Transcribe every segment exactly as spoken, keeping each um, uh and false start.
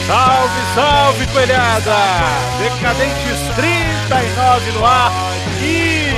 Salve, salve, coelhada! Decadentes trinta e nove no ar e...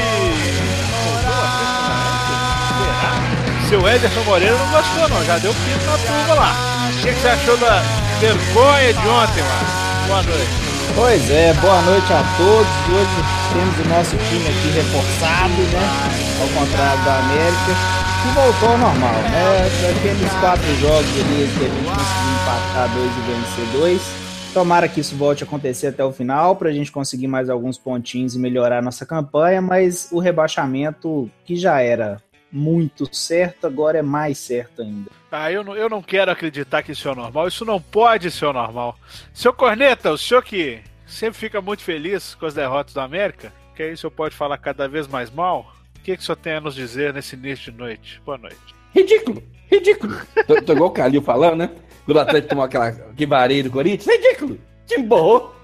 Será? Seu Ederson Moreira não gostou não, já deu pito na turma lá. O que, que você achou da vergonha de ontem, mano? Boa noite. Pois é, boa noite a todos. Hoje temos o nosso time aqui reforçado, né? Ao contrário da América, que voltou ao normal, né? Aqueles quatro jogos ali que a gente conseguiu empatar dois e vencer dois. Tomara que isso volte a acontecer até o final, para a gente conseguir mais alguns pontinhos e melhorar a nossa campanha, mas o rebaixamento, que já era muito certo, agora é mais certo ainda. Ah, eu não, eu não quero acreditar que isso é o normal. Isso não pode ser o normal. Seu Corneta, o senhor que sempre fica muito feliz com as derrotas da América, que aí o senhor pode falar cada vez mais mal, o que, que o senhor tem a nos dizer nesse início de noite? Boa noite. Ridículo, ridículo. tô, tô igual o Calil falando, né? Quando o Atlético tomou aquela que vareia do Corinthians. Ridículo, time borrou.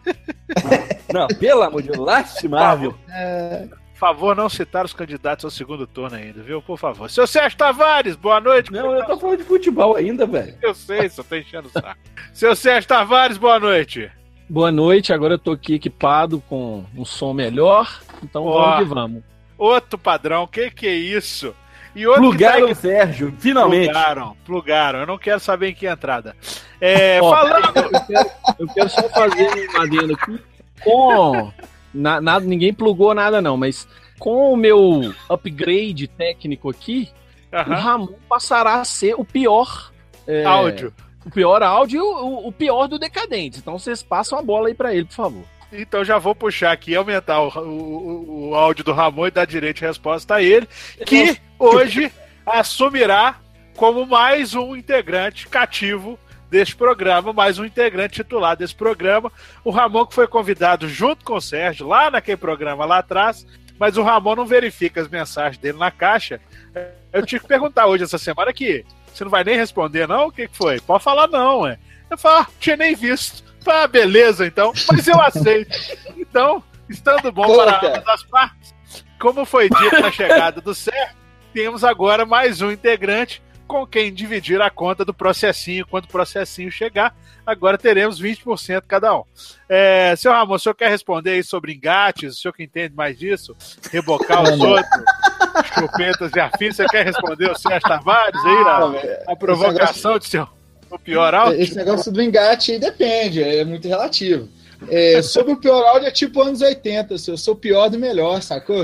Não, pelo amor de Deus, lastimável. É... Por favor, não citar os candidatos ao segundo turno ainda, viu? Por favor. Seu Sérgio Tavares, boa noite. Não, eu tô falando de futebol ainda, velho. Eu sei, só tô enchendo o saco. Seu Sérgio Tavares, boa noite. Boa noite, agora eu tô aqui equipado com um som melhor, então Ó, vamos que vamos. Outro padrão, que que é isso? E outro Plugaram que o Sérgio, finalmente. Plugaram, plugaram. Eu não quero saber em que entrada. É, Ó, falando... eu, quero, eu quero só fazer um adendo aqui com... Na, nada, ninguém plugou nada não, mas com o meu upgrade técnico aqui, Uhum. o Ramon passará a ser o pior é, áudio. O pior áudio e o, o pior do Decadentes. Então vocês passam a bola aí pra ele, por favor. Então já vou puxar aqui e aumentar o, o, o áudio do Ramon e dar direito de resposta a ele, que hoje assumirá como mais um integrante cativo deste programa, mais um integrante titular desse programa. O Ramon, que foi convidado junto com o Sérgio lá naquele programa lá atrás, mas o Ramon não verifica as mensagens dele na caixa. Eu tive que perguntar hoje, essa semana, que você não vai nem responder não? O que que foi? Pode falar não, é. Eu falo, ah, tinha nem visto. Ah, beleza, então, mas eu aceito. Então, estando bom para ambas as partes, como foi dito na chegada do Sérgio, temos agora mais um integrante com quem dividir a conta do processinho. Quando o processinho chegar, agora teremos vinte por cento cada um. É, seu Ramon, o senhor quer responder aí sobre engates? O senhor que entende mais disso? Rebocar os outros, chupetas e afins, você quer responder o Sérgio Tavares aí na, na provocação de seu o pior áudio? Esse negócio do engate aí depende, é muito relativo. É, sobre o pior áudio é tipo anos oitenta, eu sou o pior do melhor, sacou?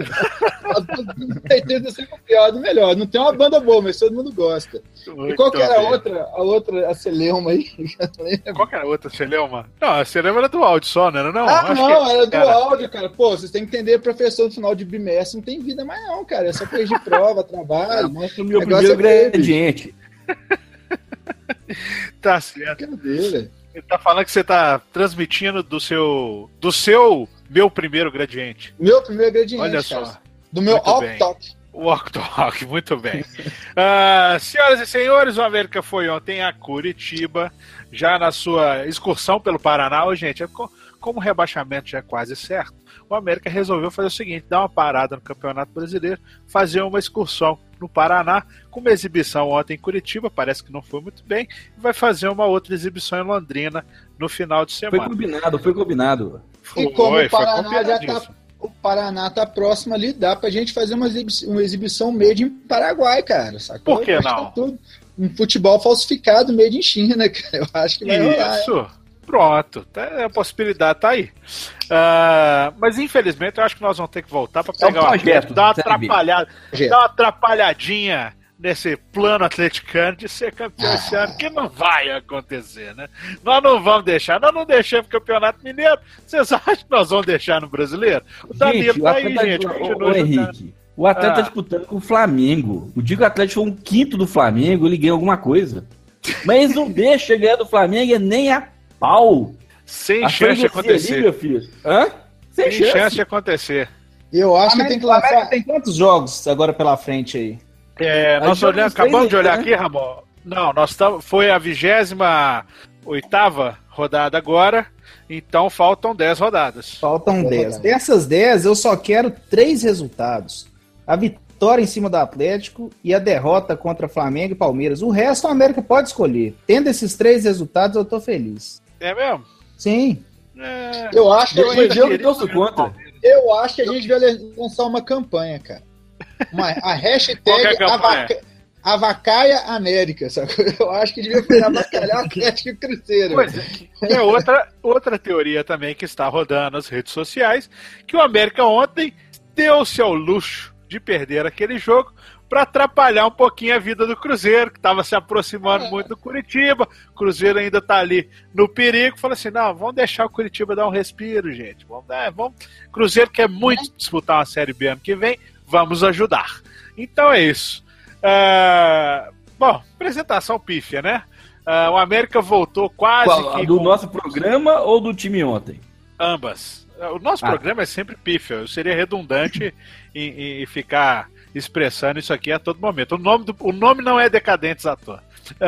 anos oitenta é sempre o pior do melhor. Não tem uma banda boa, mas todo mundo gosta. Muito e qual que era a bem. outra, a outra, a Celeuma aí? Qual que era a outra, Celeuma? Não, a Celeuma era do áudio só, não era não? Ah, Acho não, que era do áudio, cara. Pô, vocês têm que entender, professor no final de bimestre não tem vida mais não, cara. É só corrigir prova, trabalho. Mostra o meu negócio primeiro é gradiente. Tá certo. Brincadeira. Ele tá falando que você tá transmitindo do seu do seu meu primeiro gradiente. Meu primeiro gradiente, Olha cara. só. Do meu Muito bem. Octalk. Walk Talk, muito bem. uh, senhoras e senhores, o América foi ontem a Curitiba, já na sua excursão pelo Paraná. Ô, gente, é co- como o rebaixamento já é quase certo, o América resolveu fazer o seguinte: dar uma parada no Campeonato Brasileiro, fazer uma excursão no Paraná, com uma exibição ontem em Curitiba, parece que não foi muito bem, e vai fazer uma outra exibição em Londrina no final de Foi semana. combinado, foi combinado. E como Foi, o foi Paraná já tá, combinadíssimo. o Paraná tá próximo ali, dá pra gente fazer uma, exibi- uma exibição made em Paraguai, cara, sacou? Por que Eu acho não? tá tudo. Um futebol falsificado made em China, cara. Eu acho que vai rolar. Isso, pronto, tá- a possibilidade tá aí. Ah, mas infelizmente eu acho que nós vamos ter que voltar para É um pegar o projeto, Atlético, dar uma Série B. atrapalhada, Projeto. dar uma atrapalhadinha nesse plano atleticano de ser campeão Ah. esse ano, que não vai acontecer, né? Nós não vamos deixar, nós não deixamos o Campeonato Mineiro. Vocês acham que nós vamos deixar no Brasileiro? O Danilo Gente, o tá aí, Atlético, gente, ô, continua ô, jogando. Henrique, o Atlético Ah. tá disputando com o Flamengo. O dia que o Atlético foi um quinto do Flamengo, ele ganha alguma coisa. Mas eles não deixam ganhar do Flamengo é nem a pau. Sem A chance de freguesia ali, acontecer. meu filho. Hã? Sem, Sem chance. chance de acontecer. Eu acho que América- tem que o América lançar. tem quantos jogos agora pela frente aí? É, nós joga olhamos, uns três acabamos de aí, olhar né? aqui, Ramon. Não, nós tam, foi a vigésima oitava rodada agora, então faltam dez rodadas. Faltam Boa dez. rodada. Dessas dez, eu só quero três resultados. A vitória vitória em cima do Atlético e a derrota contra Flamengo e Palmeiras. O resto a América pode escolher. Tendo esses três resultados, eu tô feliz. É mesmo? Sim. É... Eu acho que Eu, a gente, eu, eu torço contra. eu acho que a gente vai lançar uma campanha, cara. Uma, a hashtag Qual que é a campanha? avaca, Avacaia América, sabe? Eu acho que devia fazer avacalhar o Atlético e o Cruzeiro. Pois é, que é outra, outra teoria também que está rodando nas redes sociais, que o América ontem deu-se ao luxo de perder aquele jogo para atrapalhar um pouquinho a vida do Cruzeiro, que estava se aproximando muito do Curitiba. O Cruzeiro ainda está ali no perigo. Falou assim, não, vamos deixar o Curitiba dar um respiro, gente. Vamos dar, vamos... Cruzeiro quer muito disputar uma Série B ano que vem, vamos ajudar. Então é isso. Uh... Bom, apresentação pífia, né? Uh, o América voltou quase Qual, que... do com... nosso programa ou do time ontem? Ambas. O nosso ah. programa é sempre pífio. Eu seria redundante em, em ficar expressando isso aqui a todo momento. O nome, do, o nome não é Decadentes à toa.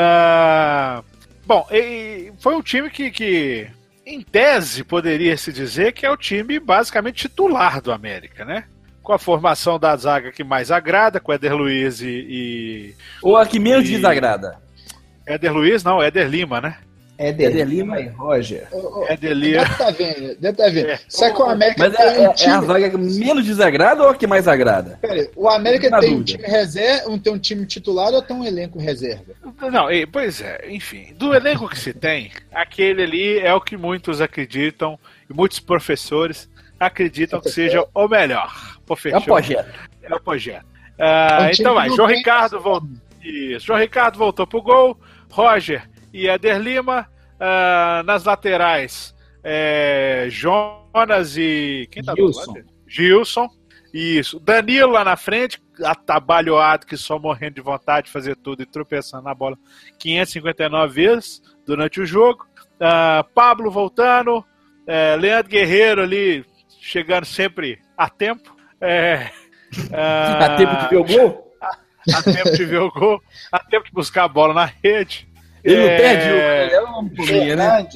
Uh, bom, e foi um time que, que, em tese, poderia se dizer que é o time basicamente titular do América, né? Com a formação da zaga que mais agrada, com Éder Luiz e... e ou a que menos e... desagrada? Éder Luiz, não, Éder Lima, né? Éder, Éder Lima e Roger. Oh, oh, Éder Lima. Deve tá vendo, deve tá vendo. É. Só que o América Mas tem é, um time... é a zaga que menos desagrada ou a que mais agrada? Pera, o América Na tem um dúvida. time reserva, tem um time titular ou tem um elenco reserva? Não, pois é, enfim. Do elenco que se tem, aquele ali é o que muitos acreditam, e muitos professores acreditam que seja o melhor. É o projeto. É o projeto. Ah, então vai, João Ricardo voltou. Isso, João Ricardo voltou pro gol, Roger e Éder Lima. Uh, nas laterais, é, Jonas e... Quem tá Gilson. do lado? Gilson. Isso. Danilo lá na frente, atabalhoado, que só morrendo de vontade de fazer tudo e tropeçando na bola quinhentas e cinquenta e nove vezes durante o jogo. Uh, Pablo voltando. Uh, Leandro Guerreiro ali, chegando sempre a tempo. É, uh, a tempo de ver o gol? A, a tempo de ver o gol. A tempo de buscar a bola na rede. Ele não é... perde, ele é uma pulinha, né?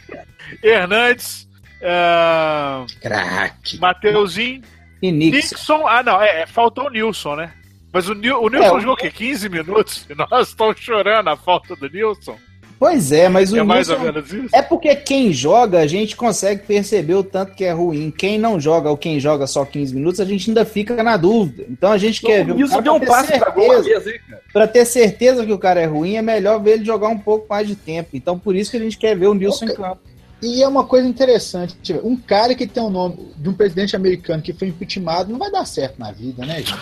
Hernandes, uh... craque, Mateuzinho, e Nixon. Nixon. Ah, não, é, faltou o Nilson, né? Mas o, Nil... o Nilson é, jogou o quê? quinze minutos? E nós estamos chorando a falta do Nilson. Pois é, mas o é mais Nilson... ou menos isso? É porque quem joga, a gente consegue perceber o tanto que é ruim. Quem não joga ou quem joga só quinze minutos, a gente ainda fica na dúvida. Então a gente quer ver o Nilson deu um passe pra gol mesmo, hein, cara? Pra ter certeza que o cara é ruim, é melhor ver ele jogar um pouco mais de tempo. Então por isso que a gente quer ver o Nilson okay. em campo. E é uma coisa interessante, um cara que tem o nome de um presidente americano que foi impeachmentado não vai dar certo na vida, né, gente?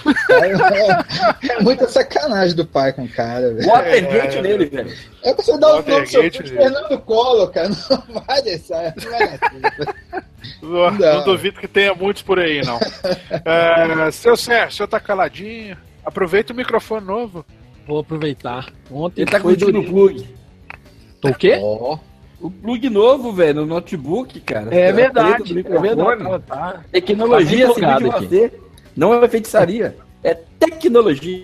É, é muita sacanagem do pai com o cara, velho. Watergate é, nele, velho. É pra você dar o nome do seu filho de Fernando Collor, cara. Não vai deixar, não vai dar certo. Não, não duvido que tenha muitos por aí, não. é, seu Sérgio, o senhor tá caladinho. Aproveita o microfone novo. Vou aproveitar. Ontem ele tá foi curtindo o plug. Tô o quê? Oh. O plug novo, velho, no notebook, cara. É verdade, é verdade. Tá. Tecnologia, tá de você. Não é feitiçaria, é tecnologia.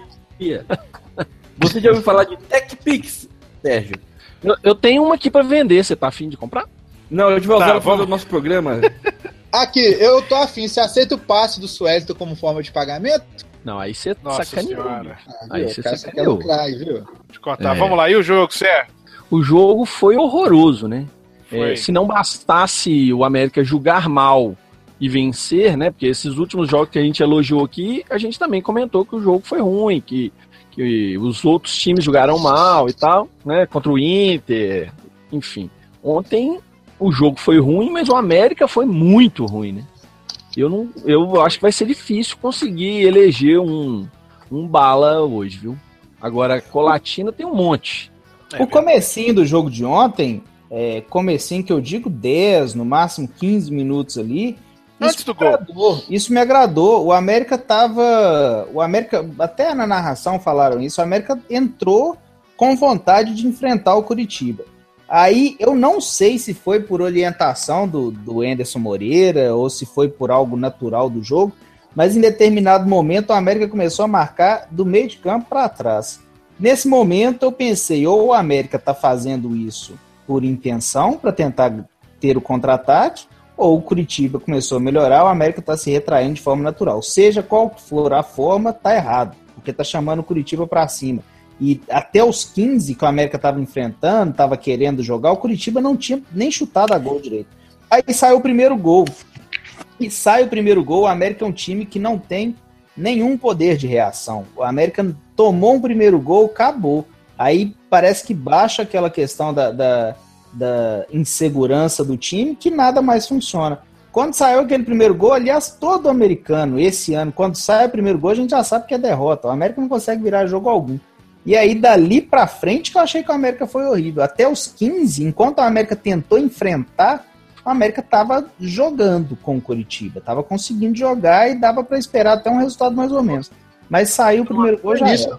Você já ouviu falar de TechPix, Sérgio? Eu, eu tenho uma aqui pra vender, você tá afim de comprar? Não, eu vou usar tá, pra fazer o nosso programa. Aqui, eu tô afim. Você aceita o passe do Suélito como forma de pagamento? Não, aí você sacaneou. Ah, aí você sacaneou. Viu? Te contar. É. Vamos lá, e o jogo, Sérgio? O jogo foi horroroso, né? Foi. É, se não bastasse o América jogar mal e vencer, né? Porque esses últimos jogos que a gente elogiou aqui, a gente também comentou que o jogo foi ruim, que, que os outros times jogaram mal e tal, né? Contra o Inter, enfim. Ontem o jogo foi ruim, mas o América foi muito ruim, né? Eu, não, eu acho que vai ser difícil conseguir eleger um, um bala hoje, viu? Agora, Colatina tem um monte. O comecinho do jogo de ontem, é, comecinho que eu digo dez, no máximo quinze minutos ali. Antes do gol. Isso me agradou. O América tava... O América, até na narração falaram isso, o América entrou com vontade de enfrentar o Curitiba. Aí eu não sei se foi por orientação do, do Anderson Moreira ou se foi por algo natural do jogo, mas em determinado momento o América começou a marcar do meio de campo para trás. Nesse momento eu pensei, ou o América está fazendo isso por intenção, para tentar ter o contra-ataque, ou o Curitiba começou a melhorar, o América está se retraindo de forma natural. Seja qual for a forma, tá errado, porque tá chamando o Curitiba para cima. E até os quinze que o América estava enfrentando, estava querendo jogar, o Curitiba não tinha nem chutado a gol direito. Aí saiu o primeiro gol. E sai o primeiro gol, o América é um time que não tem nenhum poder de reação. O América tomou um primeiro gol, acabou. Aí parece que baixa aquela questão da, da, da insegurança do time, que nada mais funciona. Quando saiu aquele primeiro gol, aliás, todo americano, esse ano, quando sai o primeiro gol, a gente já sabe que é derrota. O América não consegue virar jogo algum. E aí, dali pra frente, que eu achei que o América foi horrível. Até os quinze, enquanto o América tentou enfrentar, o América estava jogando com o Curitiba. Estava conseguindo jogar e dava para esperar até um resultado mais ou menos. Mas saiu o primeiro gol, já era.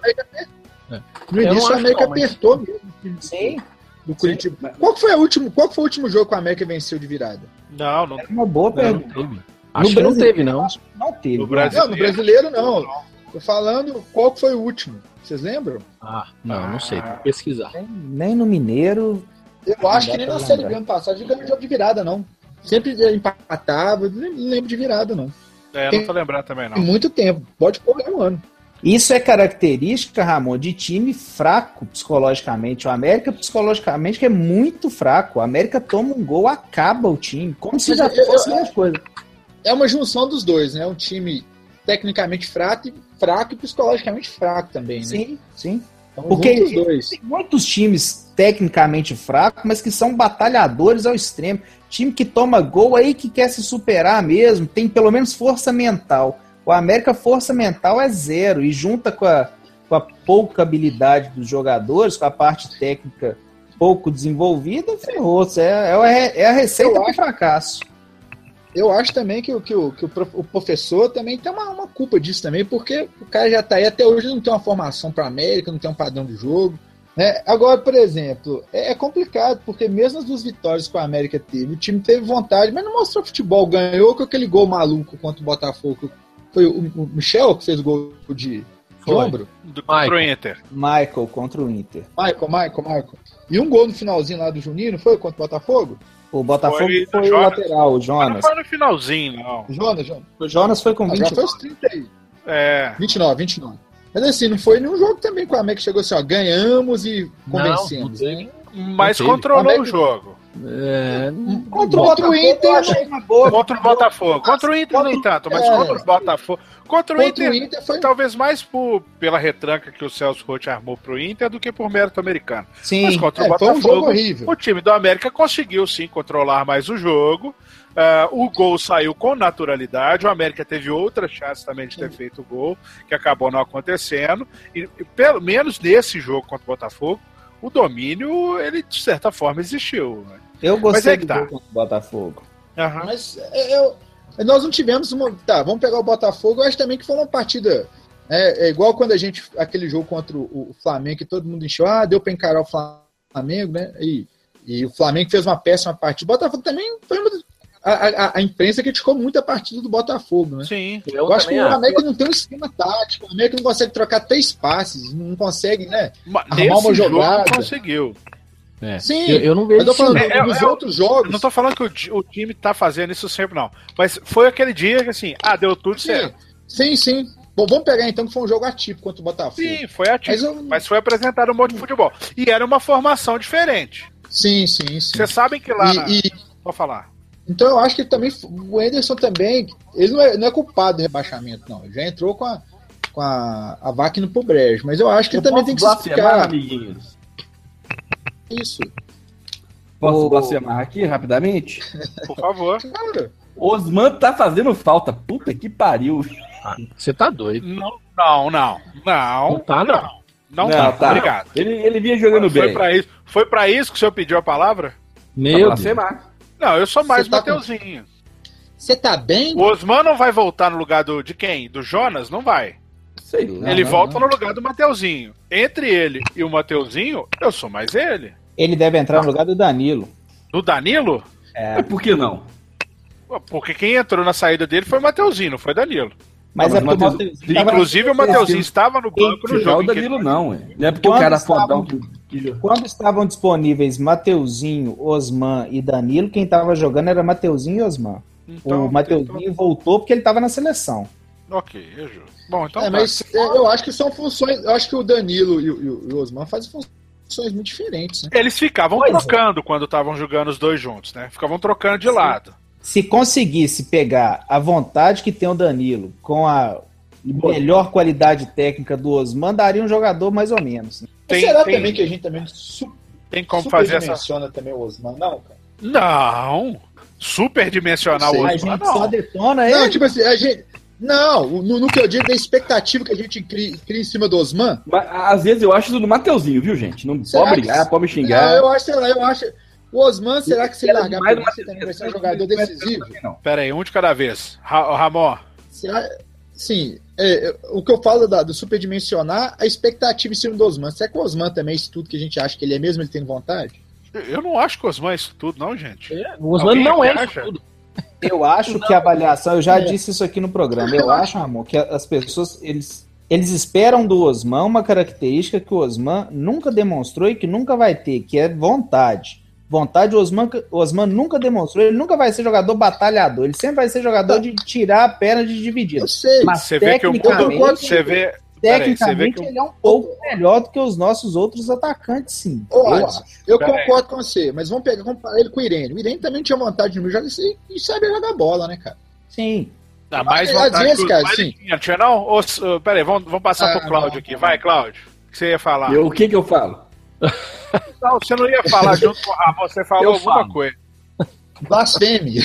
No início, o América apertou mesmo. Sim. Do Curitiba. Qual que foi o último, qual que foi o último jogo que o América venceu de virada? Não, não. É uma boa pergunta. Não teve. Acho que não teve, não. Não teve. No Brasil. Não, no brasileiro não. Tô falando qual que foi o último. Vocês lembram? Ah, não, não sei. Tem que pesquisar. Nem, nem no Mineiro. Eu acho que nem na Série B ano passado a ganhou jogo de virada, não. Sempre empatava, não lembro de virada, não. É, Tem, não tô lembrando também, não. Tem muito tempo. Pode pôr um ano. Isso é característica, Ramon, de time fraco psicologicamente. O América, psicologicamente, que é muito fraco. O América toma um gol, acaba o time. Como se já fosse a mesma coisa. É uma junção dos dois, né? Um time tecnicamente fraco e, fraco e psicologicamente fraco também, né? Sim, sim. Então, porque os dois. Tem muitos times tecnicamente fracos, mas que são batalhadores ao extremo. Time que toma gol aí que quer se superar mesmo, tem pelo menos força mental. O América, força mental é zero, e junta com a, com a pouca habilidade dos jogadores, com a parte técnica pouco desenvolvida, ferrou. É, é, é a receita do fracasso. Eu acho também que, que, o, que o, o professor também tem uma, uma culpa disso também, porque o cara já tá aí, até hoje não tem uma formação para a América, não tem um padrão de jogo. Né? Agora, por exemplo, é, é complicado, porque mesmo as duas vitórias que a América teve, o time teve vontade, mas não mostrou futebol, ganhou com aquele gol maluco contra o Botafogo. Foi o, o Michel que fez o gol de, de ombro? Do, contra o Inter. Michael contra o Inter. Michael, Michael, Michael. E um gol no finalzinho lá do Juninho, não foi? Contra o Botafogo? O Botafogo foi, foi o lateral, o Jonas. Mas não foi no finalzinho, não. Jonas, Jonas. O Jonas foi com ah, vinte e nove. Já foi os trinta aí. É. vinte e nove, vinte e nove. Mas assim, não foi nenhum jogo também com a América chegou assim, ó, ganhamos e convencemos. Não, né? Mas controlou América... o jogo. É... Contra, contra o Inter, boa, contra o Botafogo. Contra o Inter nem tanto, mas é, contra o Botafogo. Contra o contra Inter, o Inter foi... talvez mais por, pela retranca que o Celso Roth armou pro Inter do que por mérito americano. Sim, mas contra é, o Botafogo, foi um jogo horrível. O time do América conseguiu sim controlar mais o jogo. Uh, o gol saiu com naturalidade. O América teve outra chance também de ter sim. feito o gol, que acabou não acontecendo. E, e pelo menos nesse jogo contra o Botafogo, o domínio, ele de certa forma existiu. Né? Eu gostei é do tá. gol contra o Botafogo. Uhum. Mas eu, nós não tivemos uma... Tá, vamos pegar o Botafogo. Eu acho também que foi uma partida... É, é igual quando a gente... Aquele jogo contra o, o Flamengo, que todo mundo encheu. Ah, deu pra encarar o Flamengo, né? E, e o Flamengo fez uma péssima partida. O Botafogo também foi uma... A, a, a imprensa criticou muito a partida do Botafogo, né? Sim. Eu, eu acho que o América não tem um esquema tático. O América não consegue trocar três passes. Não consegue, né? Mas arrumar uma jogada. Não conseguiu. É. Sim, eu, eu não vejo eu falando, é, nos eu, outros jogos. Eu não tô falando que o, o time tá fazendo isso sempre, não. Mas foi aquele dia que assim, ah, deu tudo sim, certo. Sim, sim. Bom, vamos pegar então que foi um jogo atípico contra o Botafogo. Sim, foi atípico. Mas, eu... mas foi apresentado um monte de futebol. E era uma formação diferente. Sim, sim, sim. Vocês sabem que lá. E, na... e... Vou falar. Então eu acho que também o Anderson também. Ele não é, não é culpado do rebaixamento, não. Ele já entrou com a, com a, a vaca indo pro brejo. Mas eu acho que eu ele também tem que se explicar. Amiguinhos. Isso. Posso blasfemar aqui rapidamente? Por favor. Claro. Osman tá fazendo falta. Puta que pariu. Você ah, tá doido. Não, não, não. Não, não tá, não. Não, não tá. tá. Obrigado. Ele, ele vinha jogando foi bem. Pra isso, foi pra isso que o senhor pediu a palavra? Meu blasfemar. Não, eu sou mais tá Mateuzinho. Você tá bem? O Osman não vai voltar no lugar do, de quem? Do Jonas? Não vai. Sei lá. Ele não, volta não. no lugar do Mateuzinho. Entre ele e o Mateuzinho, eu sou mais ele. Ele deve entrar no lugar do Danilo. Do Danilo? É. Mas por que não? Porque quem entrou na saída dele foi o Mateuzinho, não foi Danilo. Mas, não, é porque Mateus... o Mateuzinho Inclusive o Mateuzinho estava no banco no jogo. Não é o Danilo, não. Não é porque o cara fodão que, Quando estavam disponíveis Mateuzinho, Osman e Danilo, quem estava jogando era Mateuzinho e Osman. Então, o Mateuzinho então... voltou porque ele estava na seleção. Ok, é justo. Bom, então é, mas tá. eu acho que são funções. Eu acho que o Danilo e o, e o Osman fazem funções muito diferentes. Né? Eles ficavam pois trocando é. quando estavam jogando os dois juntos, né? Ficavam trocando de Sim. lado. Se conseguisse pegar a vontade que tem o Danilo com a melhor qualidade técnica do Osman, daria um jogador mais ou menos. Né? Tem, será tem, também que a gente também su- tem como fazer essa menciona também o Osman, não, cara? Não. Superdimensionar o Osman, a gente não. só detona ele. Não, tipo assim, a gente Não, no, no que eu digo da expectativa que a gente cria, cria em cima do Osman. Mas, às vezes eu acho isso do Mateuzinho, viu, gente? Não será pode brigar, que... pode me xingar. Não, eu acho, sei lá, eu acho. O Osman, será que se ele largar pra você também vai ser um jogador decisivo? Pera aí, um de cada vez. Ra- Ramon. Será... Sim, é, o que eu falo da, do superdimensionar, a expectativa em cima do Osman. Será que o Osman também é isso tudo que a gente acha que ele é mesmo, ele tem vontade? Eu não acho que o Osman é isso tudo, não, gente. É, o Osman Alguém não é acha? isso tudo. Eu acho que a avaliação, eu já disse isso aqui no programa, eu acho, Ramon, que as pessoas, eles, eles esperam do Osman uma característica que o Osman nunca demonstrou e que nunca vai ter, que é vontade. Vontade o Osman, o Osman nunca demonstrou, ele nunca vai ser jogador batalhador, ele sempre vai ser jogador de tirar a perna de dividida. Eu sei. Mas você vê que o você vê Tecnicamente, que... ele é um pouco melhor do que os nossos outros atacantes, sim. Ô, eu acho. Eu concordo com você, mas vamos pegar, comparar ele com o Irene. O Irene também tinha vontade de me jogar e sabe jogar bola, né, cara? Sim. Dá mais Às vontade vezes, que cara, mais sim. Tinha, tinha não? Ou, uh, peraí, vamos, vamos passar Ah, pro Cláudio não, aqui. não. Vai, Cláudio. O que você ia falar? Eu, o que que eu falo? Não, você não ia falar junto com o Ramon, você falou Eu alguma falo. coisa. Blasfêmia.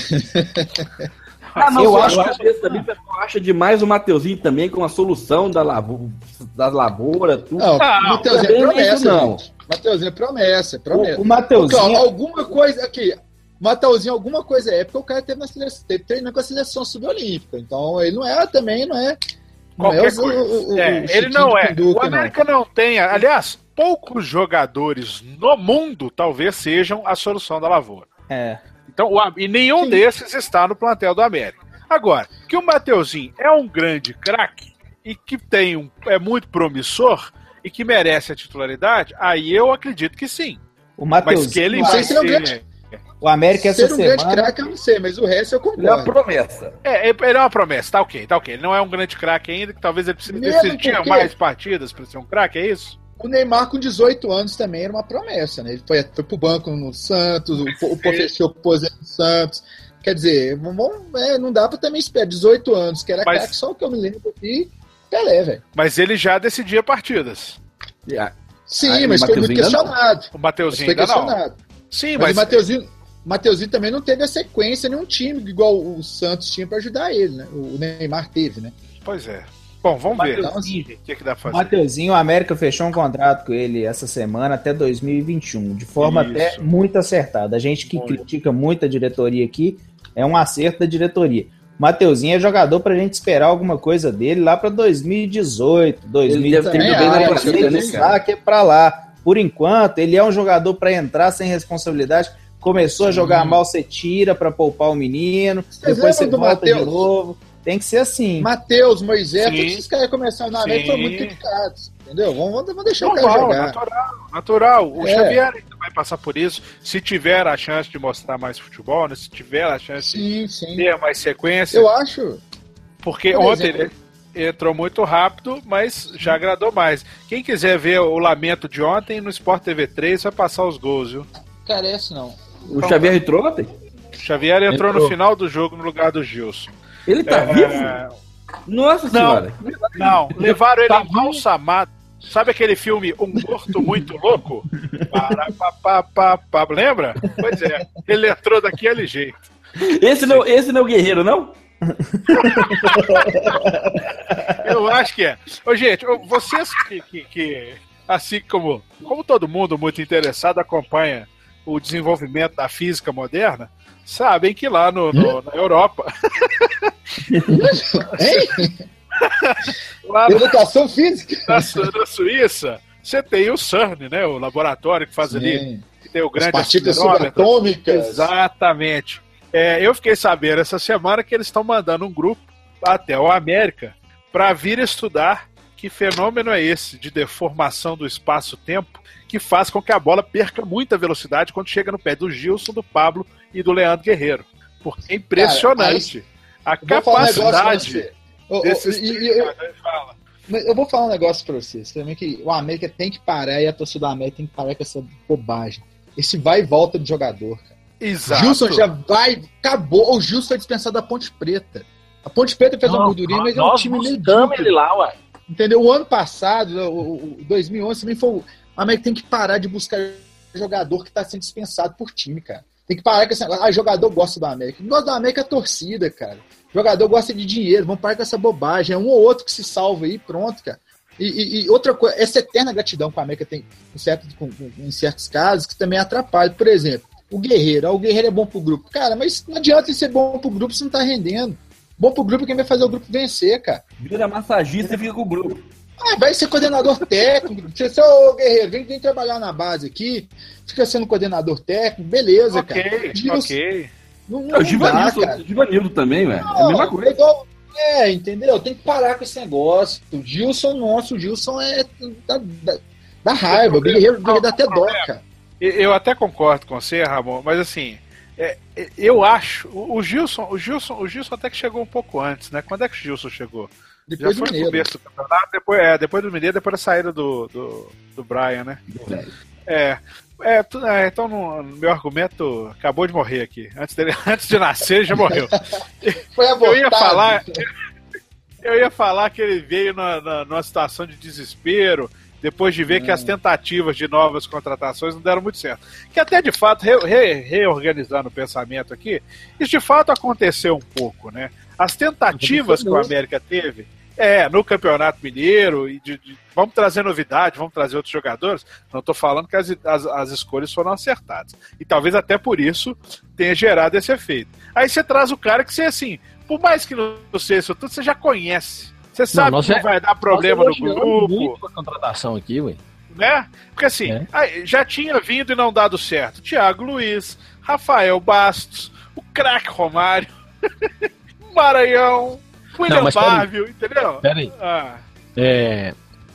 Ah, não, eu eu acho acho que também o pessoal acha demais o Mateuzinho também com a solução da lavo... das lavouras, tudo. Não, Não, o Mateuzinho é também promessa, isso não. gente. Mateuzinho é promessa, é promessa. O, o Mateuzinho... Porque, ó, alguma coisa aqui, Mateuzinho, alguma coisa é porque o cara teve na seleção, teve treinando com a seleção subolímpica. Então, ele não é também, não é. Não Qualquer é o, coisa. o, o, É, o ele não é. Pinduca, O América não. não tem. Aliás, poucos jogadores no mundo talvez sejam a solução da lavoura. É. Então, o, e nenhum Sim. desses está no plantel do América. Agora, que o Mateuzinho é um grande craque e que tem um, é muito promissor e que merece a titularidade, aí eu acredito que sim. O Mas Mateuzinho... que ele não vai sei se ele é um ser... grande- O América essa Ser um semana... grande craque, eu não sei, mas o resto eu Ele é uma concordo. promessa. É, ele é uma promessa, tá ok, tá ok. Ele não é um grande craque ainda, que talvez ele precise Mesmo decidir porque- mais partidas para ser um craque, é isso? O Neymar com dezoito anos também era uma promessa, né? Ele foi, foi pro banco no Santos, o, o professor pôs no Santos. Quer dizer, vamos, é, não dá pra também esperar. dezoito anos, que era Mas- craque, só o que eu me lembro aqui, Pelé, velho. Mas ele já decidia partidas. Yeah. Sim, Aí, mas o foi muito Mateuzinho ainda não. questionado. O Mas Mateuzinho foi ainda não. questionado. Sim, Mas, mas... o Mateuzinho, Mateuzinho também não teve a sequência, nenhum time igual o Santos tinha pra ajudar ele, né? O Neymar teve, né? Pois é. Bom, vamos ver. Mateuzinho, O que, que dá pra O fazer? Mateuzinho, o América fechou um contrato com ele essa semana até dois mil e vinte e um, de forma Isso. até muito acertada. A gente que Muito. critica muito a diretoria aqui, é um acerto da diretoria. O Mateuzinho é jogador pra gente esperar alguma coisa dele lá pra dois mil e dezoito, dois mil e Ele deve ter ido ido bem na também, partida, né, cara? que é pra lá. Por enquanto, ele é um jogador pra entrar sem responsabilidade. Começou a jogar mal, você tira pra poupar o menino, Vocês depois você lembram do volta de Mateus? novo. Tem que ser assim. Matheus, Moisés, Sim. todos esses caras começaram na América foram Sim. muito criticados. Entendeu? Vamos, vamos deixar o cara Normal, jogar. natural, natural. O É. Xavier ainda vai passar por isso. Se tiver a chance de mostrar mais futebol, né? Se tiver a chance Sim, de sim. ter mais sequência. Eu acho. Porque Por ontem exemplo. ele entrou muito rápido, mas já agradou mais. Quem quiser ver o lamento de ontem no Sport T V três vai passar os gols, viu? Carece, não. O Xavier entrou ontem? O Xavier entrou, Entrou. no final do jogo no lugar do Gilson. Ele tá É, vivo? Nossa Não. senhora. Não, levaram ele Tá embalsamado. Sabe aquele filme Um Morto Muito Louco? Para, pá, pá, pá, pá. Lembra? Pois é, ele entrou daquele jeito. Esse não, esse não é o Guerreiro, não? Eu acho que é. Ô, gente, ô, vocês que, que, que, assim como, como todo mundo muito interessado, acompanha o desenvolvimento da física moderna, sabem que lá no, no- na Europa, Hein? lá Educação física. na, Su- na Suíça, você tem o CERN, né? O laboratório que faz ali, Sim. que tem o As grande partículas acelerômetro. subatômicas. Exatamente. É, eu fiquei sabendo essa semana que eles estão mandando um grupo até o América para vir estudar que fenômeno é esse de deformação do espaço-tempo que faz com que a bola perca muita velocidade quando chega no pé do Gilson, do Pablo e do Leandro Guerreiro. Porque é impressionante. Cara, aí, a capacidade um desses... Eu, eu, eu, eu, eu vou falar um negócio pra vocês. Também que o América tem que parar e a torcida do América tem que parar com essa bobagem. Esse vai e volta de jogador, cara. Exato. Gilson já vai... Acabou. O Gilson foi dispensado da Ponte Preta. A Ponte Preta fez não, uma gordurinha, mas é um time meio dama ele lá, ué. Entendeu? O ano passado, o, o dois mil e onze, também foi... O América tem que parar de buscar jogador que está sendo dispensado por time, cara. Tem que parar com esse negócio. Ah, jogador gosta do América. Não gosta do América é torcida, cara. Jogador gosta de dinheiro. Vamos parar com essa bobagem. É um ou outro que se salva aí, pronto, cara. E, e, e outra coisa, essa eterna gratidão que a América tem em certos, em certos casos, que também atrapalha. Por exemplo, o Guerreiro. Ah, o Guerreiro é bom pro grupo. Cara, mas não adianta ele ser bom pro grupo se não tá rendendo. Bom pro grupo quem vai fazer o grupo vencer, cara. Vira massagista e fica com o grupo. Ah, vai ser coordenador técnico. Você é o Guerreiro, vem, vem trabalhar na base aqui, fica sendo coordenador técnico, beleza, okay, cara. Gilson, ok, não, não, é, o Givanildo, o Givanildo também, velho. É a mesma coisa. É, igual, é, entendeu? Tem que parar com esse negócio. O Gilson, nosso, o Gilson é da, da, da raiva. O Guerreiro, o Guerreiro dá até dó, cara. Eu até concordo com você, Ramon, mas assim, é, eu acho, o, o Gilson, o Gilson, o Gilson até que chegou um pouco antes, né? Quando é que o Gilson chegou? Depois Já do foi Mineiro. No começo do campeonato, depois, é, depois do Mineiro, depois da saída do, do, do Brian, né? É, é, tu, é então no, meu argumento acabou de morrer aqui. Antes, dele, antes de nascer, ele já morreu. Foi abortado. Eu ia falar, eu ia falar que ele veio na, na, numa situação de desespero, depois de ver hum. que as tentativas de novas contratações não deram muito certo. Que até, de fato, re, re, reorganizando o pensamento aqui, isso de fato aconteceu um pouco, né? As tentativas que o América teve, é, no Campeonato Mineiro, e de, de, vamos trazer novidade, vamos trazer outros jogadores, não estou falando que as, as, as escolhas foram acertadas. E talvez até por isso tenha gerado esse efeito. Aí você traz o cara que você, assim, por mais que não seja isso tudo, você já conhece. Você sabe não, que não vai dar problema no grupo. Muito a contratação aqui, ué. Né? Porque assim, é. já tinha vindo e não dado certo. Thiago Luiz, Rafael Bastos, o craque Romário, Maranhão, William não, Bárvio, entendeu? Peraí. Ah. É,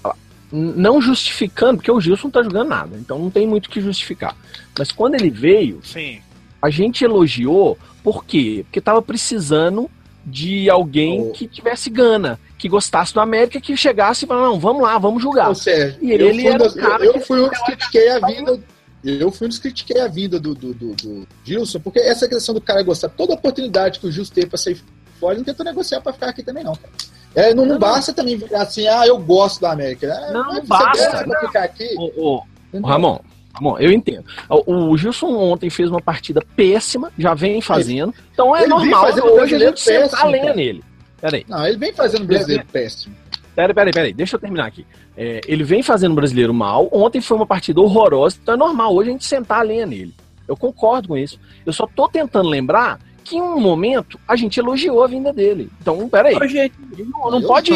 não justificando, porque o Gilson não tá jogando nada, então não tem muito o que justificar. Mas quando ele veio, Sim. a gente elogiou, por quê? Porque tava precisando de alguém oh. que tivesse gana, que gostasse do América, que chegasse e falasse, não, vamos lá, vamos jogar. Ou seja, e ele era das, um cara eu, que eu fui um dos que critiquei a vinda. Eu fui um dos que critiquei a vinda do, do, do, do Gilson, porque essa questão do cara gostar, toda oportunidade que o Gilson teve pra sair fora, ele não tentou negociar pra ficar aqui também, não, cara. É, não, não, não basta também virar assim, ah, eu gosto da América. É, não, não basta. Pra ficar aqui. Ô, ô, Ramon, Ramon, eu entendo. O, o Gilson ontem fez uma partida péssima, já vem fazendo. Ele, então é normal hoje a gente sentar lenha nele. Peraí. Não, ele vem fazendo brasileiro péssimo. Peraí, peraí, peraí, deixa eu terminar aqui. É, ele vem fazendo o brasileiro mal, ontem foi uma partida horrorosa, então é normal hoje a gente sentar a lenha nele. Eu concordo com isso. Eu só tô tentando lembrar que em um momento a gente elogiou a vinda dele. Então, peraí. Ô, gente, não, não pode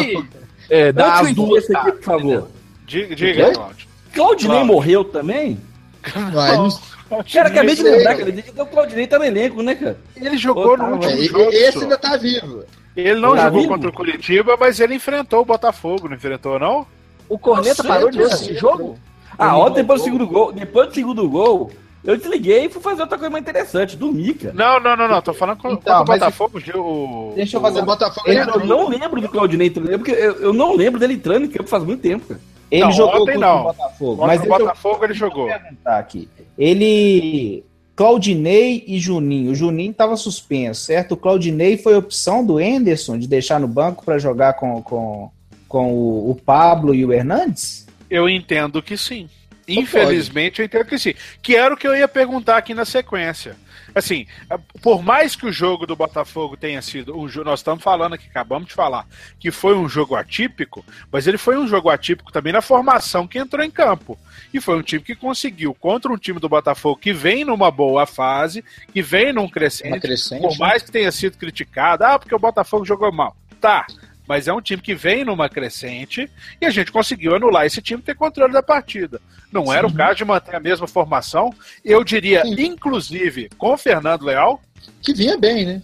é, dar as duas aqui, por favor. Diga, diga Cláudio. Claudinei morreu também? Vai, não... Cara, acabei de lembrar, cara. O Claudinei tá no elenco, né, cara? Ele jogou Ô, no último é, jogo. Esse ainda tá vivo. Ele não tá jogou vivo? contra o Curitiba, mas ele enfrentou o Botafogo, não enfrentou, não? O Corneta parou de ver esse jogo? Ah, ontem depois do segundo gol, depois do segundo gol, eu desliguei e fui fazer outra coisa mais interessante, dormir, cara. Não, não, não, não, tô falando com, então, com o Botafogo. O... Deixa eu fazer o Botafogo. Eu, eu não lembro do Claudinei entrando, porque eu, eu não lembro dele entrando em campo faz muito tempo, cara. Ele não, jogou ontem contra não. o Botafogo. Contra mas o Botafogo eu... ele jogou. Perguntar aqui. Ele... Claudinei e Juninho. O Juninho estava suspenso, certo? O Claudinei foi opção do Anderson de deixar no banco para jogar com, com, com o, o Pablo e o Hernandes? Eu entendo que sim. Infelizmente, eu entendo que sim. Que era o que eu ia perguntar aqui na sequência. Assim, por mais que o jogo do Botafogo tenha sido um jogo, nós estamos falando aqui, acabamos de falar, que foi um jogo atípico, mas ele foi um jogo atípico também na formação que entrou em campo. E foi um time que conseguiu, contra um time do Botafogo que vem numa boa fase, que vem num crescente, crescente por mais que tenha sido criticado, ah, porque o Botafogo jogou mal. Tá, mas é um time que vem numa crescente e a gente conseguiu anular esse time e ter controle da partida. Não Sim. era o caso de manter a mesma formação, eu diria, Sim. inclusive, com o Fernando Leal. Que vinha bem, né?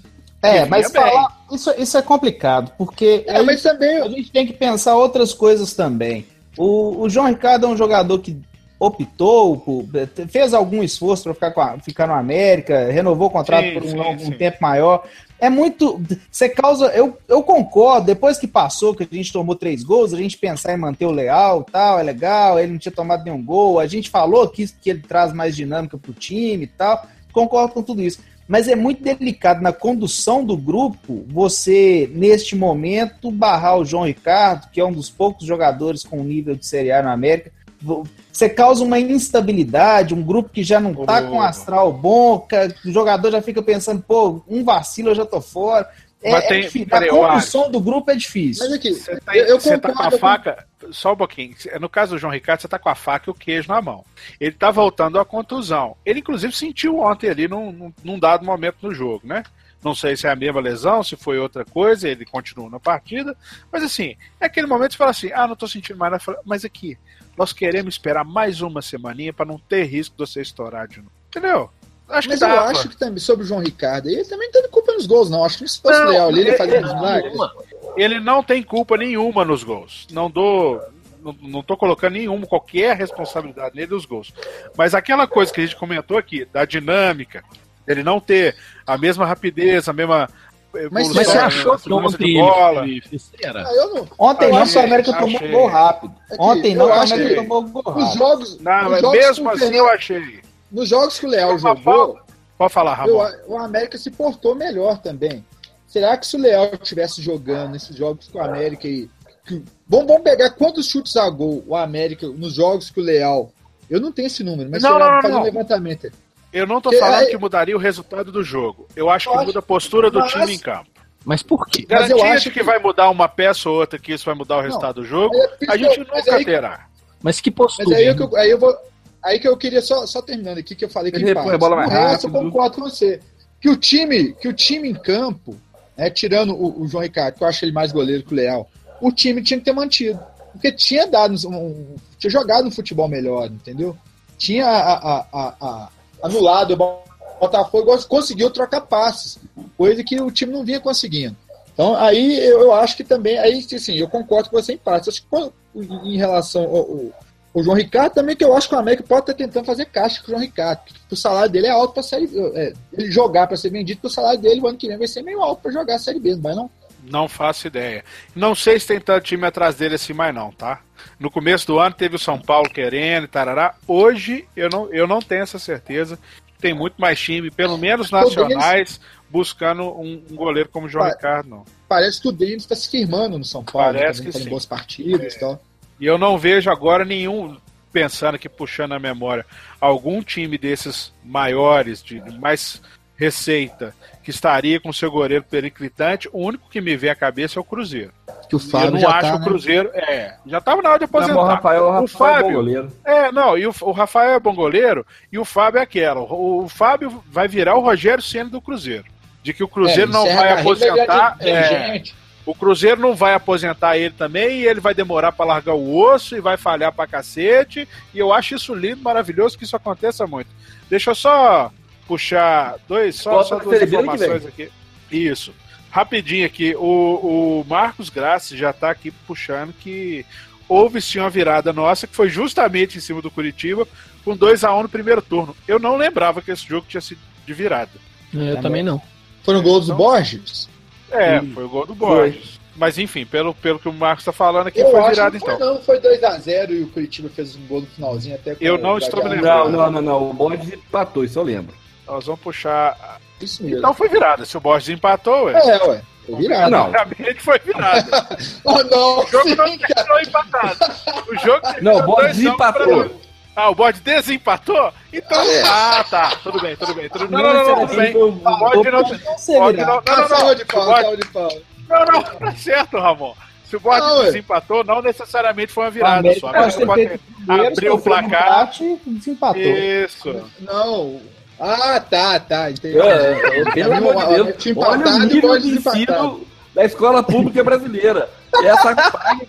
É, mas falar, isso, isso é complicado, porque é, mas também... a gente tem que pensar outras coisas também. O, o João Ricardo é um jogador que optou, por, fez algum esforço para ficar, com a, ficar no América, renovou o contrato sim, por um, sim, um sim. tempo maior. É muito. Você causa. Eu, eu concordo, depois que passou, que a gente tomou três gols, a gente pensar em manter o Leal tal, é legal, ele não tinha tomado nenhum gol. A gente falou que, que ele traz mais dinâmica pro time e tal. Concordo com tudo isso. Mas é muito delicado na condução do grupo você, neste momento, barrar o João Ricardo, que é um dos poucos jogadores com nível de Série A no América. Você causa uma instabilidade, um grupo que já não tá oh. com astral bom, o jogador já fica pensando, pô, um vacilo eu já tô fora. É, tem, é difícil. A condução do grupo é difícil. Mas aqui, você tá, eu, eu você tá com a faca, com... só um pouquinho, no caso do João Ricardo, você tá com a faca e o queijo na mão. Ele tá voltando à contusão. Ele, inclusive, sentiu ontem ali num, num, num dado momento no jogo, né? Não sei se é a mesma lesão, se foi outra coisa, ele continua na partida. Mas assim, é aquele momento que você fala assim, ah, não tô sentindo mais nada. Mas aqui, nós queremos esperar mais uma semaninha para não ter risco de você estourar de novo. Entendeu? Acho mas que eu dava. acho que também, sobre o João Ricardo, ele também não tem culpa nos gols, não. Acho que se fosse Leal ali, ele, ele fazia uns milagres. Ele não tem culpa nenhuma nos gols. Não dou... Não, não tô colocando nenhuma, qualquer responsabilidade nele dos gols. Mas aquela coisa que a gente comentou aqui, da dinâmica, ele não ter a mesma rapidez, a mesma... Mas você achou que ontem ele fez ah, não... Ontem não, o América tomou um gol rápido. Aqui, ontem não, o América tomou um gol rápido. Os jogos, não, os jogos mesmo assim Fernando, eu achei. Nos jogos que o Leal jogou, pode falar, Ramon. O América se portou melhor também. Será que se o Leal estivesse jogando nesses jogos com o América e... Vamos, vamos pegar quantos chutes a gol o América nos jogos que o Leal... Eu não tenho esse número, mas não, não, fazer não. um levantamento. Eu não tô que, falando aí... que mudaria o resultado do jogo. Eu acho que muda a postura do mas... time em campo. Mas por quê? Garantia mas eu acho que... que vai mudar uma peça ou outra, que isso vai mudar o resultado não, do jogo, é a gente nunca aí... terá. Mas que postura? Mas aí, eu, aí, eu vou, aí que eu queria, só, só terminando aqui, que eu falei que empate. A bola mais rápido. Eu concordo com você. Que o time, que o time em campo, né, tirando o, o João Ricardo, que eu acho ele mais goleiro que o Leal, o time tinha que ter mantido. Porque tinha dado um, tinha jogado um futebol melhor, entendeu? Tinha a, a, a, a, anulado o Botafogo, conseguiu trocar passes, coisa que o time não vinha conseguindo. Então, aí eu, eu acho que também, aí assim, eu concordo com você em parte. Acho que em relação ao, ao, ao João Ricardo, também que eu acho que o América pode estar tentando fazer caixa com o João Ricardo, porque o salário dele é alto para série, é, ele jogar para ser vendido, porque o salário dele o ano que vem vai ser meio alto para jogar a Série B, não vai não? Não faço ideia. Não sei se tem tanto time atrás dele assim mais não, tá? No começo do ano teve o São Paulo querendo e tarará. Hoje eu não, eu não tenho essa certeza. Tem muito mais time, pelo menos nacionais, buscando um, um goleiro como o João Parece, Ricardo, não. Parece que o Denis está se firmando no São Paulo. Parece que sim. Boas partidas e é. tal. E eu não vejo agora nenhum, pensando aqui, puxando a memória, algum time desses maiores, de mais receita, que estaria com seu goleiro periclitante. O único que me vê à cabeça é o Cruzeiro. Que o Fábio eu não já acho tá, o Cruzeiro, né? é, já estava na hora de aposentar. Não, o Rafael, o Rafael o Fábio, é bom goleiro. É, não, e o, o Rafael é bom goleiro e o Fábio é aquela. O, o Fábio vai virar o Rogério Ceni do Cruzeiro. De que o Cruzeiro é, não vai aposentar. É, o Cruzeiro não vai aposentar ele também e ele vai demorar para largar o osso e vai falhar pra cacete. E eu acho isso lindo, maravilhoso, que isso aconteça muito. Deixa eu só puxar dois, só, só duas informações aqui. Isso. Rapidinho aqui, o, o Marcos Grassi já está aqui puxando que houve sim uma virada nossa, que foi justamente em cima do Curitiba, com dois a um no primeiro turno. Eu não lembrava que esse jogo tinha sido de virada. Eu também não. Foi no gol do então, Borges? É, foi o gol do Borges. Foi. Mas enfim, pelo, pelo que o Marcos está falando aqui, eu foi virada então. Não, foi dois a zero e o Curitiba fez um gol no finalzinho até. Eu não estou me lembrando. Não, não, não, não. O Borges empatou, isso eu lembro. Nós vamos puxar. Isso mesmo. Então foi virada. Se o Borges empatou, ué. É, ué. Foi virada. Não. Obviamente foi virada. Oh, não. O jogo não terminou empatado. O jogo não, o Borges empatou. Ah, o Borges desempatou? Então. Ah, é. ah, tá. Tudo bem, tudo bem. Tudo... Não, não, não, não, tudo bem. O Borges não. Pode não. Não, não, salva de pau, salva de pau. Não, não, tá certo, Ramon. Se o Borges desempatou, não necessariamente foi uma virada só. Mas você pode abrir o placar. Desempatou. Isso. Não. Ah, tá, tá. Entendi. É, é, pelo amor de Deus. Tinha empatado, olha o nível de ensino da escola pública brasileira. Essa paga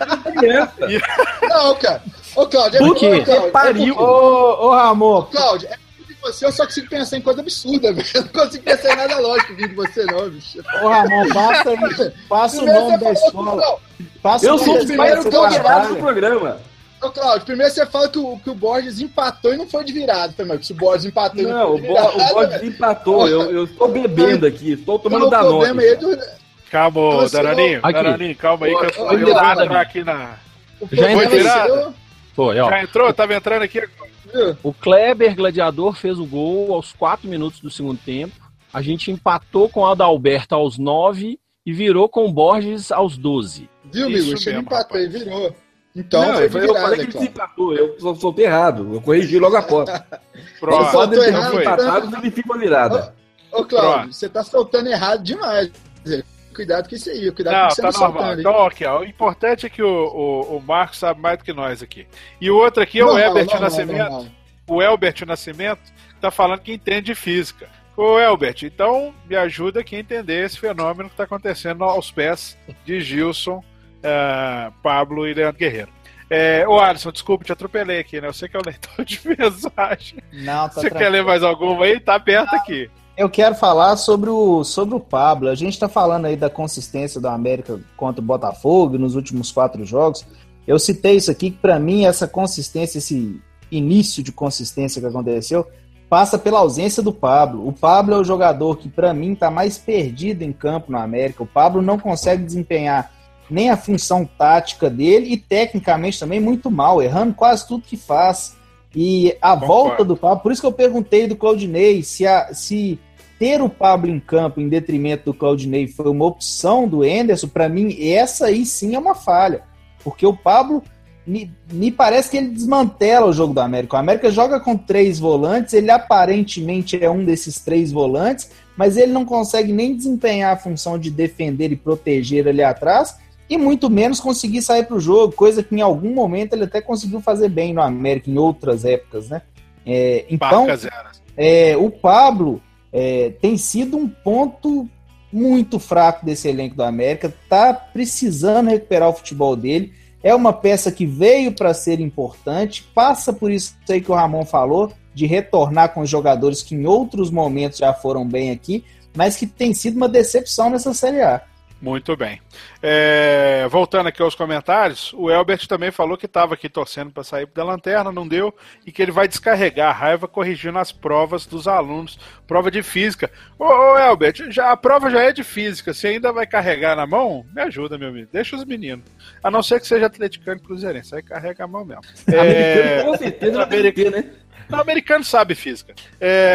Não, cara. Ô, Cláudio, por quê? É pariu. Ô, ô, Ramon. Cláudio, é você, eu só consigo pensar em coisa absurda, velho. Eu não consigo pensar em nada lógico vindo de você, não, bicho. Ô, Ramon, passa aí. Passa o nome da escola. Passa Eu o sou nome o da primeiro escola que você convidado do trabalha. programa. Ô, Cláudio, primeiro você fala que o, que o Borges empatou e não foi de virada. Foi, mas se o Borges empatou e não, Não, foi o de virada... Bo- o Borges empatou. Eu, eu estou bebendo aqui, estou tomando o problema Danone. aí do... Calma, ô, Você Daraninho, não- Aqui. Daraninho, calma aí, que eu, Ô, eu vou virada, entrar aqui na... O Já problema entrou é virada? seu, Foi, ó. Já entrou? Tava entrando aqui agora. viu? O Kleber Gladiador fez o gol aos quatro minutos do segundo tempo. A gente empatou com o Adalberto aos nove e virou com o Borges aos doze. Viu, Isso amigo? Você mesmo, empatou e rapaz. virou. Então, Não, foi eu, de eu virada, falei que ele se Cláudio. empatou, eu só soltei errado. Eu corrigi logo após. Pronto. Só pode soltou ter errado, empatado ele fica uma virada. Ô, Cláudio, Pronto. você tá soltando errado demais. Cuidado com isso aí, cuidado Não, com o que você tá tá normal. soltando aí. Então, ok, ó, o importante é que o, o, o Marcos sabe mais do que nós aqui. E o outro aqui é o Normal, Elbert normal, Nascimento. normal. O Elbert Nascimento tá falando que entende de física. Ô, Elbert, então me ajuda aqui a entender esse fenômeno que está acontecendo aos pés de Gilson, eh, Pablo e Leandro Guerreiro. É, ô, Alisson, desculpa, te atropelei aqui, né? Eu sei que é o leitor de mensagem. Não, tá Você quer tranquilo. ler mais alguma aí? Tá aberto aqui. Eu quero falar sobre o, sobre o Pablo. A gente está falando aí da consistência do América contra o Botafogo nos últimos quatro jogos. Eu citei isso aqui, que para mim essa consistência, esse início de consistência que aconteceu, passa pela ausência do Pablo. O Pablo é o jogador que para mim está mais perdido em campo no América. O Pablo não consegue desempenhar nem a função tática dele e tecnicamente também muito mal, errando quase tudo que faz. E a Concordo. volta do Pablo, por isso que eu perguntei do Claudinei se, a, se ter o Pablo em campo em detrimento do Claudinei foi uma opção do Enderson. Para mim, essa aí sim é uma falha, porque o Pablo me, me parece que ele desmantela o jogo do América. O América joga com três volantes, ele aparentemente é um desses três volantes, mas ele não consegue nem desempenhar a função de defender e proteger ali atrás, e muito menos conseguir sair para o jogo, coisa que em algum momento ele até conseguiu fazer bem no América, em outras épocas, né? É, então, Barca zero. é, o Pablo é, tem sido um ponto muito fraco desse elenco do América, tá precisando recuperar o futebol dele, é uma peça que veio para ser importante, passa por isso aí que o Ramon falou, de retornar com os jogadores que em outros momentos já foram bem aqui, mas que tem sido uma decepção nessa Série A. Muito bem. É, voltando aqui aos comentários, o Elbert também falou que estava aqui torcendo para sair da lanterna, não deu, e que ele vai descarregar a raiva corrigindo as provas dos alunos, prova de física. Ô, ô Elbert, já, a prova já é de física, você ainda vai carregar na mão? Me ajuda, meu amigo, deixa os meninos. A não ser que seja atleticano e cruzeirense, aí carrega a mão mesmo. Americano com certeza vai ter, Americano, né? o americano sabe física. É,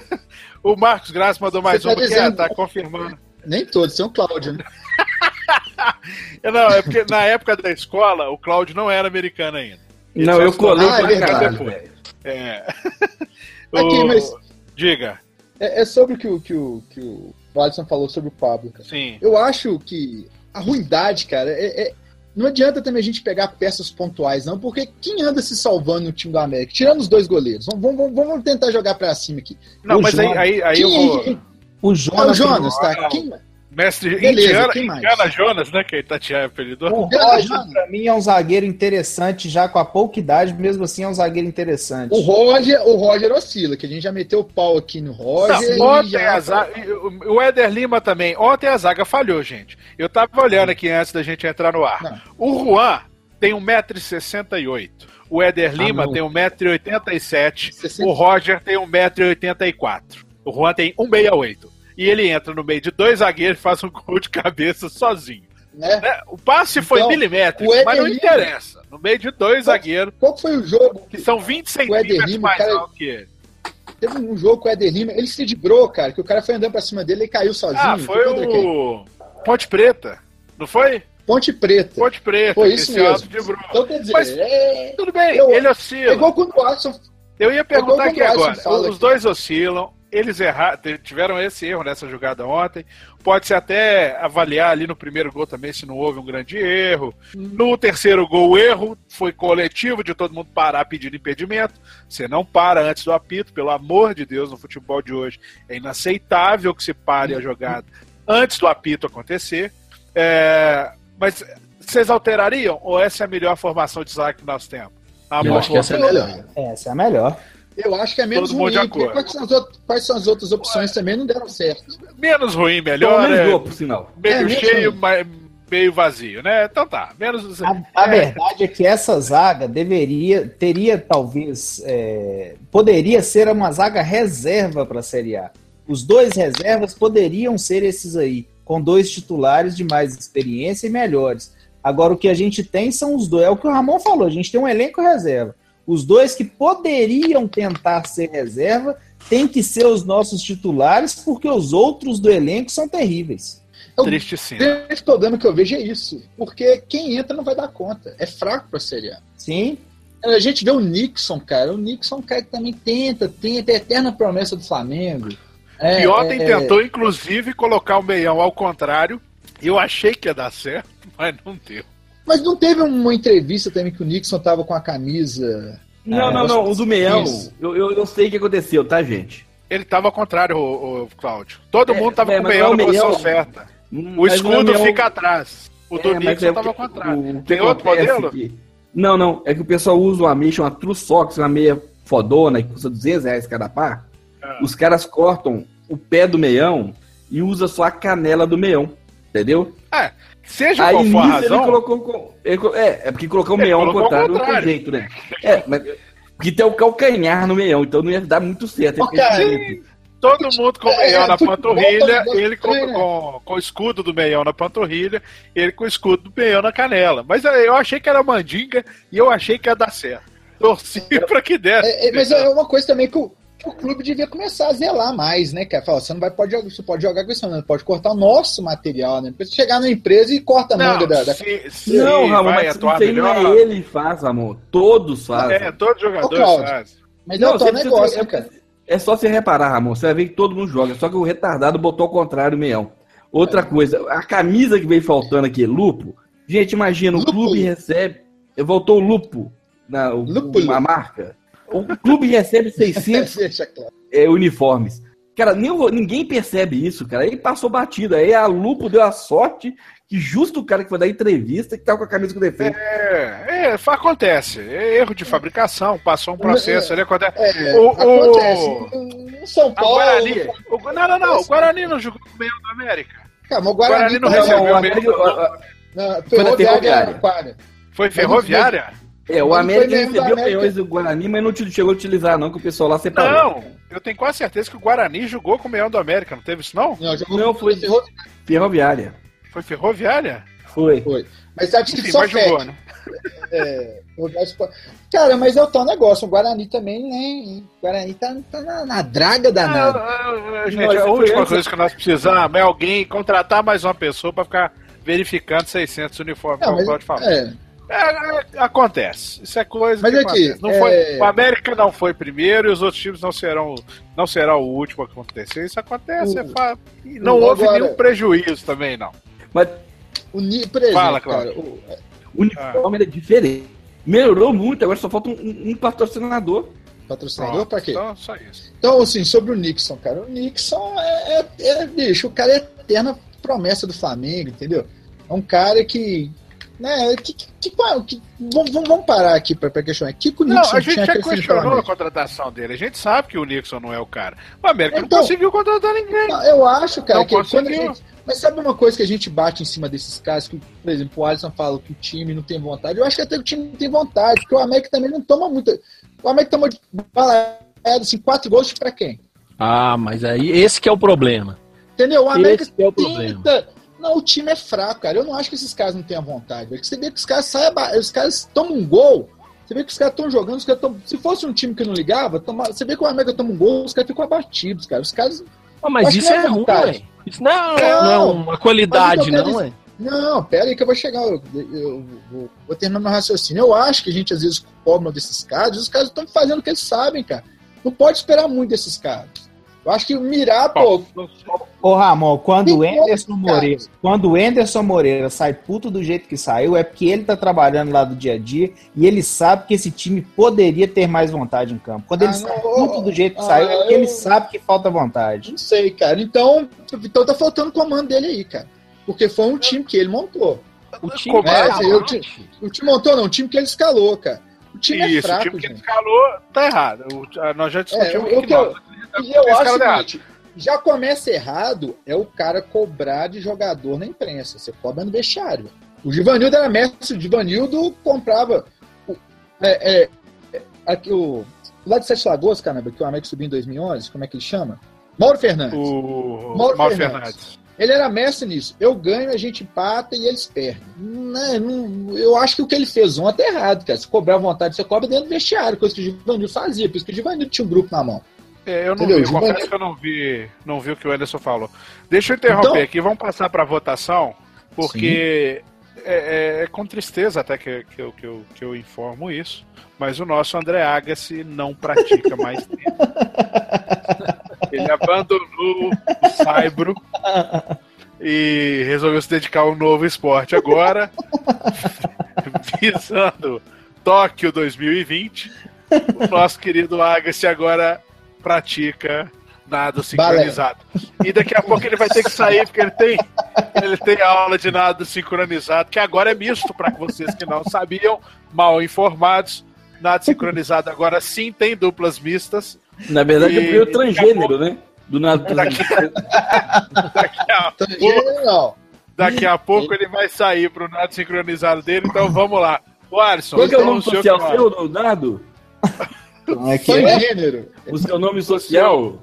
o Marcos Graça mandou mais Você tá uma que dizendo- tá confirmando. Nem todos, são o Cláudio, né? Não, é porque na época da escola, o Cláudio não era americano ainda. Ele Não, só eu se colei tornou Ah, é pra verdade. caralho, depois. velho. É. Aqui, O- mas- Diga, É, é sobre o que o, que, o, que o Alisson falou sobre o Pablo, cara. sim. Eu acho que a ruindade, cara, é, é- não adianta também a gente pegar peças pontuais, não, porque quem anda se salvando no time do América? Tirando os dois goleiros. Vamos, vamos, vamos tentar jogar pra cima aqui. Não, O mas aí, Jonas. aí, aí eu Quem- vou. quem- O Ah, o Jonas, Jonas, tá? Quem, Mestre Beleza, Indiana, quem mais? Indiana Jonas, né? Que Itatiaia apelidou. o Roger, pra mim, é um zagueiro interessante, já com a pouca idade, mesmo assim é um zagueiro interessante. o Roger, o Roger oscila, que a gente já meteu o pau aqui no Roger. Não, e ontem já... a zaga, o Éder Lima também. Ontem a zaga falhou, gente. Eu tava olhando aqui antes da gente entrar no ar. Não. O Juan tem um metro e sessenta e oito. O Éder Lima não. tem um metro e oitenta e sete. sessenta. O Roger tem um metro e oitenta e quatro. O Juan tem um metro e sessenta e oito. E ele entra no meio de dois zagueiros e faz um gol de cabeça sozinho. Né? Né? O passe foi Então, milimétrico, o Éder mas não Lima- interessa. No meio de dois zagueiros Qual que foi o jogo? que são vinte Éder centímetros Lima, mais cara- altos que ele. Teve um jogo com o Éder Lima, ele se debrou, cara, que o cara foi andando pra cima dele e caiu sozinho. Ah, foi contra quem? o Ponte Preta, não foi? Ponte Preta. Ponte Preta, Foi que isso esse mesmo. alto debrou. Então, quer dizer, Mas- é... Tudo bem, Eu- ele é oscila. igual quando o Alisson... Eu ia perguntar igual aqui quando o Alisson agora. fala Os aqui. dois oscilam, eles erraram, tiveram esse erro nessa jogada ontem. Pode-se até avaliar ali no primeiro gol também se não houve um grande erro. No terceiro gol, o erro foi coletivo de todo mundo parar pedindo impedimento. Você não para antes do apito, pelo amor de Deus, no futebol de hoje. É inaceitável que se pare a jogada antes do apito acontecer. É, mas vocês alterariam? Ou essa é a melhor formação de zaga que nós temos? A Eu mão- acho que essa é a melhor. Essa é a melhor. Eu acho que é menos Todo mundo de ruim, porque acordo. quais são, as outras, quais são as outras opções também não deram certo. Menos ruim, melhor, Pelo menos né? gol, por sinal. Meio É, menos cheio, ruim. mas meio vazio, né? Então tá, menos... A, a é, verdade é que essa zaga deveria, teria talvez, é, poderia ser uma zaga reserva para a Série A. Os dois reservas poderiam ser esses aí, com dois titulares de mais experiência e melhores. Agora o que a gente tem são os dois, é o que o Ramon falou, a gente tem um elenco reserva. Os dois que poderiam tentar ser reserva tem que ser os nossos titulares, porque os outros do elenco são terríveis. Triste sim. O grande problema que eu vejo é isso, porque quem entra não vai dar conta, é fraco pra Série A. Sim. A gente vê o Nixon, cara, o Nixon é um cara que também tenta, tenta, é a eterna promessa do Flamengo. É, E ontem é, tentou, inclusive, colocar o meião ao contrário. Eu achei que ia dar certo, mas não deu. Mas não teve uma entrevista também que o Nixon tava com a camisa... Não, Ah, não, não. O do meião, isso. eu, eu, eu sei o que aconteceu, tá, gente? Ele tava ao contrário, o, o Cláudio. Todo É, mundo tava é, com o mas meião não na é o posição meião. certa. Hum, O mas escudo o meião- fica atrás. O do É, mas Nixon é o tava que- ao contrário. o que Tem outro acontece modelo? que- Não, não. É que o pessoal usa uma meia, uma True Socks, uma meia fodona, que custa duzentos reais cada par. Ah. Os caras cortam o pé do meião e usa só a canela do meião. Entendeu? É, seja Aí qual for a nisso ele razão, colocou. com- ele co- é, é porque colocou o Ele meião ao colocou ao contrário, não tem contrário. jeito, né? É, mas. Porque tem o calcanhar no meião, então não ia dar muito certo. Ó, cara, Ele- todo mundo com o É, meião na futebol panturrilha, tá um ele com, negócio estranho, com, com o escudo do meião na panturrilha, ele com o escudo do meião na canela. Mas eu achei que era mandinga e eu achei que ia dar certo. Torci pra que desse. É, é, mas é uma coisa também que o, que o clube devia começar a zelar mais, né, cara? Fala, você não vai, pode, jogar- você pode jogar com isso, não, pode cortar o nosso material, né? Depois você chegar na empresa e corta a Não, manga da... da... se, se Não, Ramon, vai mas isso atuar aí não melhor... é ele que faz, amor. Todos fazem. É, todos os Ô, jogadores Cláudio, fazem. Mas Não, é o tal você precisa- negócio, é- né, cara? É só você reparar, Ramon, você vai ver que todo mundo joga, só que o retardado botou ao contrário o meião. Outra coisa, a camisa que veio faltando aqui, lupo. Gente, imagina, o Lupo. clube recebe. Voltou o lupo, na, o, Lúpulo. uma marca. O clube recebe seiscentos Deixa claro. é, uniformes. Cara, nem o- ninguém percebe isso, cara. Aí passou batido. Aí a Lupo deu a sorte que justo o cara que foi dar entrevista que tava com a camisa com defeito. É, é, fa- acontece. É erro de fabricação, passou um processo ali. Acontece. É, O- o- acontece. No São A Paulo... Guarani. o- não, não, não. O Guarani não jogou com o meião da América. Cara, mas o O Guarani Guarani não tá- recebeu o o América- meião. o- o- Não, Foi na Ferroviária Ferroviária. Aquária. Foi ferroviária? É, o Mas não América foi mesmo da recebeu América. meiões do Guarani, mas não te- chegou a utilizar, não, que o pessoal lá separou. Não, eu tenho quase certeza que o Guarani jogou com o meião da América. Não teve isso, não? Não, jogou Não, com foi- Ferroviária. Ferroviária. Foi ferroviária? Foi. Foi. Mas acho que Enfim, só mas jogou, Fete. né? É, o Vasco- Cara, mas é o tal negócio. O Guarani também, né? O Guarani tá, tá na, na draga danada. Ah, ah, ah, gente, Não, isso a foi última antes- coisa que nós precisamos é alguém contratar mais uma pessoa para ficar verificando seiscentos uniformes, Não, como o mas, Claudio falou. é, É, é, acontece. Isso é coisa Mas que aqui, acontece. Não é- foi, o América não foi primeiro e os outros times não serão, não será o último a acontecer. Isso acontece. O- é fa- e não o- houve agora- nenhum prejuízo também, não. Mas o Ni- por exemplo, Fala, cara, Cláudio. o- o uniforme é diferente. Melhorou muito, agora só falta um, um patrocinador. patrocinador Pronto, pra quê? Então, só isso. Então, assim, sobre o Nixon, cara, o Nixon é, é, é bicho, o cara é a eterna promessa do Flamengo, entendeu? É um cara que, né, que, que, que, que- vamos, vamos- vamos parar aqui pra, pra questionar. O que, que o Não, Nixon a gente tinha já acrescentado ao questionou a Flamengo? contratação dele. A gente sabe que o Nixon não é o cara. O América Então- não conseguiu contratar ninguém. Não, eu acho, cara, Não que quando a conseguiu. gente. Mas sabe uma coisa que a gente bate em cima desses casos? Que, por exemplo, o Alisson fala que o time não tem vontade. Eu acho que até o time não tem vontade, porque o América também não toma muita. O América tomou de balaiada, assim, quatro gols pra quem? Ah, mas aí esse que é o problema. Entendeu? O América Esse que é o problema. tenta. Não, o time é fraco, cara. Eu não acho que esses caras não tenham vontade. velho. Você vê que os caras saem, aba- os caras tomam um gol. Você vê que os caras estão jogando, os caras tão... se fosse um time que não ligava, toma... você vê que o América toma um gol, os caras ficam abatidos, cara. Os caras. Ah, mas Acho isso que não é é ruim, vontade. ué. Isso não, Não, não é uma qualidade, mas o que eu quero não, é? dizer- Não, pera aí que eu vou chegar. Eu, eu- eu vou, vou terminar meu raciocínio. Eu acho que a gente às vezes cobra desses caras, e os caras estão fazendo o que eles sabem, cara. Não pode esperar muito desses caras. Eu acho que mirar, pô. Ô Ramon, quando o Tem Anderson como, Moreira, quando o Anderson Moreira sai puto do jeito que saiu, é porque ele tá trabalhando lá do dia a dia e ele sabe que esse time poderia ter mais vontade em campo. Quando ele Ah, sai não, puto do jeito que ah, saiu, é porque eu- ele sabe que falta vontade. Não sei, cara. Então, então tá faltando o comando dele aí, cara. Porque foi um time que ele montou. O time Como é, tá eu forte. te- O time montou, não, o time que ele escalou, cara. O time Isso, é fraco, o time que ele gente. escalou tá errado. O- nós já discutimos É, o que que eu- nós- E eu esse acho cara o tá errado. seguinte, já começa errado é o cara cobrar de jogador na imprensa. Você cobra no vestiário. O Givanildo era mestre, o Givanildo comprava. o- É, é, é, aqui, o, lá de Sete Lagoas, caramba, que o América subiu em dois mil e onze, como é que ele chama? Mauro Fernandes. O Mauro Mauro Fernandes. Fernandes. Ele era mestre nisso. Eu ganho, a gente empata e eles perdem. Não, não, eu acho que o que ele fez ontem é errado, cara. Se cobrar à vontade, você cobra dentro do vestiário, coisa que o Givanildo fazia, por isso que o Givanildo tinha um grupo na mão. É, eu não Entendeu? vi, eu Givanildo- confesso que eu não vi, não vi o que o Anderson falou. Deixa eu interromper Então- aqui, vamos passar para votação, porque é, é- é com tristeza até que, que, eu, que, eu, que eu informo isso, mas o nosso André Agassi não pratica mais tempo. Ele abandonou o saibro e resolveu se dedicar a um novo esporte agora, visando Tóquio dois mil e vinte. O nosso querido Agassi agora pratica nado sincronizado. E daqui a pouco ele vai ter que sair, porque ele tem, ele tem aula de nado sincronizado, que agora é misto, para vocês que não sabiam, mal informados. Nado sincronizado agora sim tem duplas mistas. Na verdade, E- é porque eu transgênero, né? Do nada. Daqui, daqui a pouco, Não. daqui a pouco ele vai sair pro nado sincronizado dele, então vamos lá. O Alisson, Qual que é o então, nome senhor social que seu, do dado? Como é que Foi é? gênero. O seu nome social?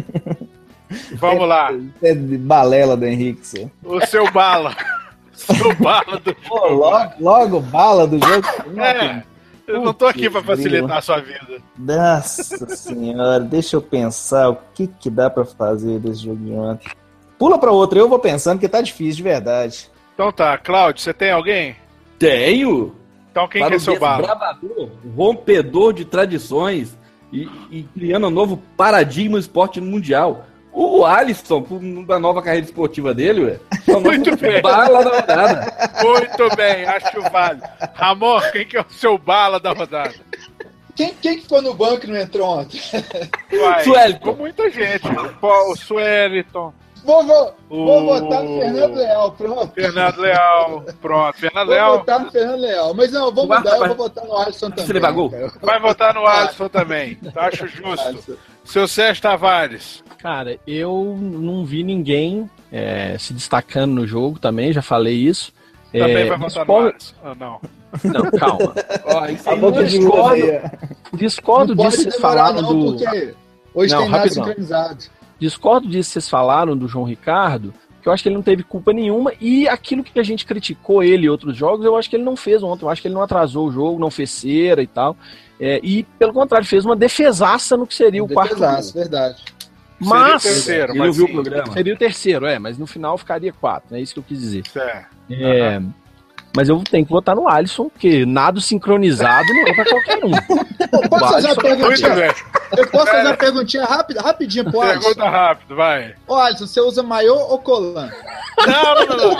Vamos lá. É de balela do Henrique. Só. O seu bala. Seu bala do Pô, logo, logo bala do jogo. É, eu não tô aqui pra Putz, facilitar a sua vida. Nossa senhora, deixa eu pensar o que, que dá pra fazer desse jogo de ontem. Pula pra outro, eu vou pensando que tá difícil de verdade. Então tá, Cláudio, você tem alguém? Tenho! Então quem que Para é o seu bala? desbravador, rompedor de tradições e, e criando um novo paradigma no esporte mundial. O Alisson, da nova carreira esportiva dele, ué, é o Muito nosso bem. bala da rodada. Muito bem, acho vale. Ramon, quem que é o seu bala da rodada? Quem, quem que ficou no banco e não entrou ontem? Vai, Sueliton. com muita gente. O, o Sueliton, Vou, vou, vou O- votar no Fernando Leal, pronto. Fernando Leal, pronto. Fernando Vou Leal votar no Fernando Leal. Mas não, eu vou Guarda, mudar, eu vai. vou votar no Alisson também. Você levar gol? cara. vai votar no Alisson também. Acho justo. Alisson. Seu Sérgio Tavares. Cara, eu não vi ninguém é, se destacando no jogo também, já falei isso. Também É, vai votar no discordo- Alisson. Ah, não. Não, calma. Ó, isso A aí boca não de é Lula discordo. aí, ó. Discordo Não disso pode que vocês demorar falaram não, do. porque hoje Não, tem nada rapidão. sincronizado. Discordo disso que vocês falaram do João Ricardo, que eu acho que ele não teve culpa nenhuma, e aquilo que a gente criticou ele em outros jogos, eu acho que ele não fez ontem, eu acho que ele não atrasou o jogo, não fez cera e tal, é, e pelo contrário, fez uma defesaça no que seria o quarto Defesaço, gol. verdade. Mas Seria o terceiro, Ele mas ouviu o sim. programa. seria o terceiro, é, mas no final ficaria quatro, é isso que eu quis dizer. Certo. É, mas eu tenho que votar no Alisson, porque nado sincronizado não é pra qualquer um. Eu posso fazer uma Alisson- Muito perguntinha? bem. Eu posso fazer uma perguntinha rápida, rapidinho pro Alisson? Pergunta rápido, vai. Ô, Alisson, você usa maiô ou colã? Não, não, não.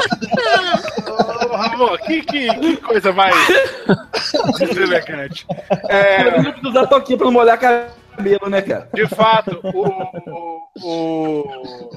não. Ô, Ramon, que, que, que coisa mais deselegante. É, Não precisa usar toquinha pra não molhar cabelo, né, cara? de fato, o. O.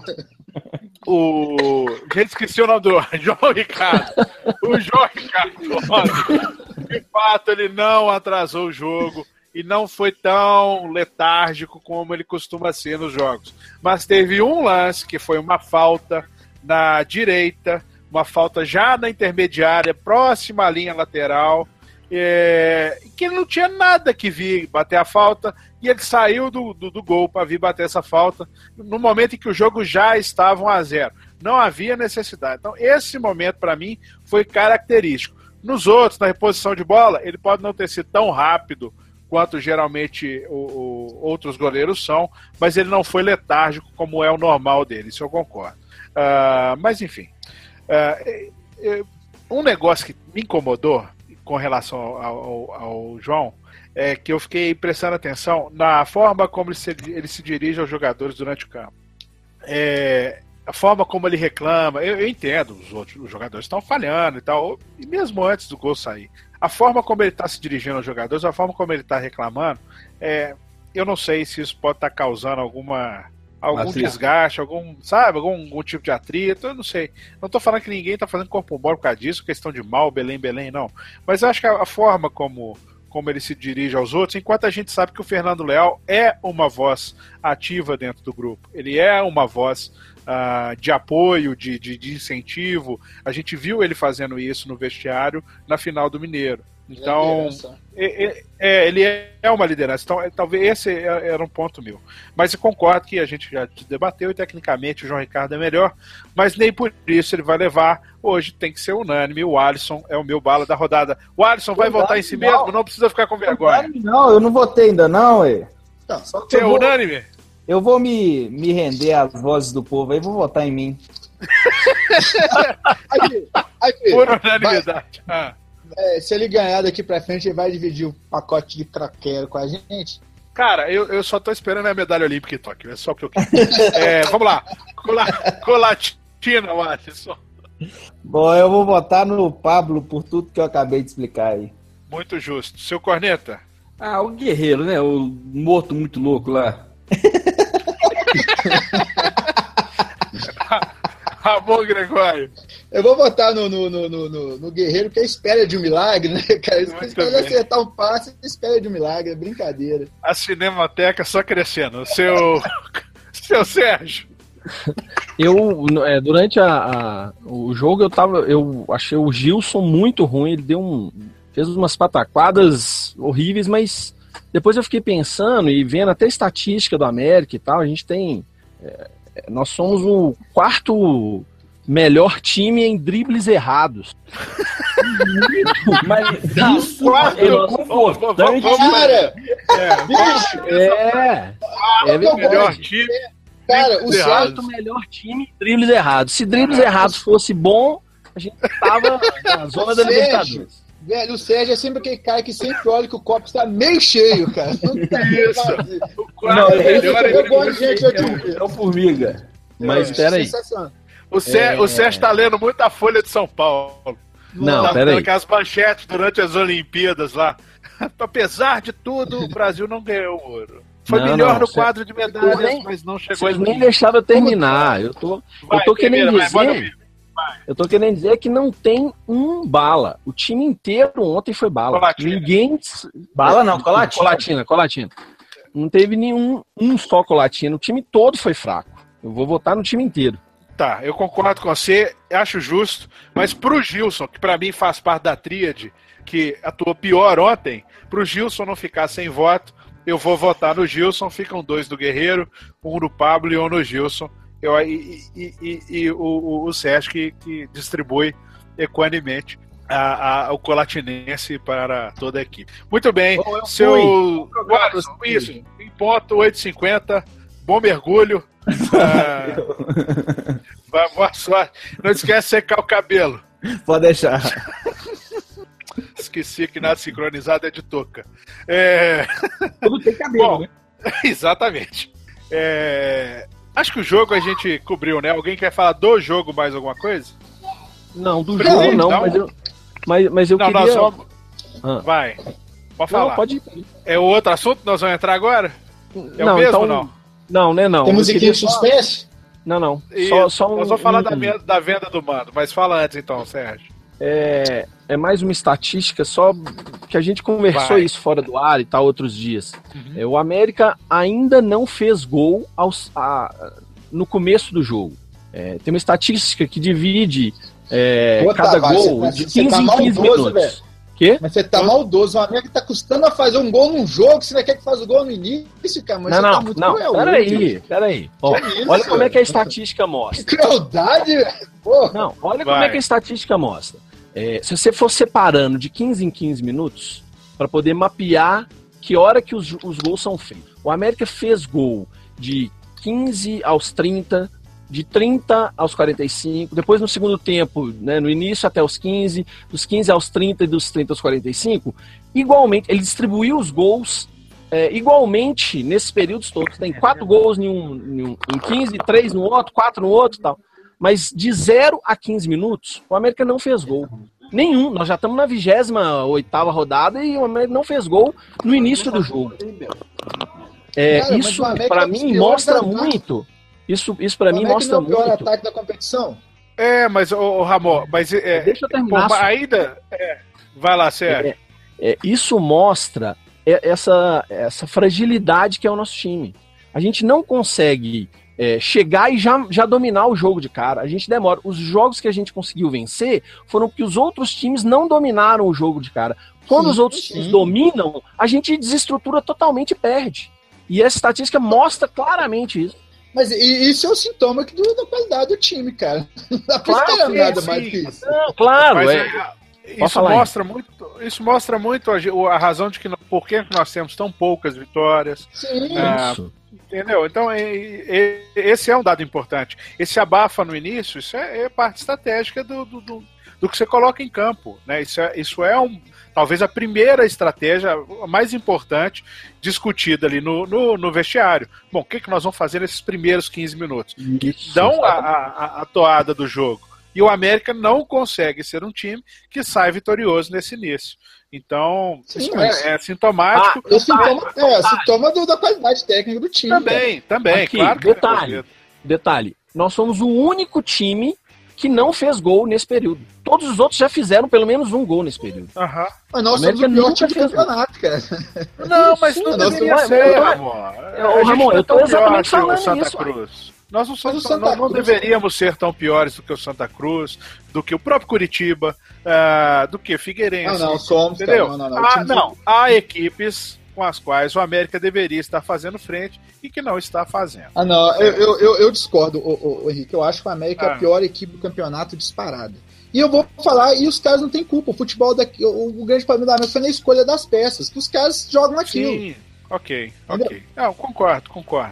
O. Gente, esqueci o nome do João Ricardo. O João Ricardo, de fato, ele não atrasou o jogo e não foi tão letárgico como ele costuma ser nos jogos. Mas teve um lance que foi uma falta na direita, uma falta já na intermediária, próxima à linha lateral, é, que ele não tinha nada que vir bater a falta, e ele saiu do, do, do gol para vir bater essa falta no momento em que o jogo já estava um a zero. Não havia necessidade. Então, esse momento, para mim, foi característico. Nos outros, na reposição de bola, ele pode não ter sido tão rápido quanto geralmente o, o, outros goleiros são, mas ele não foi letárgico como é o normal dele, isso eu concordo. Uh, mas, enfim, uh, um negócio que me incomodou com relação ao, ao, ao João é que eu fiquei prestando atenção na forma como ele se, ele se dirige aos jogadores durante o campo. É, a forma como ele reclama, eu, eu entendo, os outros os jogadores estão falhando e tal, e mesmo antes do gol sair. A forma como ele está se dirigindo aos jogadores, a forma como ele está reclamando, é, eu não sei se isso pode estar tá causando alguma, algum Assim, desgaste, algum, sabe, algum, algum tipo de atrito, eu não sei. Não estou falando que ninguém está fazendo corpo mole por causa disso, questão de mal, Belém, Belém, não. Mas eu acho que a, a forma como como ele se dirige aos outros, enquanto a gente sabe que o Fernando Leal é uma voz ativa dentro do grupo. Ele é uma voz uh, de apoio, de, de, de incentivo. A gente viu ele fazendo isso no vestiário na final do Mineiro. Então, é, é, ele é uma liderança. Então, é, talvez esse era um ponto meu. Mas eu concordo que a gente já debateu e tecnicamente o João Ricardo é melhor, mas nem por isso ele vai levar. Hoje tem que ser unânime. O Alisson é o meu bala da rodada. O Alisson vai votar em si mesmo? Não precisa ficar com vergonha. Não, eu não votei ainda não, ué. Não, Só que Você é eu vou, unânime? eu vou me, me render às vozes do povo aí, vou votar em mim. Aqui, aqui, Por unanimidade. Ah. é, se ele ganhar daqui pra frente, ele vai dividir o pacote de croquero com a gente. Cara, eu, eu só tô esperando a medalha olímpica em Tóquio. É só o que eu quero. É, vamos lá. Cola, colatina, Alisson. Bom, eu vou votar no Pablo por tudo que eu acabei de explicar aí. Muito justo. Seu Corneta? Ah, o guerreiro, né? O morto muito louco lá. Ramon Gregório. Eu vou votar no, no, no, no, no, no Guerreiro, que é espera de um milagre, né, cara? Muito Se ele bem. acertar um passe, espera de um milagre, é brincadeira. A Cinemateca só crescendo. Seu, seu Sérgio. Eu, é, durante a, a- o jogo, eu tava. Eu achei o Gilson muito ruim. Ele deu um. Fez umas pataquadas horríveis, mas depois eu fiquei pensando e vendo até a estatística do América e tal. A gente tem. é, nós somos o quarto melhor time em dribles errados. Mas isso Quatro. é Vamos, confortante. vamos, Cara, é, bicho, É. É o melhor bom. time. cara, o Dribles Sérgio, errados. quarto melhor time em dribles errados. Se dribles errados fosse bom, a gente tava na zona da Sérgio. Libertadores. velho, o Sérgio é sempre aquele cara que sempre olha que o copo está meio cheio, cara. Não tá meio Isso. vazio. O quarto Não, melhor eu, eu é gosto de gente É otimista. o, é o Formiga. Mas peraí. Sensacional. O Sérgio, o Sérgio tá lendo muita Folha de São Paulo. Não, tá peraí. vendo aquelas manchetes durante as Olimpíadas lá. Apesar de tudo, o Brasil não ganhou ouro. Foi Não, melhor não, no cê- quadro de medalhas, nem- mas não chegou Vocês em nem deixaram eu terminar. Eu tô, Vai, eu tô querendo termina, vai, manda dizer. ver. Eu tô querendo dizer que não tem um bala. O time inteiro ontem foi bala. Colatina. Ninguém. Bala não, colatina. Colatina, colatina. Não teve nenhum um só colatina. O time todo foi fraco. Eu vou votar no time inteiro. Tá, eu concordo com você, acho justo, mas pro Gilson, que pra mim faz parte da tríade, que atuou pior ontem, pro Gilson não ficar sem voto, eu vou votar no Gilson, ficam dois do Guerreiro, um no Pablo e um no Gilson, eu, e, e, e, e o, o, o Sérgio que, que distribui equanemente a, a, o colatinense para toda a equipe. Muito bem, Bom, eu seu... fui. Alisson, isso, em ponto, oito e cinquenta, bom mergulho. Ah, vai, boa sorte. Não esquece de secar o cabelo. Pode deixar. Esqueci que nada sincronizado é de touca. É... Tudo tem cabelo, Bom, né? exatamente. É... Acho que o jogo a gente cobriu, né? Alguém quer falar do jogo mais alguma coisa? Não, do Não, jogo não, não. mas eu. Mas, mas eu não, queria. nós vamos. Ah. Vai. Pode Não, falar. pode ir. É o outro assunto que nós vamos entrar agora? É não, o mesmo então, ou não? Não, né? Não. Tem Eu musiquinha de queria só- suspense? Não, não. E Só, só um, nós vamos falar um- da, venda, da venda do mando, mas fala antes então, Sérgio. É, é mais uma estatística, só que a gente conversou Vai. isso fora do ar e tal outros dias. Uhum. É, o América ainda não fez gol aos, a- no começo do jogo. É, tem uma estatística que divide é, Pô, tá, cada vai, gol você tá- de você quinze tá em quinze maldoso, minutos. velho. Quê? Mas você tá maldoso. O América tá custando a fazer um gol num jogo, você não quer que faça o gol no início, cara. Mas Não, você tá não, muito não. cruel, Peraí, viu? peraí. Ó, Que isso? olha como é que a estatística mostra. Que crueldade, velho. Porra. Não, olha Vai. como é que a estatística mostra. É, se você for separando de quinze em quinze minutos, para poder mapear que hora que os, os gols são feitos. O América fez gol de quinze aos trinta, de trinta aos quarenta e cinco, depois no segundo tempo, né, no início até os quinze, dos quinze aos trinta e dos trinta aos quarenta e cinco, igualmente, ele distribuiu os gols é, igualmente nesses períodos todos. Tem quatro gols em, um, em, um, em quinze, três no outro, quatro no outro e tal. Mas de zero a quinze minutos, o América não fez gol. Nenhum. Nós já estamos na vigésima oitava rodada e o América não fez gol no início do jogo. É, Cara, mas isso, o América para é um dos mim, piores mostra ataques. muito. Isso, isso para O mim América mostra não é o pior muito. ataque da competição? É, mas, ô, ô Ramon, mas. É, Deixa eu pô, terminar. mas ainda. é, vai lá, Sérgio. É, isso mostra essa, essa fragilidade que é o nosso time. A gente não consegue é, chegar e já, já dominar o jogo de cara. A gente demora. Os jogos que a gente conseguiu vencer foram porque os outros times não dominaram o jogo de cara. Quando sim, os outros sim. times dominam, a gente desestrutura totalmente e perde. E essa estatística mostra claramente isso. Mas isso é o sintoma do, da qualidade do time, cara. Não dá pra claro, esperar sim, nada sim. mais que isso. Não, claro, Mas, é. Isso mostra, muito, isso mostra muito a, a razão de que por que nós temos tão poucas vitórias. Sim, ah, isso. Entendeu? Então, é, é, esse é um dado importante. Esse abafa no início, isso é, é parte estratégica do, do, do, do que você coloca em campo. Né? Isso é, isso é um, talvez a primeira estratégia, a mais importante, discutida ali no, no, no vestiário. Bom, o que, que nós vamos fazer nesses primeiros quinze minutos? Que dão a, a, a toada do jogo. E o América não consegue ser um time que sai vitorioso nesse início. Então, Sim, isso mas... é, é sintomático. Ah, é sintoma, é, sintoma do, da qualidade técnica do time. Também, cara. também, Aqui, claro que detalhe, é detalhe, nós somos o único time que não fez gol nesse período. Todos os outros já fizeram pelo menos um gol nesse período. Uhum. Mas nós somos o pior time do campeonato, cara. Não, mas Sim, não nós deveria somos... ser, Ramon. Ô, Ramon, eu tô exatamente falando Santa isso. Cruz. Nós não, somos, Santa nós não Cruz... deveríamos ser tão piores do que o Santa Cruz, do que o próprio Curitiba, uh, do que o Figueirense. Não, não, somos, entendeu? Cara, não, não, não. Ah, não, há equipes com as quais o América deveria estar fazendo frente e que não está fazendo. Ah, não, eu, eu, eu, eu discordo, o, o, o Henrique. Eu acho que o América ah. é a pior equipe do campeonato disparada. E eu vou falar, e os caras não têm culpa. O futebol daqui, o, o grande problema da América foi na escolha das peças, que os caras jogam aquilo. Sim, ok, ok. Entendeu? Não, concordo, concordo.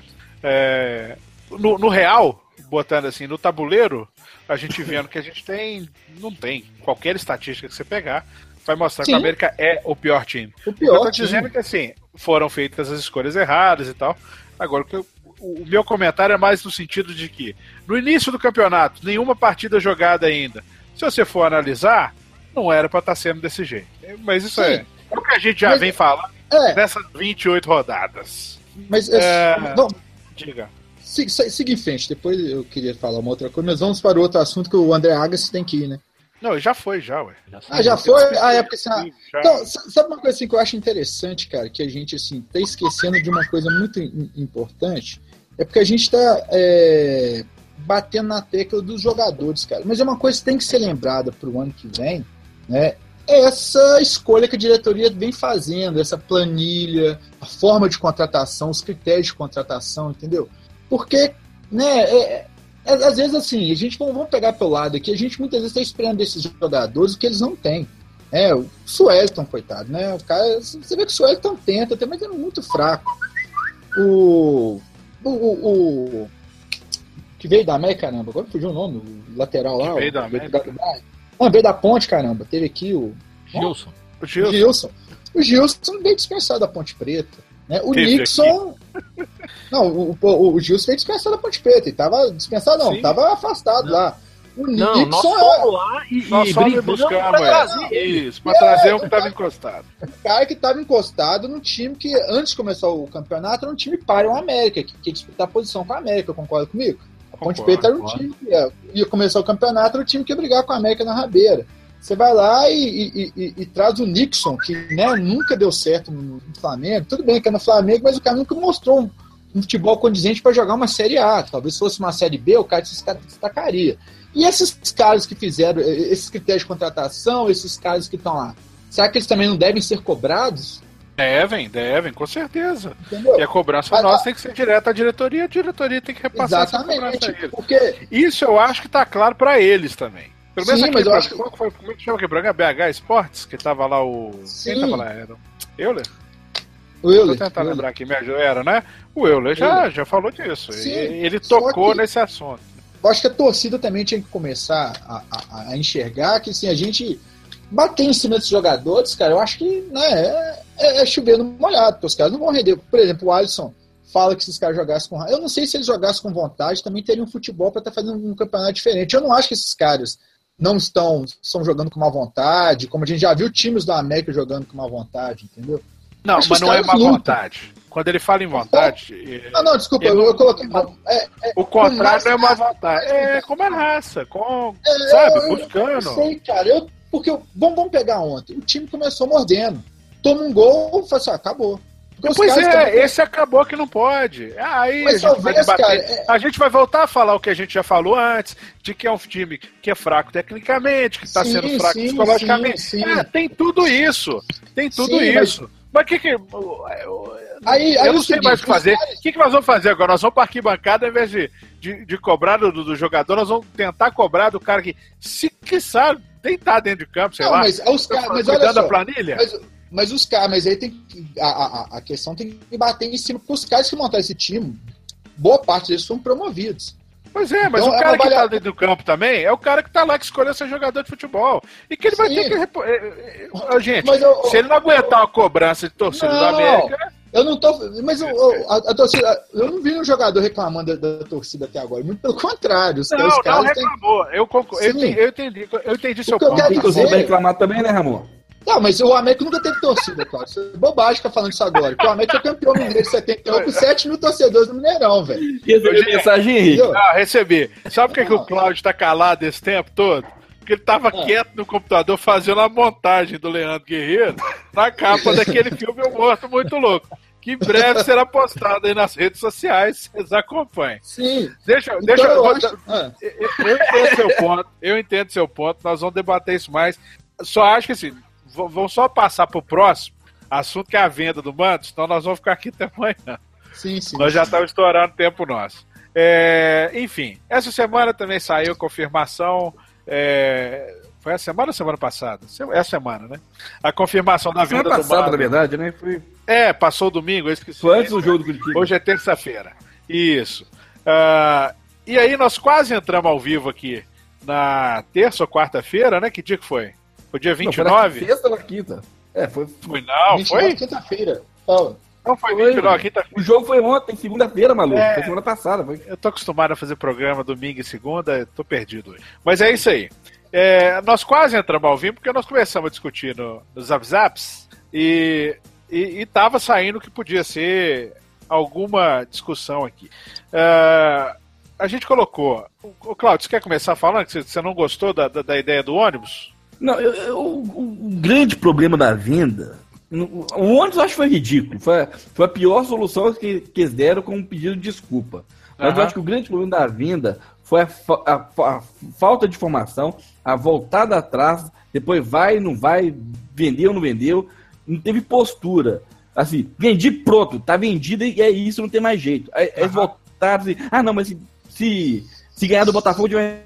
É, no, no real, botando assim, no tabuleiro, a gente vendo que a gente tem, não tem, qualquer estatística que você pegar, vai mostrar Sim. que o América é o pior time. O pior eu tô time. dizendo que assim, foram feitas as escolhas erradas e tal. Agora, o, que eu, o meu comentário é mais no sentido de que, no início do campeonato, nenhuma partida jogada ainda. Se você for analisar, não era para estar sendo desse jeito. Mas isso Sim. é, é o que a gente já Mas, vem falando é. nessas vinte e oito rodadas. Mas, é, vamos, diga. Siga em frente, depois eu queria falar uma outra coisa, mas vamos para o outro assunto que o André Agassi tem que ir, né? Não, já foi, já, ué. Já ah, já foi? Ah, é porque... Assim, então, sabe uma coisa assim, que eu acho interessante, cara, que a gente assim, tá esquecendo de uma coisa muito importante? É porque a gente tá é, batendo na tecla dos jogadores, cara. Mas é uma coisa que tem que ser lembrada pro ano que vem, né? É essa escolha que a diretoria vem fazendo, essa planilha, a forma de contratação, os critérios de contratação, entendeu? Porque, né, é, é, às vezes assim, a gente, vamos pegar pelo lado aqui, a gente muitas vezes está esperando desses jogadores o que eles não têm. É, o Suelton, coitado, né? O cara, você vê que o Suelton tenta, mas é muito fraco. O. O. o, o que veio da América, caramba, agora fugiu o nome, o lateral lá. Que veio o, da América. Não, veio da Ponte, caramba. Teve aqui o. Gilson. O Gilson. Gilson. O Gilson veio dispensado da Ponte Preta. Né? O Teve Nixon. Aqui. Não, o, o, o Gilson veio dispensado da Ponte Preta. Ele tava dispensado, não, Sim. tava afastado não. lá. O não, Nixon nós fomos lá e, nós e brigamos buscar, pra trazer isso, pra é, trazer um que tava encostado. O cara que tava encostado num time que, antes de começar o campeonato, era um time para o América, que quer disputar a posição com a América, concorda comigo? A Ponte Preta era um time que ia, ia começar o campeonato, era um time que ia brigar com a América na rabeira. Você vai lá e, e, e, e traz o Nixon, que né, nunca deu certo no, no Flamengo. Tudo bem que é no Flamengo, mas o cara nunca mostrou um, um futebol condizente para jogar uma Série A. Talvez fosse uma Série B, o cara se destacaria. E esses caras que fizeram, esses critérios de contratação, esses caras que estão lá, será que eles também não devem ser cobrados? Devem, devem, com certeza. Entendeu? E a cobrança nossa tem que ser direta à diretoria, a diretoria tem que repassar Exatamente, essa cobrança a eles. Porque... Isso eu acho que está claro para eles também. Pelo menos Sim, aqui, mas eu pra, acho que... como foi, como é que chama aquele programa? B H Esportes, que tava lá o... Sim. Quem tava lá? Era o Euler? O Euler. Vou tentar Euler. lembrar aqui, me ajuda, era, né? O Euler já, Euler. já falou disso. Sim, ele tocou que... nesse assunto. Eu acho que a torcida também tinha que começar a, a, a enxergar que assim, a gente bater em cima desses jogadores, cara, eu acho que né, é, é, é chover no molhado, porque os caras não vão render. Por exemplo, o Alisson fala que se os caras jogassem com... Eu não sei se eles jogassem com vontade, também teriam um futebol para estar tá fazendo um campeonato diferente. Eu não acho que esses caras não estão, estão jogando com má vontade, como a gente já viu times da América jogando com má vontade, entendeu? Não, mas não é má lutam. vontade. Quando ele fala em vontade... Não, não, desculpa, eu, eu coloquei... É, é, o contrário não é má vontade. É como é raça, com, é, sabe, buscando. Eu sei, cara, eu, porque eu, vamos, vamos pegar ontem. O time começou mordendo. toma um gol e fala assim, ah, acabou. Porque pois é, também... esse acabou que não pode. Aí a gente, talvez, vai debater. Cara, é... a gente vai voltar a falar o que a gente já falou antes, de que é um time que é fraco tecnicamente, que está sendo fraco sim, psicologicamente. Sim, sim. É, tem tudo isso. Tem tudo sim, isso. Mas... Mas o que que... Eu, eu, aí, eu aí não sei seguinte, mais o que fazer. O caras... que, que nós vamos fazer agora? Nós vamos para a arquibancada, ao invés de, de, de cobrar do, do jogador, nós vamos tentar cobrar do cara que, se quiser, deitar dentro de campo, sei não, lá. Mas, os caras, mas olha só, da planilha. Mas, mas os caras, mas aí tem que, a, a, a questão tem que bater em cima, porque os caras que montaram esse time, boa parte deles foram promovidos. Pois é, mas então, o cara é que tá dentro do campo também é o cara que tá lá que escolheu ser jogador de futebol. E que ele vai Sim. ter que... Repo... Gente, eu, se ele não aguentar a cobrança de torcida não, da América... Eu não tô... Mas eu, eu, a, a torcida... Eu não vi um jogador reclamando da, da torcida até agora. Muito pelo contrário. Os, não, os não reclamou. Tem... Eu, concordo, eu, entendi, eu entendi, eu entendi seu ponto. Tem que dizer... reclamar também, né, Ramon? Não, mas o América nunca teve torcida, cara. Isso é bobagem ficar falando isso agora. Porque o América foi campeão mineiro de setenta e um com sete mil torcedores no Mineirão, velho. Recebi mensagem, Henrique. Ah, recebi. Sabe por que, que o Cláudio tá calado esse tempo todo? Porque ele tava ah. quieto no computador fazendo a montagem do Leandro Guerreiro na capa daquele filme Eu Morto Muito Louco. Que em breve será postado aí nas redes sociais. Vocês acompanhem. Sim. Deixa, então deixa eu, eu, acho... ah. eu, eu entendo seu ponto. Eu entendo seu ponto. Nós vamos debater isso mais. Só acho que assim... Vamos só passar pro próximo assunto, que é a venda do Mando, senão nós vamos ficar aqui até amanhã. Sim, sim. Nós já estamos estourando tempo nosso. É, enfim, essa semana também saiu confirmação. É, foi a semana ou semana passada? É a semana, né? A confirmação da venda semana do passada, Mando. na verdade, né? Foi... É, passou domingo. Eu esqueci. Foi antes do jogo do Curitiba. Hoje é terça-feira. Isso. Uh, e aí nós quase entramos ao vivo aqui na terça ou quarta-feira, né? Que dia que foi? Foi dia vinte e nove? Não, foi na sexta ou na quinta? É, foi... Foi não, vinte e nove, foi? quinta-feira. Fala. Não, foi vinte e nove, quinta-feira. O jogo foi ontem, segunda-feira, maluco. É... Foi semana passada. Foi... Eu tô acostumado a fazer programa domingo e segunda, tô perdido hoje. Mas é isso aí. É, nós quase entramos ao vivo porque nós começamos a discutir no, no Zap Zaps e, e, e tava saindo que podia ser alguma discussão aqui. Uh, a gente colocou... O Cláudio, você quer começar falando que você não gostou da, da, da ideia do ônibus? Não, eu, eu, o, o grande problema da venda, o ônibus eu acho que foi ridículo, foi, foi a pior solução que, que eles deram com um pedido de desculpa. Mas uhum. eu acho que o grande problema da venda foi a, a, a, a falta de informação, a voltada atrás, depois vai, não vai, vendeu, não vendeu, não teve postura. Assim, vendi pronto, tá vendido e é isso, não tem mais jeito. Aí uhum. eles voltaram assim, ah não, mas se, se, se ganhar do Botafogo, vai...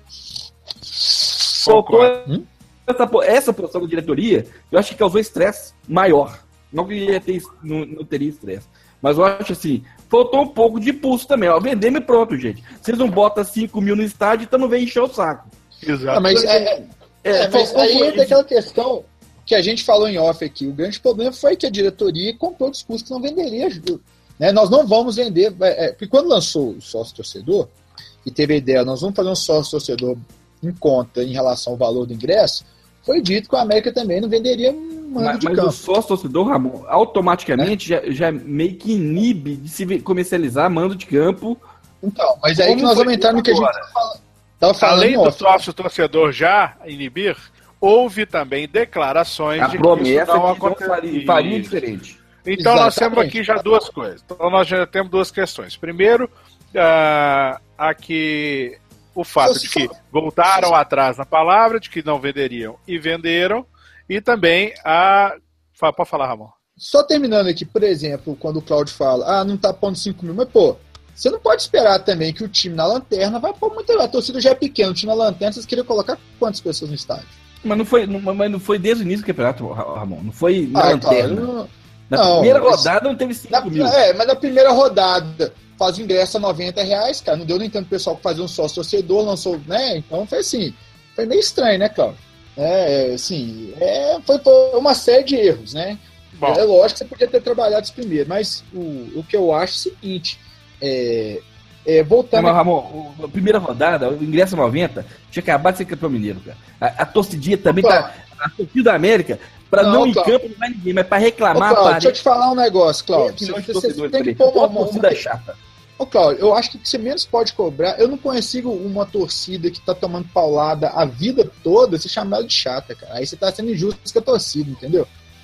Faltou... Hum? Essa, essa posição da diretoria, eu acho que causou estresse maior. Não que ia ter, não, não teria estresse. Mas eu acho assim, faltou um pouco de pulso também. Ó, vender me pronto, gente. Vocês não botam cinco mil no estádio, então não vem encher o saco. Exato. Ah, mas é, é, é, mas aí entra aquela questão que a gente falou em off aqui. O grande problema foi que a diretoria comprou discurso que não venderia. Né? Nós não vamos vender. É, porque quando lançou o sócio-torcedor, e teve a ideia, nós vamos fazer um sócio-torcedor em conta em relação ao valor do ingresso, foi dito que o América também não venderia mando mas, de mas campo. Mas o sócio-torcedor, Ramon, automaticamente é. já, já meio que inibe de se comercializar mando de campo. Então, mas aí que nós vamos entrar no que a gente estava falando. Tava falando Além do off, sócio-torcedor já inibir, houve também declarações a de promessa que isso não que aconteceria. Faria, faria diferente. Então Exatamente. Nós temos aqui já duas coisas. Então nós já temos duas questões. Primeiro, uh, a que... o fato de que voltaram atrás na palavra, de que não venderiam e venderam, e também a... Pode falar, Ramon. Só terminando aqui, por exemplo, quando o Cláudio fala, ah, não tá pondo cinco mil, mas pô, você não pode esperar também que o time na lanterna vai pôr muito... A torcida já é pequena, o time na lanterna, vocês queriam colocar quantas pessoas no estádio? Mas não foi, não, mas não foi desde o início do campeonato, Ramon, não foi na ah, lanterna. Claro, não... Na não, primeira mas... rodada não teve cinco na... mil. É, mas na primeira rodada... faz o ingresso a noventa reais, cara. Não deu nem tanto pessoal que fazia um sócio torcedor, lançou, né? Então foi assim, foi meio estranho, né, Cláudio? É, assim, é, foi, foi uma série de erros, né? Bom. É lógico que você podia ter trabalhado isso primeiro, mas o, o que eu acho é o seguinte, é, é voltando... Não, Ramon, a primeira rodada, o ingresso a noventa, tinha acabado de ser campeão mineiro, cara. A, a torcidinha também Opa. tá... A torcida da América... Pra não, não ir em campo não vai ninguém, mas pra reclamar... Ô, Cláudio, deixa eu te falar um negócio, Cláudio. Você, você, você tem que pôr uma, uma torcida chata. Ô, Cláudio, eu acho que o que você menos pode cobrar... Eu não consigo uma torcida que tá tomando paulada a vida toda se chamar de chata, cara. Aí você tá sendo injusto com a torcida, entendeu?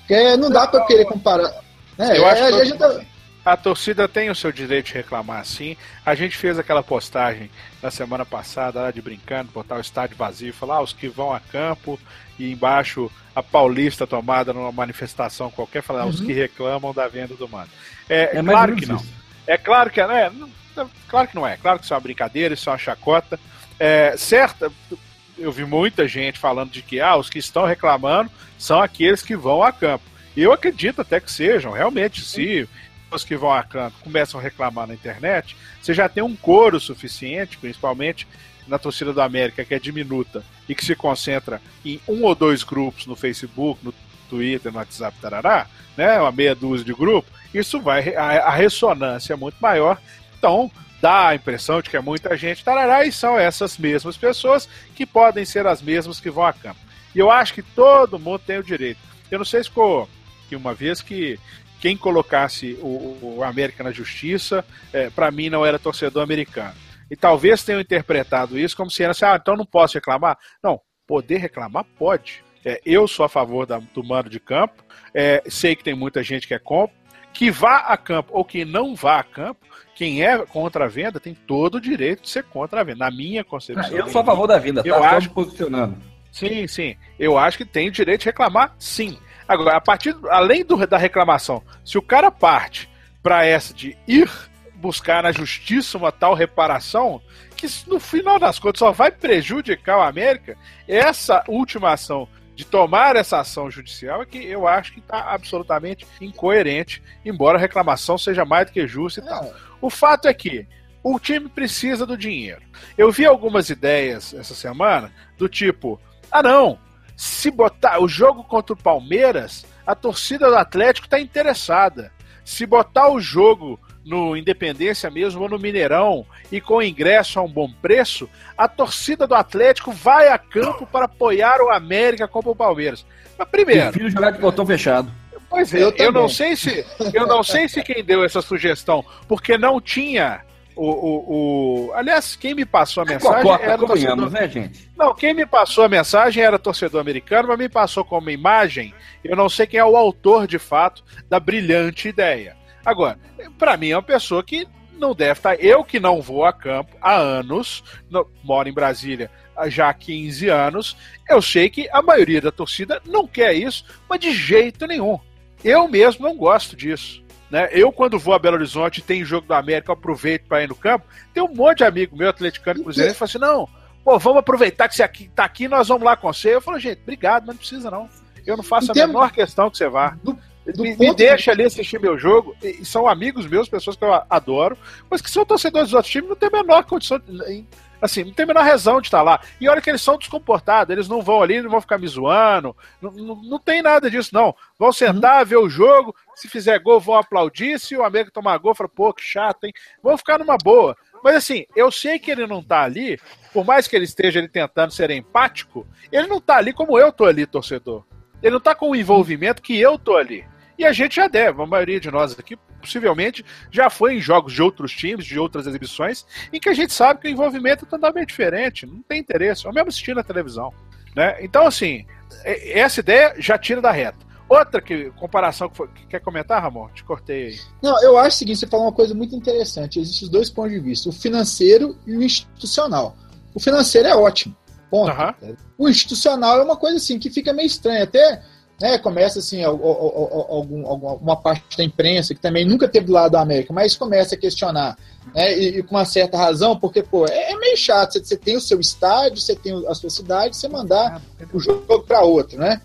Porque não dá para querer comparar. É, eu acho é, que a, gente tá... a torcida tem o seu direito de reclamar, sim. A gente fez aquela postagem na semana passada, lá de brincando, botar o estádio vazio, falar ah, os que vão a campo e embaixo a Paulista tomada numa manifestação qualquer, falar ah, uhum. os que reclamam da venda do Mano. É, é claro que não. Isso. É claro que é, não, claro que não é. Claro que isso é uma brincadeira, isso é uma chacota. É, certa, eu vi muita gente falando de que ah, os que estão reclamando são aqueles que vão a campo. Eu acredito até que sejam, realmente, se os que vão a campo começam a reclamar na internet, você já tem um coro suficiente, principalmente na torcida do América, que é diminuta e que se concentra em um ou dois grupos no Facebook, no Twitter, no WhatsApp, tarará, né, uma meia dúzia de grupos, isso vai, a, a ressonância é muito maior, então dá a impressão de que é muita gente, tarará, e são essas mesmas pessoas que podem ser as mesmas que vão a campo. E eu acho que todo mundo tem o direito. Eu não sei se ficou que uma vez que quem colocasse o, o América na justiça, é, para mim não era torcedor americano. E talvez tenham interpretado isso como se era assim, ah, então não posso reclamar. Não, poder reclamar pode. É, eu sou a favor da, do mando de campo, é, sei que tem muita gente que é contra, que vá a campo ou que não vá a campo, quem é contra a venda tem todo o direito de ser contra a venda, na minha concepção. Eu sou a favor da venda, eu tá acho, posicionando. Sim, sim, eu acho que tem o direito de reclamar, sim. Agora, a partir, além do, da reclamação, se o cara parte para essa de ir buscar na justiça uma tal reparação, que no final das contas só vai prejudicar o América, essa última ação de tomar essa ação judicial é que eu acho que está absolutamente incoerente, embora a reclamação seja mais do que justa e tal. O fato é que o time precisa do dinheiro. Eu vi algumas ideias essa semana do tipo, ah não, se botar o jogo contra o Palmeiras, a torcida do Atlético está interessada. Se botar o jogo no Independência mesmo ou no Mineirão e com ingresso a um bom preço, a torcida do Atlético vai a campo para apoiar o América contra o Palmeiras. Mas primeiro, prefiro jogar de botão fechado. Pois é, eu, eu não sei se eu não sei se quem deu essa sugestão, porque não tinha O, o, o... Aliás, quem me passou a mensagem Copa, era torcedor... né, gente? Não, quem me passou a mensagem era torcedor americano, mas me passou como imagem, eu não sei quem é o autor de fato da brilhante ideia. Agora, para mim é uma pessoa que não deve estar... Eu que não vou a campo há anos, no... moro em Brasília já há quinze anos, eu sei que a maioria da torcida não quer isso, mas de jeito nenhum. Eu mesmo não gosto disso. Né? Eu, quando vou a Belo Horizonte e tem jogo do América, eu aproveito para ir no campo. Tem um monte de amigo meu, atleticano e cruzeirense, que fala assim: não, pô, vamos aproveitar que você aqui, tá aqui, nós vamos lá com você. Eu falo, gente, obrigado, mas não precisa não. Eu não faço a Entendo. menor questão que você vá. Do, do me, me deixa ali assistir meu jogo. E são amigos meus, pessoas que eu adoro, mas que são torcedores dos outros times, não tem a menor condição. De, assim, não tem a menor razão de estar lá. E olha que eles são descomportados, eles não vão ali, não vão ficar me zoando, não, não, não tem nada disso, não. Vão sentar, uhum. ver o jogo, se fizer gol, vão aplaudir, se o América tomar gol, fala, pô, que chato, hein? Vão ficar numa boa. Mas assim, eu sei que ele não tá ali, por mais que ele esteja ali tentando ser empático, ele não tá ali como eu tô ali, torcedor. Ele não tá com o envolvimento que eu tô ali. E a gente já deve, a maioria de nós aqui, possivelmente, já foi em jogos de outros times, de outras exibições, em que a gente sabe que o envolvimento é totalmente diferente, não tem interesse, é o mesmo assistir na televisão. Né? Então, assim, essa ideia já tira da reta. Outra que, comparação que, foi, que quer comentar, Ramon? Te cortei aí. Não, eu acho o seguinte, você falou uma coisa muito interessante, existem os dois pontos de vista, o financeiro e o institucional. O financeiro é ótimo, ponto. Uhum. O institucional é uma coisa assim, que fica meio estranha, até... É, começa assim, algum, alguma parte da imprensa que também nunca teve do lado da América, mas começa a questionar, né, e, e com uma certa razão, porque pô, é, é meio chato, você, você tem o seu estádio, você tem a sua cidade, você mandar o jogo para outro, né?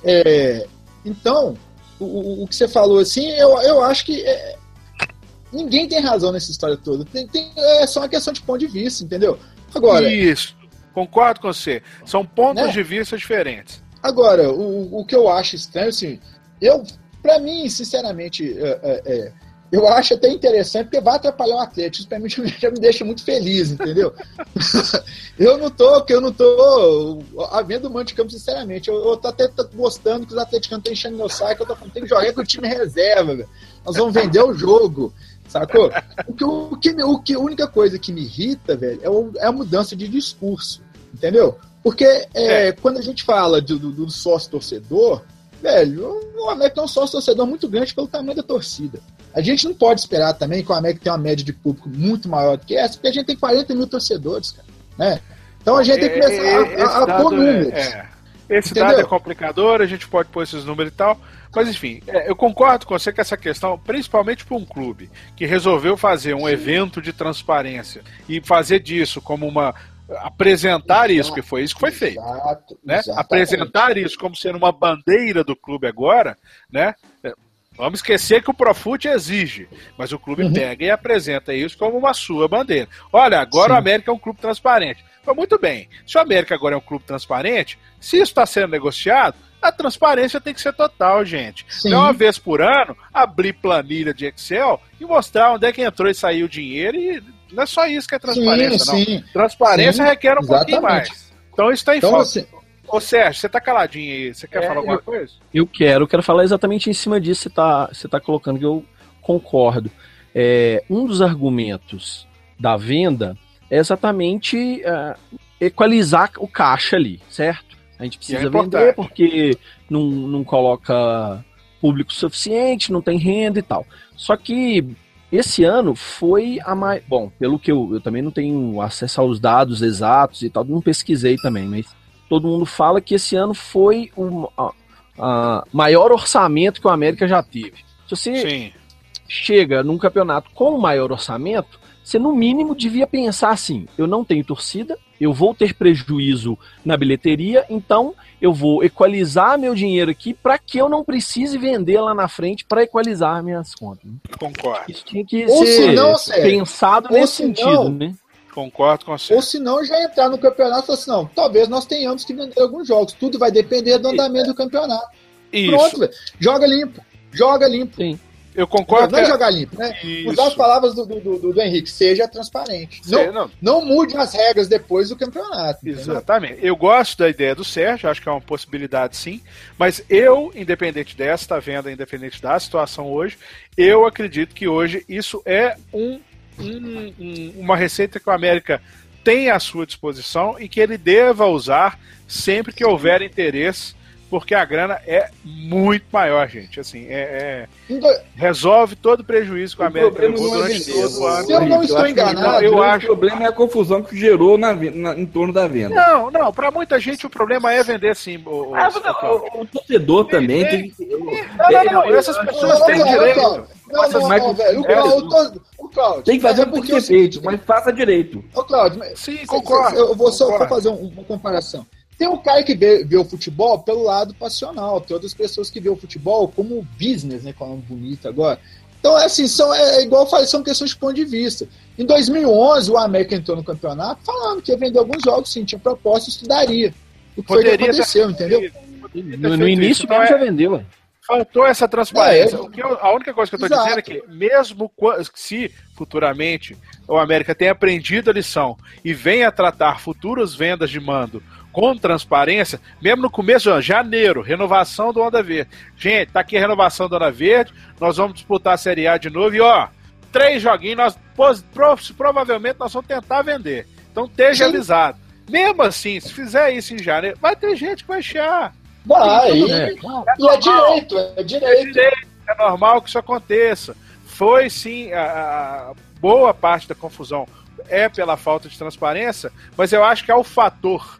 É, então, o, o que você falou assim, eu, eu acho que é, ninguém tem razão nessa história toda, tem, tem, é só uma questão de ponto de vista, entendeu? Agora, isso, concordo com você, são pontos né? de vista diferentes. Agora, o, o que eu acho estranho, assim, eu, pra mim, sinceramente, é, é, é, eu acho até interessante, porque vai atrapalhar o Atlético, isso pra mim já, já me deixa muito feliz, entendeu? eu não tô, eu não tô a venda do mando de campo, sinceramente, eu, eu tô até tô gostando que os atleticanos estão enchendo meu saco, eu tô falando, tem que jogar com o time reserva, velho. Nós vamos vender o jogo, sacou? O que, o que, o que, a única coisa que me irrita, velho, é, o, é a mudança de discurso, entendeu? Porque é, é. quando a gente fala do, do, do sócio-torcedor, velho, o América é um sócio torcedor muito grande pelo tamanho da torcida. A gente não pode esperar também que o América tenha uma média de público muito maior do que essa, porque a gente tem quarenta mil torcedores, cara, né? Então a gente tem que começar a, a, a pôr números. É, é. Esse Entendeu? Dado é complicador, a gente pode pôr esses números e tal, mas enfim, é, eu concordo com você que essa questão, principalmente para um clube que resolveu fazer um Sim. evento de transparência e fazer disso como uma... apresentar exato, isso, que foi isso que foi feito. Exato, né? Apresentar isso como sendo uma bandeira do clube agora, né? Vamos esquecer que o Profut exige, mas o clube uhum. pega e apresenta isso como uma sua bandeira. Olha, agora Sim. o América é um clube transparente. Mas muito bem, se o América agora é um clube transparente, se isso está sendo negociado, a transparência tem que ser total, gente. Sim. Não uma vez por ano, abrir planilha de Excel e mostrar onde é que entrou e saiu o dinheiro, e não é só isso que é transparência, sim, não. Sim. Transparência sim, requer um exatamente. pouquinho mais. Então isso está em então, falta. Você... Ô Sérgio, você tá caladinho aí, você quer é, falar alguma eu, coisa? Eu quero, eu quero falar exatamente em cima disso, você tá, você tá colocando, que eu concordo. É, um dos argumentos da venda é exatamente uh, equalizar o caixa ali, certo? A gente precisa é vender porque não, não coloca público suficiente, não tem renda e tal. Só que esse ano foi a mais... Bom, pelo que eu, eu também não tenho acesso aos dados exatos e tal, não pesquisei também, mas todo mundo fala que esse ano foi o a, a maior orçamento que o América já teve. Se você Sim. chega num campeonato com o maior orçamento, você no mínimo devia pensar assim, eu não tenho torcida, eu vou ter prejuízo na bilheteria, então eu vou equalizar meu dinheiro aqui para que eu não precise vender lá na frente para equalizar minhas contas. Concordo. Isso tinha que ou ser não, pensado ou nesse sentido, não, né? Concordo com você. Ou se não, já entrar no campeonato e falar assim, não, talvez nós tenhamos que vender alguns jogos, tudo vai depender do andamento do campeonato. Isso. Pronto, velho. Joga limpo, joga limpo. Sim. Eu concordo. Não, não é jogar limpo, né? Isso. Usar as palavras do, do, do, do Henrique, seja transparente. Não, não. não mude as regras depois do campeonato. Exatamente. Entendeu? Eu gosto da ideia do Sérgio, acho que é uma possibilidade sim, mas eu, independente desta venda, independente da situação hoje, eu acredito que hoje isso é um, um, um, uma receita que o América tem à sua disposição e que ele deva usar sempre que houver interesse, porque a grana é muito maior, gente. Assim, é, é... resolve todo o prejuízo que a América levou durante todo o ano. Se eu não estou enganado, eu acho que o problema é a confusão que gerou na, na, em torno da venda. Não, não, para muita gente o problema é vender sim. O, ah, o, o, o torcedor é, também é, tem que. Não, não, não, essas pessoas têm direito. Não, não, não, velho. O Cláudio. Tem que fazer o que é feito, mas faça direito. Ô, Cláudio, sim, concordo. Eu vou só fazer uma comparação. Tem um cara que vê, vê o futebol pelo lado passional, tem outras pessoas que vê o futebol como business, né, com um bonito agora. Então, é assim, são, é, é igual eu falei, são questões de ponto de vista. Em dois mil e onze, o América entrou no campeonato falando que ia vender alguns jogos, sim, tinha proposta, estudaria. O que foi que aconteceu, ter... entendeu? No, no início, mesmo já vendeu. Faltou essa transparência. É, eu... o que eu, a única coisa que eu estou dizendo é que, mesmo se futuramente o América tenha aprendido a lição e venha tratar futuras vendas de mando com transparência, mesmo no começo de janeiro, renovação do Onda Verde. Gente, tá aqui a renovação do Onda Verde, nós vamos disputar a Série A de novo e, ó, três joguinhos, nós provavelmente nós vamos tentar vender. Então esteja Sim. avisado. Mesmo assim, se fizer isso em janeiro, vai ter gente que vai chiar. Vai, e é, e é direito, é direito. É direito, é normal que isso aconteça. Foi sim, a, a boa parte da confusão é pela falta de transparência, mas eu acho que é o fator,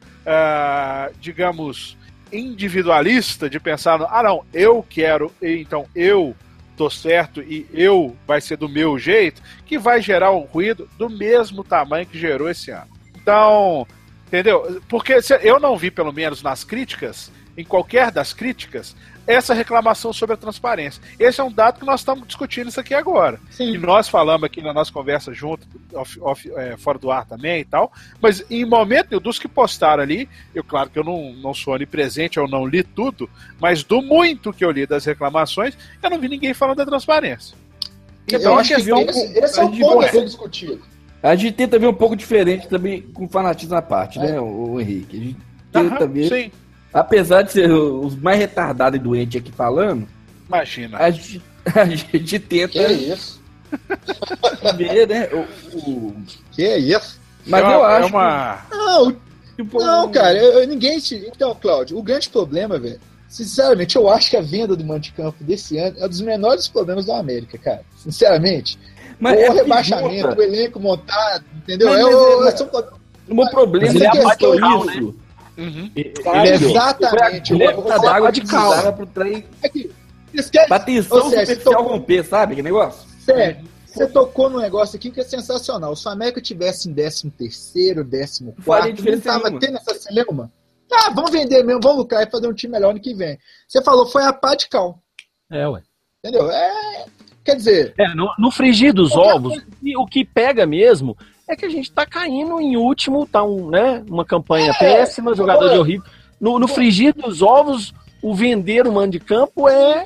uh, digamos, individualista de pensar, no, ah não, eu quero, então eu tô certo e eu vai ser do meu jeito, que vai gerar um ruído do mesmo tamanho que gerou esse ano. Então, entendeu? Porque se, eu não vi, pelo menos nas críticas, em qualquer das críticas, essa reclamação sobre a transparência. Esse é um dado que nós estamos discutindo isso aqui agora. Sim. E nós falamos aqui na nossa conversa junto, off, off, é, fora do ar também e tal, mas em momento, dos que postaram ali, eu claro que eu não, não sou onipresente, eu não li tudo, mas do muito que eu li das reclamações, eu não vi ninguém falando da transparência. Então, eu acho que um, esse, esse é o ponto a ser discutido. A gente tenta ver um pouco diferente também com fanatismo à parte, é. né, o, o Henrique? A gente tenta Aham, ver... Sim. Apesar de ser os mais retardados e doentes aqui falando, imagina. A gente, a gente tenta. Que é isso? Ver, né? O, o... Que é isso? Mas é eu uma, acho. É uma... Que... Não, tipo, não, cara, eu, ninguém. Te... Então, Cláudio, o grande problema, velho, Sinceramente, eu acho que a venda do mando de campo desse ano é um dos menores problemas do América, cara. Sinceramente. Mas o é rebaixamento, junta. o elenco montado, entendeu? Mas, é mas, o, mas, é, o meu problema mas é é que questão, isso. Uhum. Ele é exatamente. Ele é eu vou a falar d'água de que calma. precisava pro trem. Aqui, esquece. Pra tensão Ô, Sérgio, superficial tô- romper, sabe? Que negócio? Sério, você tocou num negócio aqui que é sensacional. Se o América tivesse em décimo terceiro, décimo Não faria quarto, não diferença tava nenhuma. tendo essa celeuma. Ah, vamos vender mesmo, vamos lucrar e fazer um time melhor ano que vem. Você falou, foi a pá de cal. É, ué. Entendeu? É, quer dizer, É, no, no frigir dos Qualquer ovos, e o que pega mesmo é que a gente tá caindo em último, tá um, né, uma campanha É, péssima, jogador agora- de horrível. No, no frigir dos ovos, o vender o mando de campo é,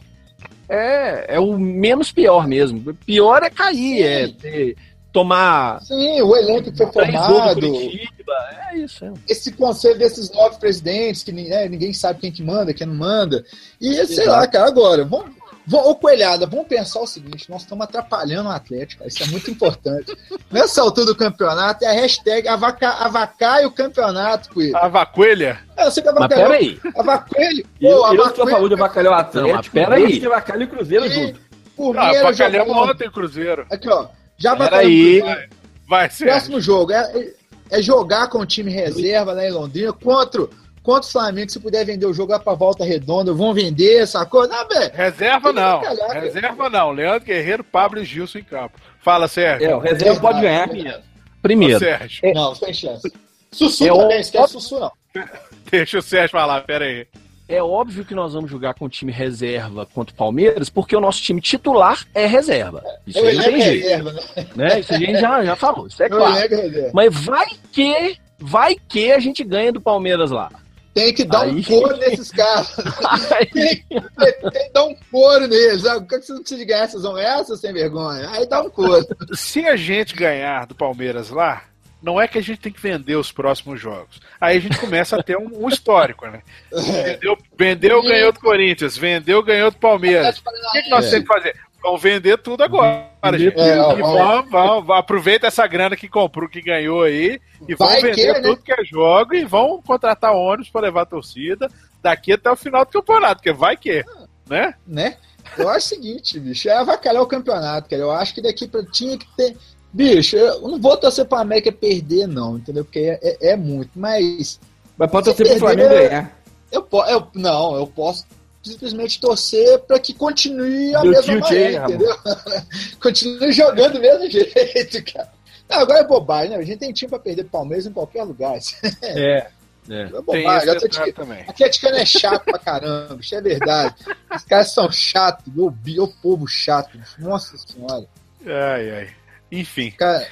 é, é o menos pior mesmo. Pior é cair, Sim. é ter, tomar sim, o elenco que foi três gols do formado, Curitiba. É isso, é. esse conselho desses nove presidentes, que né, ninguém sabe quem que manda, quem não manda. E sei Exato. lá, cara, agora, vamos, vamos, ô Coelhada, vamos pensar o seguinte: nós estamos atrapalhando o Atlético, cara, isso é muito importante. Nessa altura do campeonato, é a hashtag avaca, avacaia o campeonato, Coelho. A vacuelha? Eu sei que Mas avacalhou. peraí, Avacalho, Eu, pô, eu sou a avacalho, favor de avacalhar o Atlético. Não, mas pera aí. desde que avacalha o Cruzeiro junto. por mim Ah, era avacalhamos jogar- ontem o Cruzeiro. Aqui, ó, já Pera avacalhamos aí. o Cruzeiro. Vai ser. Próximo jogo é, é jogar com o time reserva lá em Londrina contra, contra o Flamengo. Se puder vender o jogo lá pra Volta Redonda, vão vender essa coisa. Não, velho. Reserva Tem que não. avacalhar, cara. Reserva não. Leandro Guerreiro, Pablo e Gilson em campo. Fala, Sérgio. É, o reserva pode ganhar. Ô, primeiro, Sérgio. Não, sem chance. Sussu É também, o- esquece Sussu não. Deixa o Sérgio falar, pera aí. é óbvio que nós vamos jogar com o time reserva contra o Palmeiras, porque o nosso time titular é reserva. Isso Eu aí não elenco tem jeito, reserva, né? né? Isso a gente já, já falou, isso é Eu claro. elenco reserva. Mas vai que, vai que a gente ganha do Palmeiras lá. Tem que dar Aí- um couro nesses caras. Aí- Tem, tem, tem que dar um couro neles. Ah, por que você não precisa de ganhar essas vão essas sem vergonha? Aí dá um couro. Se a gente ganhar do Palmeiras lá, não é que a gente tem que vender os próximos jogos. Aí a gente começa a ter um, um histórico, né? Vendeu, vendeu, ganhou do Corinthians. Vendeu, ganhou do Palmeiras. O que, que nós É. temos que fazer? Vamos vender tudo agora, gente. É, ó, e ó. vamos, vamos, aproveita essa grana que comprou, que ganhou aí, e Vai vamos vender que, né? tudo que é jogo e vão contratar ônibus para levar a torcida daqui até o final do campeonato, porque vai que, né? Né? Eu acho o seguinte, bicho, é avacalhar o campeonato, cara. Eu acho que daqui pra tinha que ter. Bicho, eu não vou torcer pra América perder, não, entendeu? Porque é, é, é muito, mas Mas pode Se torcer pro perder, Flamengo ganhar. eu, po- eu não, eu posso simplesmente torcer pra que continue a Deu mesma tilt aí, maré, entendeu? Continue jogando do mesmo jeito, cara. Não, agora é bobagem, né? A gente tem time pra perder pro Palmeiras em qualquer lugar. Isso É, é. é Tem bobagem. esse Atlético- detalhe também. Atleticano é chato pra caramba, isso é verdade. Os caras são chatos, o, bi- o povo chato. Nossa senhora. Ai, ai. Enfim. Cara,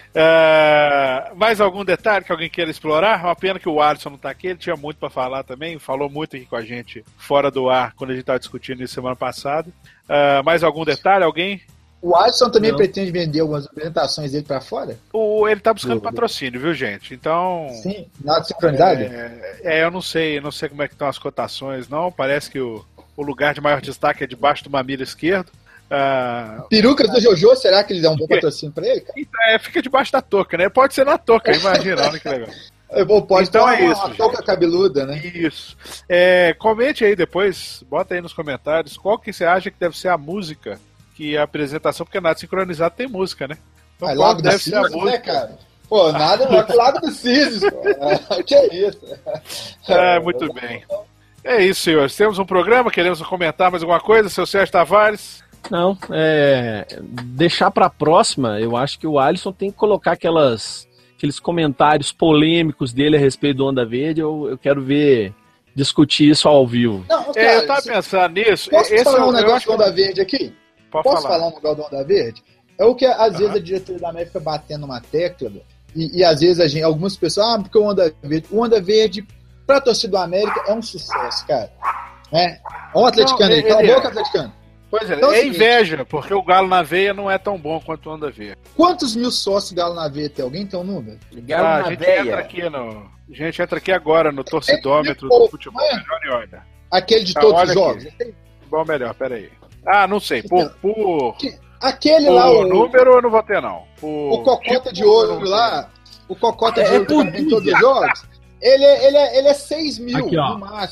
É, mais algum detalhe que alguém queira explorar? Uma pena que o Alisson não está aqui, ele tinha muito para falar também, falou muito aqui com a gente fora do ar quando a gente estava discutindo isso semana passada. É, mais algum detalhe? Alguém? o Alisson também Não. pretende vender algumas apresentações dele pra fora? O, ele está buscando Não. patrocínio, viu, gente? Então. Sim, nada sincronizado? É, é, eu não sei, eu não sei como é que estão as cotações, não. Parece que o, o lugar de maior destaque é debaixo do mamilo esquerdo. Ah, Perucas do Jojo, será que ele dá um bom patrocínio pra ele, cara? então, é, fica debaixo da touca, né? Pode ser na touca, imagina, olha que legal. Ou pode Então ter é uma, isso, uma touca cabeluda, né? Isso. É, comente aí depois, bota aí nos comentários qual que você acha que deve ser a música que a apresentação, porque nada sincronizado tem música, né? Então, Aí, qual Lago que dos deve ser a Cisnes, né, música? cara? Pô, nada melhor que o Lago dos Cisnes, pô. O que é isso? É, muito bem. É isso, senhores. Temos um programa, queremos comentar mais alguma coisa, seu Sérgio Tavares? Não, é, deixar pra próxima, eu acho que o Alisson tem que colocar aquelas, aqueles comentários polêmicos dele a respeito do Onda Verde. Eu, eu quero ver, discutir isso ao vivo. Não, cara, É, eu tava se- pensando nisso. posso Esse falar eu- um eu negócio acho do Onda Verde aqui? Pode Posso falar. falar um negócio do Onda Verde? É o que às vezes a diretoria da América fica batendo uma tecla, e, e às vezes a gente, algumas pessoas, ah, porque o Onda Verde, o Onda Verde pra torcida do América é um sucesso, cara. É. Ó, o atleticano Não, aí, cala a ele é. boca, atleticano. Pois é, Então é o é seguinte. inveja, porque o Galo na veia não é tão bom quanto o Onda Verde. Quantos mil sócios Galo na veia tem? Alguém tem um número? Ligaram Ah, a na gente entra veia. aqui no. A gente entra aqui agora no torcidômetro É, do futebol. é. Melhor e olha. Aquele de Ah, todos olha os jogos? aqui. Bom, melhor, peraí. Ah, não sei. Por, por, Aquele por lá, o, número eu não vou ter, não. Por o Cocota de tipo, eu Ouro não vou lá, o Cocota de É, Ouro por que tem em todos os jogos, ele, é- ele, é, ele é seis mil Aqui, ó. no máximo.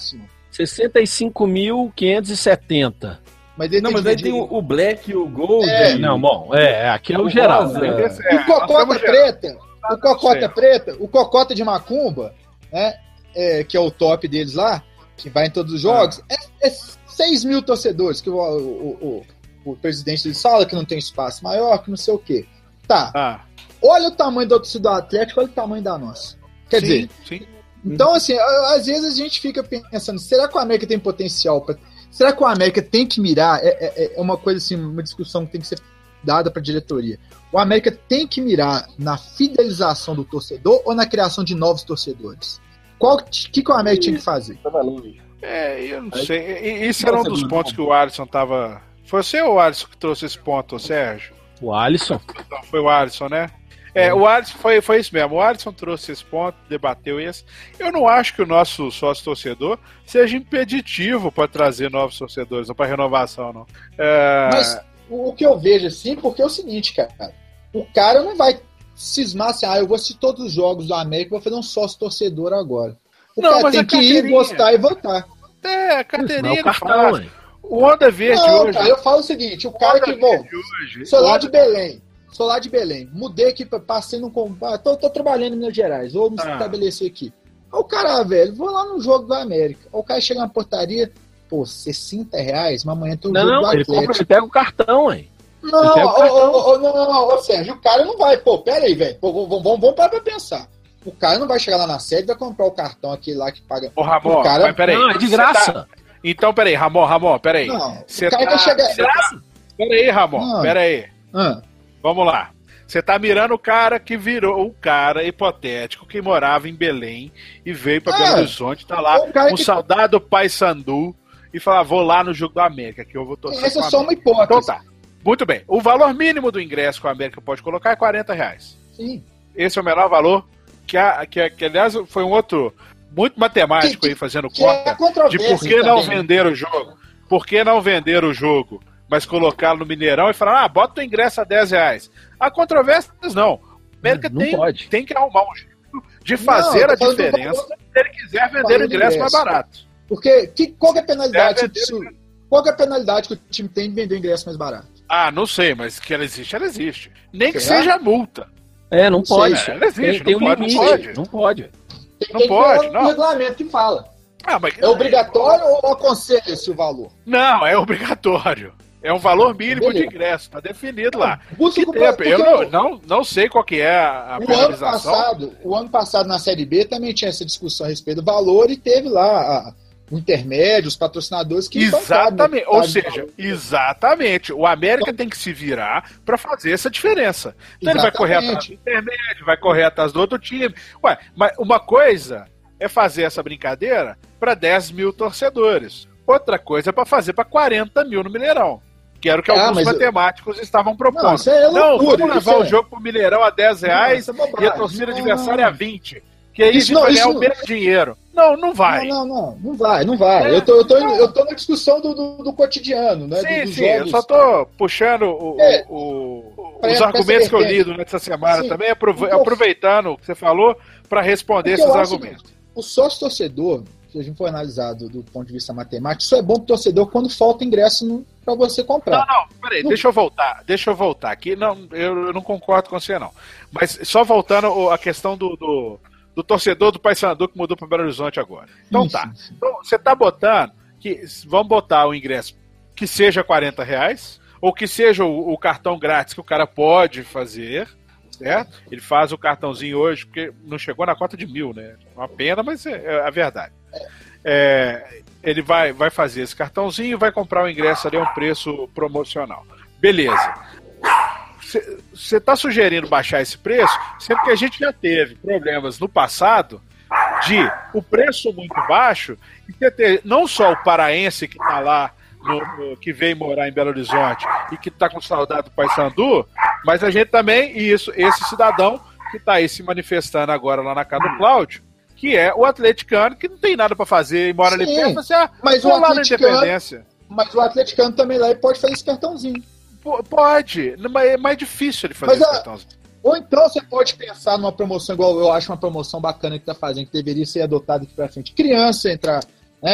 sessenta e cinco mil quinhentos e setenta. Mas ele Não, tem mas aí dividido- tem o, o Black e o Gold. É, Não, bom, é, aqui é o geral. Rosa. né? Esse E o nós Cocota estamos gerando. Preta, o Cocota Certo. Preta, o Cocota de Macumba, né? É, que é o top deles lá, que vai em todos os jogos, Ah. é, é seis mil torcedores, que o, o, o, o presidente dele fala que não tem espaço maior, que não sei o quê. Tá, Ah, olha o tamanho da torcida do Atlético, olha o tamanho da nossa. Quer sim, dizer, sim. então assim, a- às vezes a gente fica pensando, será que o América tem potencial para... Será que o América tem que mirar? É, é, é uma coisa assim, uma discussão que tem que ser dada para a diretoria. O América tem que mirar na fidelização do torcedor ou na criação de novos torcedores? Qual que, que o América tinha que fazer? É, eu não Aí- sei. E- Esse era um dos pontos que o Alisson tava. Foi você ou o Alisson que trouxe esse ponto, Sérgio? O Alisson. Não, foi o Alisson, né? É, o Alisson foi, foi isso mesmo. O Alisson trouxe esse ponto, debateu esse. Eu não acho que o nosso sócio torcedor seja impeditivo para trazer novos torcedores, ou para renovação, não. É, Mas o, o que eu vejo assim, porque é o seguinte, cara, o cara não vai cismar assim, ah, eu vou assistir todos os jogos do América, vou fazer um sócio torcedor agora. O Não, cara mas tem a que ir, carteirinha- gostar e votar. é, a Não, carteirinha o ele cartão, faz. hein? O Onda Verde Não, hoje. cara, eu falo o seguinte, o o cara Onda que, bom, Verde hoje. sou lá o de Onda- Belém, sou lá de Belém, mudei aqui, pra- passei no... ah, Tô, tô trabalhando em Minas Gerais, vou me Ah. estabelecer aqui. Aí o cara, ah, velho, vou lá no jogo do América. Aí o cara chega na portaria, pô, sessenta reais, mas amanhã tem um Não, jogo não, do ele, compra, Atlético. ele pega o cartão, hein? Não, Ele pega o ô, cartão. ô, ô, não, não, ô, Sérgio, o cara não vai, pô, pera aí, velho, pô, vamos, vamos, vamos parar pra pensar. O cara não vai chegar lá na sede e vai comprar o cartão aqui lá que paga. Ô, Ramon, O cara- mas peraí. Não, é de você graça. tá- Então, peraí, Ramon, Ramon, peraí. Não, Você o cara tá- vai chegar. você tá- Peraí, Ramon, Não. peraí. Ah, Vamos lá. Você tá mirando o cara que virou o cara hipotético que morava em Belém e veio pra É. Belo Horizonte, tá lá, O cara um que- saudado Paysandu e fala, vou lá no jogo do América, que eu vou torcer essa pro é só uma América. hipótese. Então tá. Muito bem. O valor mínimo do ingresso que o América pode colocar é quarenta reais. Sim. Esse é o menor valor, que, a, que, que aliás foi um outro muito matemático Que- aí fazendo Que é conta de controvérsia por que não também. vender o jogo. Por que não vender o jogo, mas colocá-lo no Mineirão e falar, ah, bota o ingresso a dez reais. Há controvérsias, não. O América Não tem, pode. tem que arrumar um jeito de fazer Não, a tô falando do diferença valor- se ele quiser vender valor o do ingresso mais ingresso. barato. Porque que, qual que é a penalidade? É, que o- qual que é a penalidade que o time tem de vender o ingresso mais barato? Ah, não sei, mas que ela existe, ela existe. Nem que Será? seja multa. É, não sei, pode. é, ela existe, tem tem um não pode, não limite. pode. Não pode. Tem, Não tem que pode, ver não. o regulamento que fala. Ah, mas... É obrigatório ou aconselha-se o valor? Não, é obrigatório. É um valor mínimo Beleza. de ingresso, tá definido lá. Busca Que o- tempo? porque Eu não, o- não, não sei qual que é a, a O ano penalização. passado, o ano passado na Série B também tinha essa discussão a respeito do valor e teve lá a- o intermédio, os patrocinadores que Exatamente, bancaram, ou né? seja, exatamente. O América tem que se virar para fazer essa diferença. Então ele vai correr atrás do intermédio, vai correr atrás do outro time. Ué, mas uma coisa é fazer essa brincadeira para dez mil torcedores. Outra coisa é para fazer para quarenta mil no Mineirão. Que era o que Ah, alguns mas eu- matemáticos estavam propondo. Não, isso é Não, loucura, vamos isso levar o é- jogo pro Mineirão a dez reais Não, isso é e bobagem. a torcida Não, adversária a vinte. Que aí Isso a gente não, vai ganhar isso- o mesmo dinheiro. Não, não vai. Não, não, não, não vai, não vai. É, eu, tô, eu, tô, não. eu tô na discussão do, do, do cotidiano, né? Sim, do, dos sim, eu jogos. só tô puxando o- É. o- o- Pra- os pra argumentos essa que eu li vertente. durante essa semana Sim. também, aprove- Porque eu- aproveitando o que você falou para responder Porque esses eu acho argumentos. que o sócio torcedor, se a gente for analisar do, do ponto de vista matemático, isso é bom pro torcedor quando falta ingresso para você comprar. Não, não, peraí, deixa eu voltar, deixa eu voltar aqui. Não, eu, eu não concordo com você, não. Mas só voltando o- a questão do, do, do torcedor do Paysandu que mudou para Belo Horizonte agora. Então Sim, tá. sim, sim. Então, você tá botando que. Vamos botar o ingresso que seja quarenta reais, ou que seja o, o cartão grátis que o cara pode fazer, certo? Ele faz o cartãozinho hoje, porque não chegou na cota de mil, né? Uma pena, mas é, é a verdade. É, ele vai, vai fazer esse cartãozinho e vai comprar o ingresso ali a um preço promocional. Beleza. Você está sugerindo baixar esse preço, sendo que a gente já teve problemas no passado de o preço muito baixo e você ter não só o paraense que está lá, no, no- que veio morar em Belo Horizonte e que está com saudade do Paysandu, mas a gente também, e isso, esse cidadão que está aí se manifestando agora lá na casa do Cláudio, que é o atleticano que não tem nada para fazer e mora ali Sim, perto, você, ah, mas vou o lá na atleticano- Independência. Mas o atleticano também lá ele pode fazer esse cartãozinho. P- Pode, mas é mais difícil ele fazer Mas esse a- cartãozinho. Ou então você pode pensar numa promoção igual eu acho uma promoção bacana que tá fazendo, que deveria ser adotada aqui pra frente. Criança entrar, né?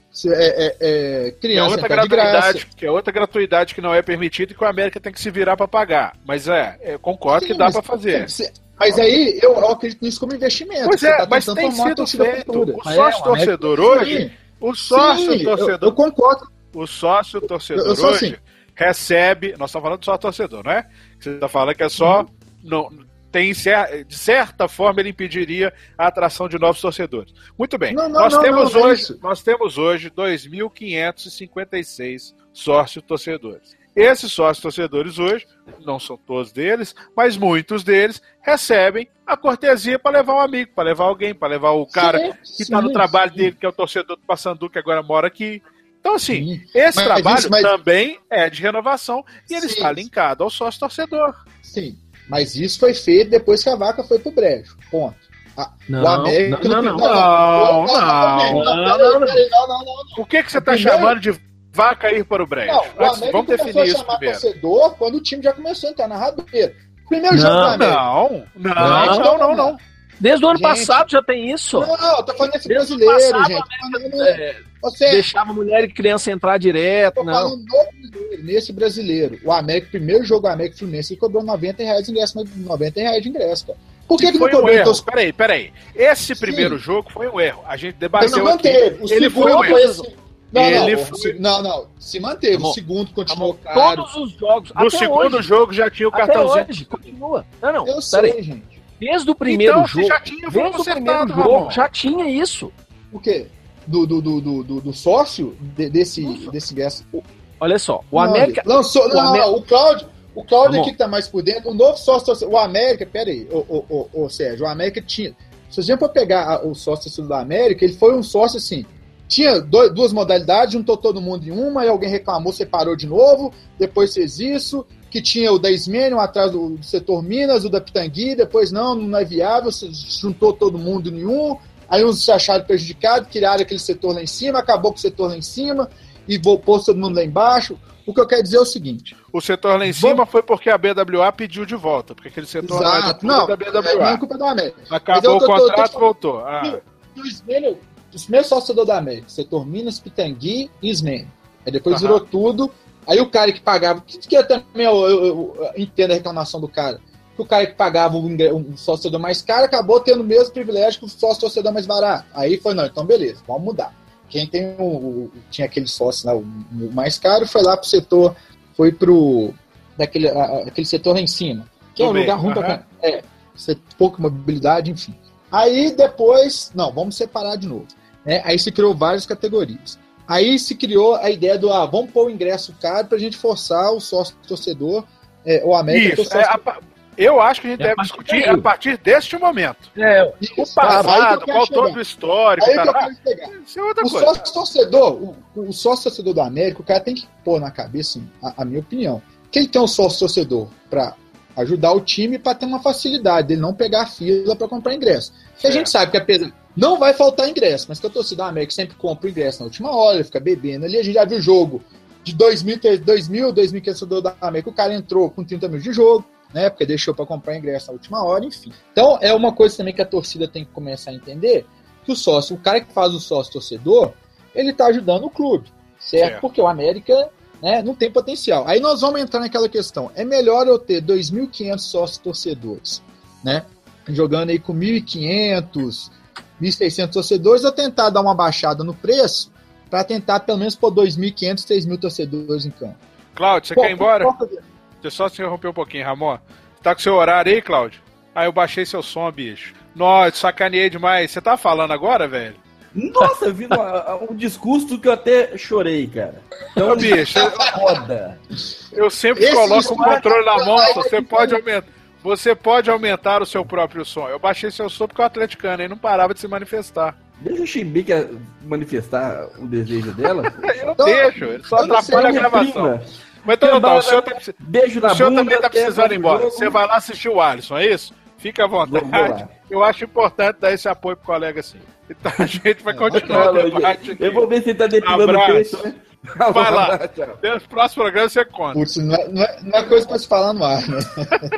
É, é, é, criança que é outra gratuidade, que é outra gratuidade que não é permitida e que o América tem que se virar para pagar. Mas é, eu concordo Sim, que dá para fazer. Mas aí eu, eu acredito nisso como investimento. Pois é, tá mas tem sido feito. O sócio torcedor hoje, o sócio torcedor, eu, eu concordo. O sócio torcedor eu, eu hoje assim. recebe. Nós estamos falando de sócio torcedor, não é? Você está falando que é só. Uhum. Não, tem, de certa forma, ele impediria a atração de novos torcedores. Muito bem. Não, não, nós, não, temos não, hoje, é nós temos hoje dois mil quinhentos e cinquenta e seis sócios torcedores. Esses sócios torcedores hoje, não são todos deles, mas muitos deles recebem a cortesia para levar um amigo, para levar alguém, para levar o cara sim, que está no trabalho sim. dele, que é o torcedor do Passandu, que agora mora aqui. Então, assim, sim. esse mas, trabalho isso, mas... também é de renovação e ele sim. está linkado ao sócio torcedor. Sim. Mas isso foi feito depois que a vaca foi pro brejo. Ponto. A, não, o América não, não, não, não, não, não, não. O que que você está chamando de vaca ir para o brejo? Não, o América vamos definir isso chamar primeiro. Torcedor quando o time já começou a entrar na rabeira. Primeiro jogo do América. Não, não, não, não, não. Desde o ano gente, passado já tem isso. Não, eu tô falando desse Desde brasileiro, passado, gente. Falando, é, você, deixava mulher e criança entrar direto. Tô não. falando no brasileiro, nesse brasileiro. O América, primeiro jogo do América Fluminense, ele cobrou noventa reais de ingresso, noventa reais de ingresso, cara. Por que, que, que foi não cobrou? Um erro. Então... Peraí, peraí. Esse Sim. primeiro jogo foi um erro. A gente debateu não aqui. O ele foi um erro. Esse... Não, ele não, foi... não, não, se manteve. Bom, o segundo continuou bom, caro. Todos os jogos. No segundo hoje, jogo já tinha o cartãozinho. Hoje, continua. Não, não. Eu sei, aí. gente. Desde o primeiro então, jogo. Já tinha, desde o primeiro jogo já tinha isso. O quê? Do, do, do, do, do sócio de, desse, desse ingresso. Olha só, o não, América. Lançou, o, não, América... o Cláudio, o Cláudio aqui que tá mais por dentro, o novo sócio, o América, pera aí, o, o, o, o Sérgio, o América tinha. Se a gente for pegar a, o sócio do América, ele foi um sócio assim. Tinha dois, duas modalidades, juntou todo mundo em uma, e alguém reclamou, separou de novo, depois fez isso, que tinha o da Ismênio atrás do, do setor Minas, o da Pitangui, depois não, não é viável, juntou todo mundo em um, aí uns se acharam prejudicados, criaram aquele setor lá em cima, acabou com o setor lá em cima, e pôs todo mundo lá embaixo. O que eu quero dizer é o seguinte... O setor lá em cima Vamos... foi porque a B W A pediu de volta, porque aquele setor Exato. Não, da B W A. Não é culpa do América. Acabou o contrato e voltou. Ah. O Ismênio, os primeiros sócios do América, setor Minas, Pitangui e Ismênio. Aí depois Aham. virou tudo... Aí o cara que pagava, que, que eu também eu, eu, eu entendo a reclamação do cara, que o cara que pagava um, um sócio torcedor mais caro acabou tendo o mesmo privilégio que o sócio torcedor mais barato. Aí foi, não, então beleza, vamos mudar. Quem tem o, o tinha aquele sócio lá, o, o mais caro, foi lá pro setor, foi pro daquele, a, aquele setor lá em cima, que é um lugar ruim pra é, pouca mobilidade, enfim. Aí depois, não, vamos separar de novo. Né? Aí se criou várias categorias. Aí se criou a ideia do, ah, vamos pôr o ingresso caro pra gente forçar o sócio torcedor, é, o América... Isso, é, a, eu acho que a gente é deve a discutir daí. a partir deste momento. É, o passado, qual todo o histórico... Aí tá, que eu quero pegar. Isso é outra o coisa. Sócio torcedor, o, o sócio torcedor do América, o cara tem que pôr na cabeça, a, a minha opinião, que ele tem um sócio torcedor pra ajudar o time pra ter uma facilidade, ele não pegar a fila pra comprar ingresso. Porque a gente sabe que apesar... Não vai faltar ingresso, mas que a torcida da América sempre compra o ingresso na última hora, fica bebendo ali. A gente já viu jogo de dois mil, dois mil, dois mil torcedor da América. O cara entrou com trinta mil de jogo, né? Porque deixou para comprar ingresso na última hora, enfim. Então é uma coisa também que a torcida tem que começar a entender: que o sócio, o cara que faz o sócio torcedor, ele tá ajudando o clube, certo? certo. Porque o América, né, não tem potencial. Aí nós vamos entrar naquela questão: é melhor eu ter dois mil e quinhentos sócios torcedores, né? Jogando aí com mil e quinhentos. mil e seiscentos torcedores, ou tentar dar uma baixada no preço para tentar pelo menos pôr dois mil e quinhentos, três mil torcedores em campo. Cláudio, você Pô, quer ir embora? Deixa eu só se interromper um pouquinho, Ramon. Tá com seu horário aí, Cláudio? Ah, eu baixei seu som, bicho. Nossa, sacaneei demais. Você tá falando agora, velho? Nossa, eu vi um, um discurso que eu até chorei, cara. Então, bicho, foda. Eu sempre Esse coloco o controle na mão, você pode aumentar. Você pode aumentar o seu próprio som. Eu baixei seu som porque o atleticano aí não parava de se manifestar. Deixa o Chimbica manifestar o desejo dela. Eu não deixo, ele só atrapalha a gravação. Prima. Mas então, não, o senhor, tá, beijo o senhor bunda, também tá precisando ir embora. Jogo. Você vai lá assistir o Alisson, é isso? Fica à vontade. Eu acho importante dar esse apoio pro colega assim. Então a gente vai continuar não, o debate aqui. Eu vou ver se ele tá depilando o peito, né? Vai lá. Nos próximos programas você conta. Putz, não é, não, é, não é coisa pra se falar no ar, né?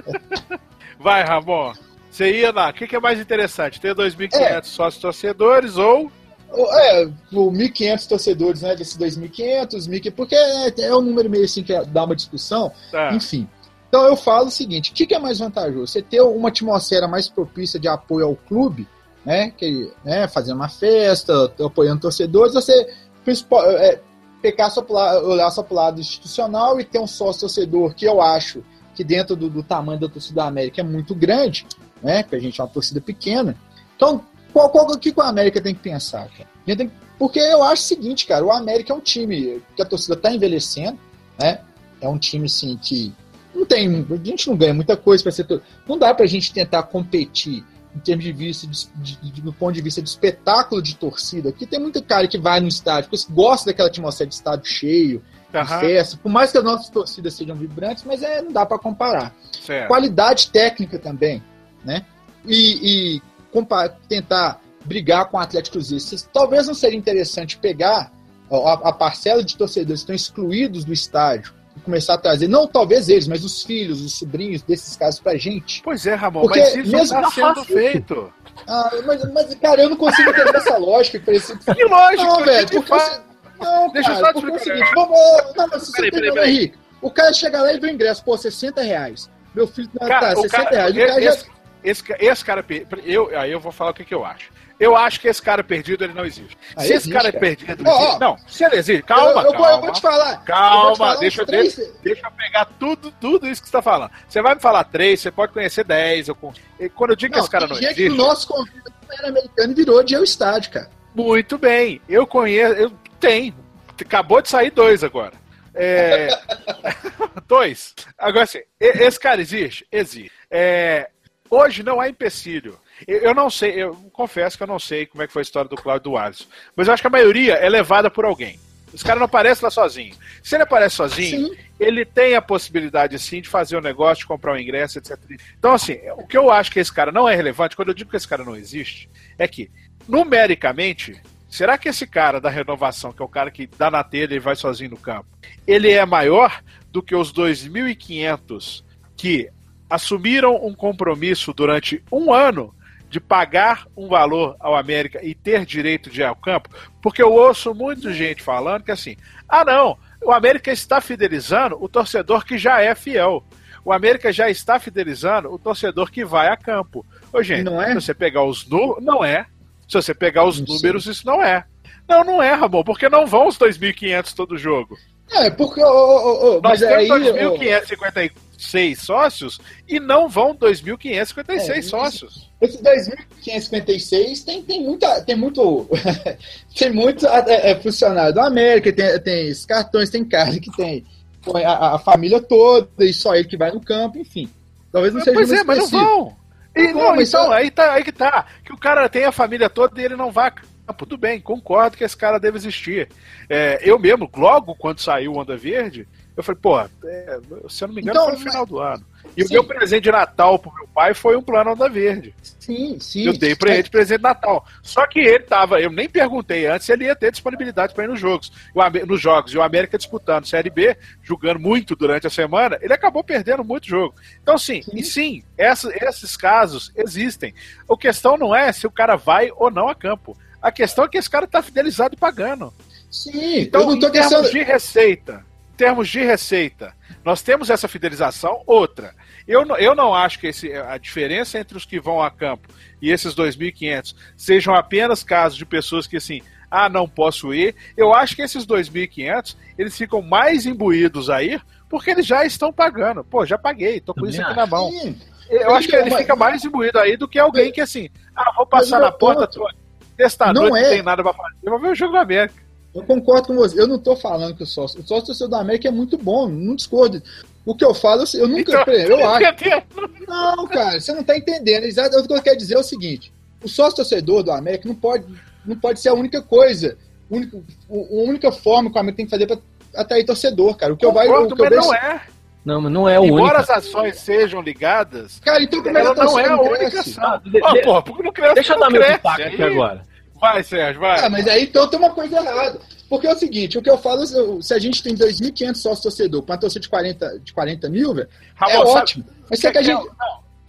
Vai, Ramon. Você ia lá. O que, que é mais interessante? Ter dois mil e quinhentos é. sócios torcedores ou É, por mil e quinhentos torcedores, né? Desses dois mil e quinhentos, mil e quinhentos, porque é, é um número meio assim que dá uma discussão. Tá. Enfim. Então eu falo o seguinte: o que, que é mais vantajoso? Você ter uma atmosfera mais propícia de apoio ao clube, né? Que, né fazendo uma festa, apoiando torcedores, você é, pegar só pro lado, olhar só para o lado institucional e ter um sócio torcedor que eu acho que dentro do, do tamanho da torcida da América é muito grande, né? Porque a gente é uma torcida pequena. Então, qual, qual, o que o América tem que pensar, cara? Tem, porque eu acho o seguinte, cara, o América é um time que a torcida está envelhecendo, né? É um time, assim, que não tem, a gente não ganha muita coisa para ser... Não dá pra gente tentar competir em termos de vista, de, de, de, do ponto de vista de espetáculo de torcida. Aqui tem muito cara que vai no estádio, que gosta daquela atmosfera de estádio cheio, uhum. de festa, por mais que as nossas torcidas sejam vibrantes, mas é, não dá para comparar. Certo. Qualidade técnica também, né? E, e comparar, tentar brigar com o Atlético Cruzeiro. Talvez não seria interessante pegar a, a parcela de torcedores que estão excluídos do estádio e começar a trazer, não talvez eles, mas os filhos, os sobrinhos desses casos pra gente. Pois é, Ramon, porque mas isso mesmo está sendo feito. Ah, mas, mas, cara, eu não consigo entender essa lógica. Que, que lógica? Não, velho, porque você... Não, Deixa cara, eu só te porque é o seguinte, vamos... Não, mas se você tem que Henrique, o cara chega lá e vê o ingresso, pô, sessenta reais. Meu filho, cara, tá, sessenta cara, reais. O cara esse, já... esse, esse cara, eu, aí eu vou falar o que, que eu acho. Eu acho que esse cara perdido, ele não existe. Ah, se existe, esse cara, cara é perdido... Oh, oh, não, se ele existe... Calma, eu, eu, calma. Eu vou te falar. Calma, vou te falar deixa, três... deixa, deixa eu pegar tudo, tudo isso que você está falando. Você vai me falar três, você pode conhecer dez. Eu... Quando eu digo não, que esse cara não existe... que o nosso convívio era americano e virou de estádio, cara. Muito bem. Eu conheço... Eu tenho. Acabou de sair dois agora. É... dois. Agora, assim, esse cara existe? Existe. É... Hoje não há empecilho. Eu não sei, eu confesso que eu não sei como é que foi a história do Cláudio Duarte, mas eu acho que a maioria é levada por alguém. Esse cara não aparece lá sozinho. Se ele aparece sozinho, sim, ele tem a possibilidade, sim, de fazer um negócio, de comprar um ingresso, etcétera. Então, assim, o que eu acho que esse cara não é relevante, quando eu digo que esse cara não existe, é que, numericamente, será que esse cara da renovação, que é o cara que dá na telha e vai sozinho no campo, ele é maior do que os dois mil e quinhentos que assumiram um compromisso durante um ano de pagar um valor ao América e ter direito de ir ao campo? Porque eu ouço muita gente falando que assim, ah não, o América está fidelizando o torcedor que já é fiel. O América já está fidelizando o torcedor que vai a campo. Ô, gente, não é? Se você pegar os números, não é. Se você pegar os não números, sei. Isso não é. Não, não é, Ramon, porque não vão os dois mil e quinhentos todo jogo. É, porque... Oh, oh, oh, Nós temos aí, dois mil quinhentos e cinquenta e seis sócios e não vão dois mil quinhentos e cinquenta e seis é, sócios. Esses dois mil quinhentos e cinquenta e seis tem, tem, muita, tem muito tem muito é, é, funcionário da América, tem, tem esses cartões, tem cara que tem a, a família toda e só ele que vai no campo, enfim. Talvez não seja Pois é, mas não vão. E, não, não, então, só... aí, tá, aí que tá. Que o cara tem a família toda e ele não vai a campo. Tudo bem, concordo que esse cara deve existir. É, eu mesmo, logo quando saiu o Onda Verde, eu falei, pô, é, se eu não me engano, então, foi no final do ano. E sim, o meu presente de Natal pro meu pai foi um plano Onda Verde. Sim, sim. Eu dei pra ele de presente de Natal. Só que ele tava, eu nem perguntei antes se ele ia ter disponibilidade para ir nos jogos. O, nos jogos. E o América disputando Série B, jogando muito durante a semana, ele acabou perdendo muito jogo. Então, sim, sim. e sim, essa, esses casos existem. A questão não é se o cara vai ou não a campo. A questão é que esse cara tá fidelizado e pagando. Sim, então, eu não tô em termos pensando... de receita, em termos de receita, nós temos essa fidelização. Outra, eu não, eu não acho que esse, a diferença entre os que vão a campo e esses dois mil e quinhentos sejam apenas casos de pessoas que assim, ah, não posso ir. Eu acho que esses dois mil e quinhentos, eles ficam mais imbuídos a ir porque eles já estão pagando. Pô, já paguei, tô com isso aqui na mão. Sim. Eu acho que ele fica mais imbuído aí do que alguém que assim, ah, vou passar na porta toda. Testador não, é... não tem nada pra fazer, eu vou ver o jogo da América. Eu concordo com você, eu não tô falando que o sócio, o sócio torcedor da América é muito bom, não discordo. O que eu falo, eu nunca, então, eu acho. Não, cara, você não tá entendendo. O que eu quero dizer é o seguinte: o sócio torcedor do América não pode, não pode ser a única coisa, a única, a única forma que o América tem que fazer pra atrair torcedor, cara. O que concordo, eu vai, o que mas eu não vejo... é. Não, mas não é o único. Embora as ações sejam ligadas, cara, então como ela é que não é a única ação. De, de, oh, porra, não cresce, deixa eu dar meu destaque aqui agora. Vai, Sérgio, vai. Ah, mas aí então tem uma coisa errada. Porque é o seguinte, o que eu falo, se a gente tem dois mil e quinhentos sócios torcedor para uma torcida de quarenta, de quarenta mil, velho, é ótimo. Mas se é que a gente... Não,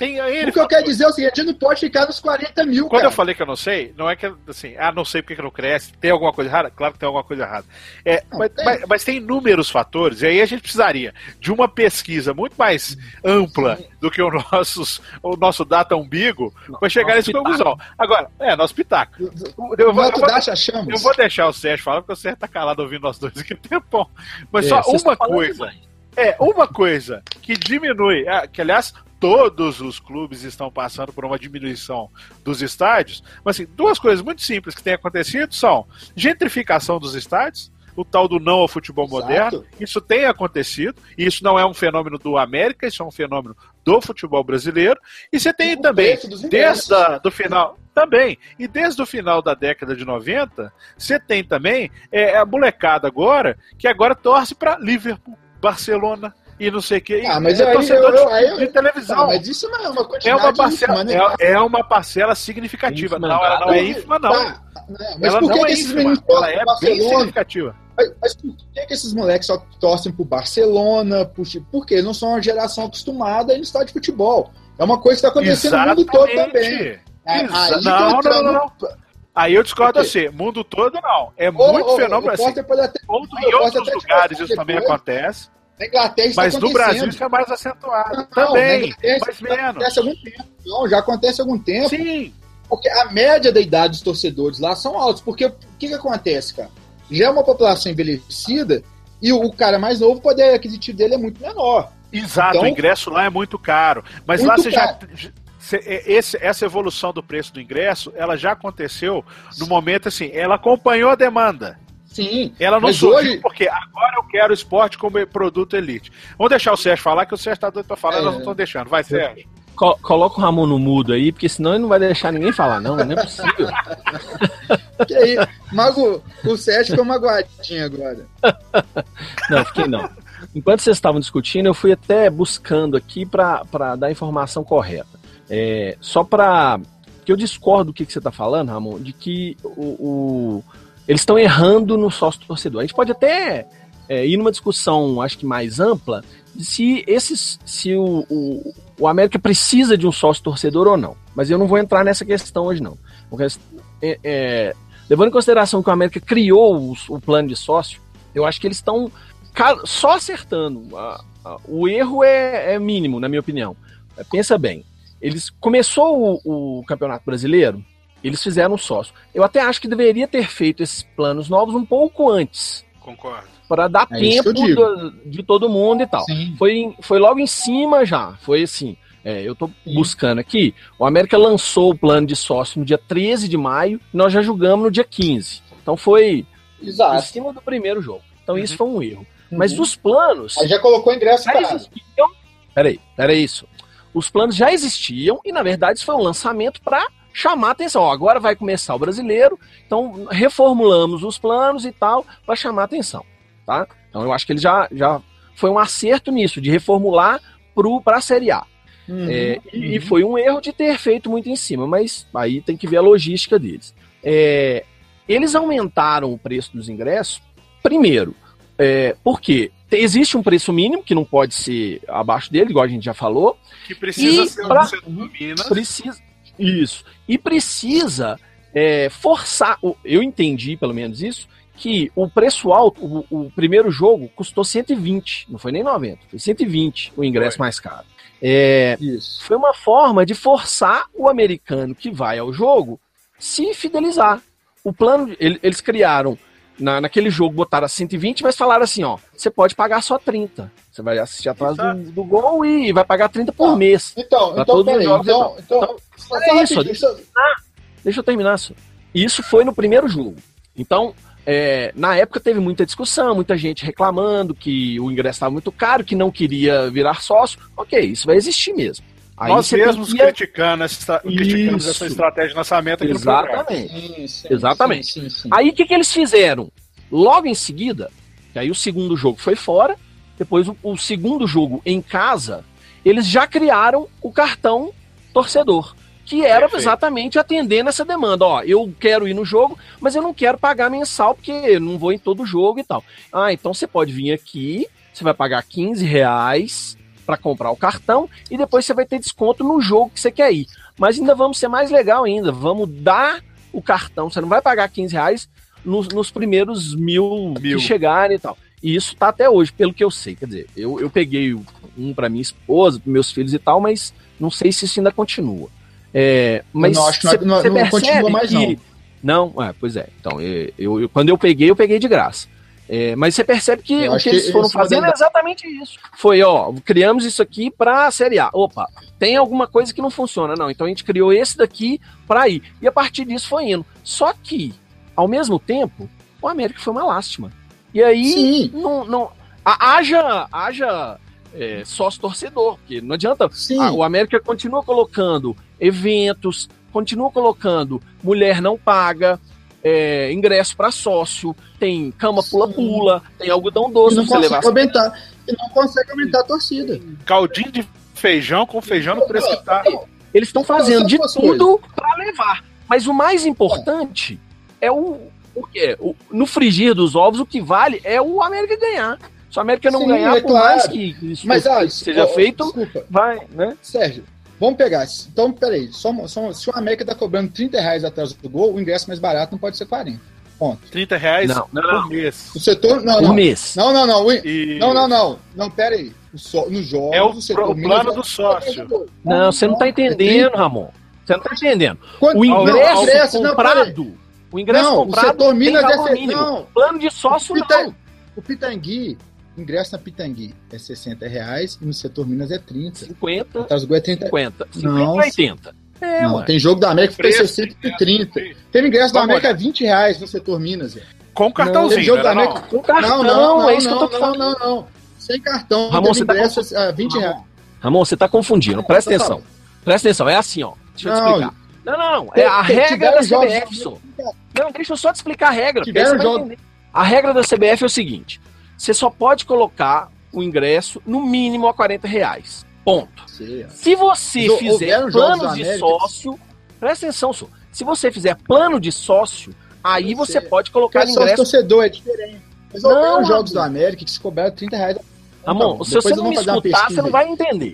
tem ele. O que eu quero dizer é o seguinte, a gente não pode ficar nos quarenta mil, Quando cara. eu falei que eu não sei, não é que assim, ah, não sei porque que não cresce, tem alguma coisa errada? Claro que tem alguma coisa errada. É, não, mas, tem. Mas, mas tem inúmeros fatores, e aí a gente precisaria de uma pesquisa muito mais ampla do que o, nossos, o nosso data umbigo para chegar nessa conclusão. Agora, é, nosso pitaco. Eu, eu, vou, eu, vou, eu vou deixar o Sérgio falar, porque o Sérgio tá calado ouvindo nós dois aqui há tempão. Mas é, só uma coisa, é, uma coisa que diminui, que aliás, todos os clubes estão passando por uma diminuição dos estádios, mas assim, duas coisas muito simples que têm acontecido são gentrificação dos estádios, o tal do não ao futebol Exato. Moderno, isso tem acontecido, e isso não é um fenômeno do América, isso é um fenômeno do futebol brasileiro, e você tem e também, desde a, do final, também, e desde o final da década de noventa, você tem também é, a molecada agora, que agora torce para Liverpool, Barcelona, e não sei o que. Ah, mas é aí, torcedor eu, de, aí, de televisão. Tá, mas isso não é uma quantidade é uma parcela, ínfima, né? é, é uma parcela significativa. Não, ela não é ínfima, não. Tá, mas ela por que não que é esses ínfima, meninos ela é bem significativa. Mas, mas por que, que esses moleques só torcem pro Barcelona? Por, por quê? Não são uma geração acostumada a ir no estádio de futebol. É uma coisa que está acontecendo Exatamente. No mundo todo também. É, não, não, não, não, não. Aí eu discordo a você. Mundo todo, não. É ô, muito ô, fenômeno assim. Até, Outro, em outros lugares isso também depois. Acontece. Na Inglaterra mas no Brasil isso é mais acentuado. Não, também, mas menos. Acontece há algum tempo. Não, já acontece há algum tempo. Sim. Porque a média da idade dos torcedores lá são altos. Porque o que, que acontece, cara? Já é uma população envelhecida e o, o cara mais novo, o poder aquisitivo dele é muito menor. Exato, então, o ingresso lá é muito caro. Mas muito lá você caro. já... Esse, essa evolução do preço do ingresso, ela já aconteceu no momento assim, ela acompanhou a demanda. Sim. Ela não surgiu hoje... porque agora eu quero esporte como produto elite. Vamos deixar o Sérgio falar, que o Sérgio está doido para falar, é... nós não estamos deixando. Vai, Sérgio. Coloca o Ramon no mudo aí, porque senão ele não vai deixar ninguém falar, não. Não é possível. Que aí, Mago, o Sérgio ficou magoadinho agora. Não, fiquei não. Enquanto vocês estavam discutindo, eu fui até buscando aqui para dar a informação correta. É, só para que eu discordo do que, que você está falando, Ramon, de que o, o, eles estão errando no sócio-torcedor. A gente pode até é, ir numa discussão, acho que mais ampla, de se, esses, se o, o, o América precisa de um sócio-torcedor ou não. Mas eu não vou entrar nessa questão hoje, não. Porque, é, é, levando em consideração que o América criou o, o plano de sócio, eu acho que eles estão só acertando. A, a, o erro é, é mínimo, na minha opinião. Pensa bem. Eles começou o, o Campeonato Brasileiro, eles fizeram um sócio. Eu até acho que deveria ter feito esses planos novos um pouco antes. Concordo. Para dar é tempo do, de todo mundo e tal. Foi, foi logo em cima já. Foi assim. É, eu tô Sim. buscando aqui. O América lançou o plano de sócio no dia treze de maio. E nós já julgamos no dia quinze. Então foi Exato. em cima do primeiro jogo. Então uhum. isso foi um erro. Uhum. Mas os planos... Aí já colocou ingresso para... Peraí, peraí isso. Os planos já existiam e, na verdade, isso foi um lançamento para chamar a atenção. Ó, agora vai começar o brasileiro, então reformulamos os planos e tal para chamar a atenção. Tá? Então eu acho que ele já, já foi um acerto nisso, de reformular para a Série A. Uhum, é, uhum. E foi um erro de ter feito muito em cima, mas aí tem que ver a logística deles. É, eles aumentaram o preço dos ingressos, primeiro, é, porque existe um preço mínimo, que não pode ser abaixo dele, igual a gente já falou. Que precisa ser pra, um Minas. Precisa, isso. E precisa é, forçar, eu entendi pelo menos isso, que o preço alto, o, o primeiro jogo custou cento e vinte, não foi nem noventa, foi cento e vinte o ingresso foi. mais caro. É, isso. Foi uma forma de forçar o americano que vai ao jogo se fidelizar. O plano, eles criaram Na, naquele jogo botaram a cento e vinte, mas falaram assim, ó, você pode pagar só trinta. Você vai assistir atrás do, do gol e vai pagar trinta por ah, mês. Então, então, peraí, então, então, então, então é isso, deixa, eu terminar, deixa eu terminar isso. Isso foi no primeiro jogo. Então, é, na época teve muita discussão, muita gente reclamando que o ingresso estava muito caro, que não queria virar sócio. Ok, isso vai existir mesmo. Aí Nós mesmos que... criticando, essa, criticando essa estratégia de lançamento aqui Exatamente. no programa. Sim, sim, Exatamente. Sim, sim, sim. Aí o que, que eles fizeram? Logo em seguida, que aí o segundo jogo foi fora, depois o, o segundo jogo em casa, eles já criaram o cartão torcedor, que era Perfeito. exatamente atendendo essa demanda. Ó, eu quero ir no jogo, mas eu não quero pagar mensal, porque eu não vou em todo jogo e tal. Ah, então você pode vir aqui, você vai pagar quinze reais para comprar o cartão e depois você vai ter desconto no jogo que você quer ir. Mas ainda vamos ser mais legal ainda, vamos dar o cartão, você não vai pagar quinze reais nos, nos primeiros mil, mil que chegarem e tal. E isso tá até hoje, pelo que eu sei. Quer dizer, eu, eu peguei um para minha esposa, para meus filhos e tal, mas não sei se isso ainda continua. É, mas eu não, acho que cê, não, não continua mais, que... não. Não? É, pois é. Então, eu, eu, quando eu peguei, eu peguei de graça. É, mas você percebe que eu o que eles que foram fazendo é exatamente isso. Foi, ó, criamos isso aqui pra Série A. Opa, tem alguma coisa que não funciona. Não, então a gente criou esse daqui pra ir. E a partir disso foi indo. Só que, ao mesmo tempo, o América foi uma lástima. E aí, Sim. não, não haja, haja é, sócio-torcedor, porque não adianta. A, o América continua colocando eventos, continua colocando mulher não paga, é, ingresso para sócio, tem cama pula-pula, tem algodão doce. E não, consegue levar aumentar, e não consegue aumentar a torcida. Caldinho de feijão com feijão no preço que tá. Eles estão fazendo de tudo para levar. Mas o mais importante é o. O que o, no frigir dos ovos, o que vale é o América ganhar. Se o América não Sim, ganhar, é por claro. mais que isso Mas, ah, seja ó, feito, desculpa. vai, né? Sérgio, vamos pegar. Então, peraí. Só, só, se o América tá cobrando trinta reais atrás do gol, o ingresso mais barato não pode ser quarenta. Ponto. trinta reais não, por não. mês. O setor. Não, por não. mês. Não, não, não. E... Não, não, não. Não, peraí. No jogo, é o, o setor o plano do sócio. Não, você não tá entendendo, Ramon. Você não tá entendendo. Quando, o ingresso, não, ingresso comprado. Não, o ingresso não, comprado o setor Minas tem é ser... mínimo. Não. Plano de sócio, o Pita... não. O Pitangui, ingresso na Pitangui é sessenta reais e no setor Minas é trinta. cinquenta. Atrás do gol é trinta. cinquenta. cinquenta, oitenta. É, não, tem jogo da América que foi sessenta e trinta. Tem ingresso da América é vinte reais no setor Minas. É. Com cartãozinho, não, jogo da não, América... Com cartão, não, não, não, é isso não, que eu tô não, não, não, não. Sem cartão, Ramon, você tá ingresso conf... a vinte reais. Ramon, você tá confundindo. Presta atenção. Falando. Presta atenção, é assim, ó. Deixa eu te explicar. Não, não, não. É a regra da C B F, só. Não, deixa eu só te explicar a regra. Jogo... A regra da C B F é o seguinte: você só pode colocar o ingresso no mínimo a quarenta reais. Ponto. Sim. Se você o, fizer plano de sócio, presta atenção, só. Se você fizer plano de sócio, aí você pode colocar o ingresso. Torcedor é diferente. Mas não, os jogos do América que se cobraram trinta reais. Ramon, então, se você não me escutar, você não vai entender.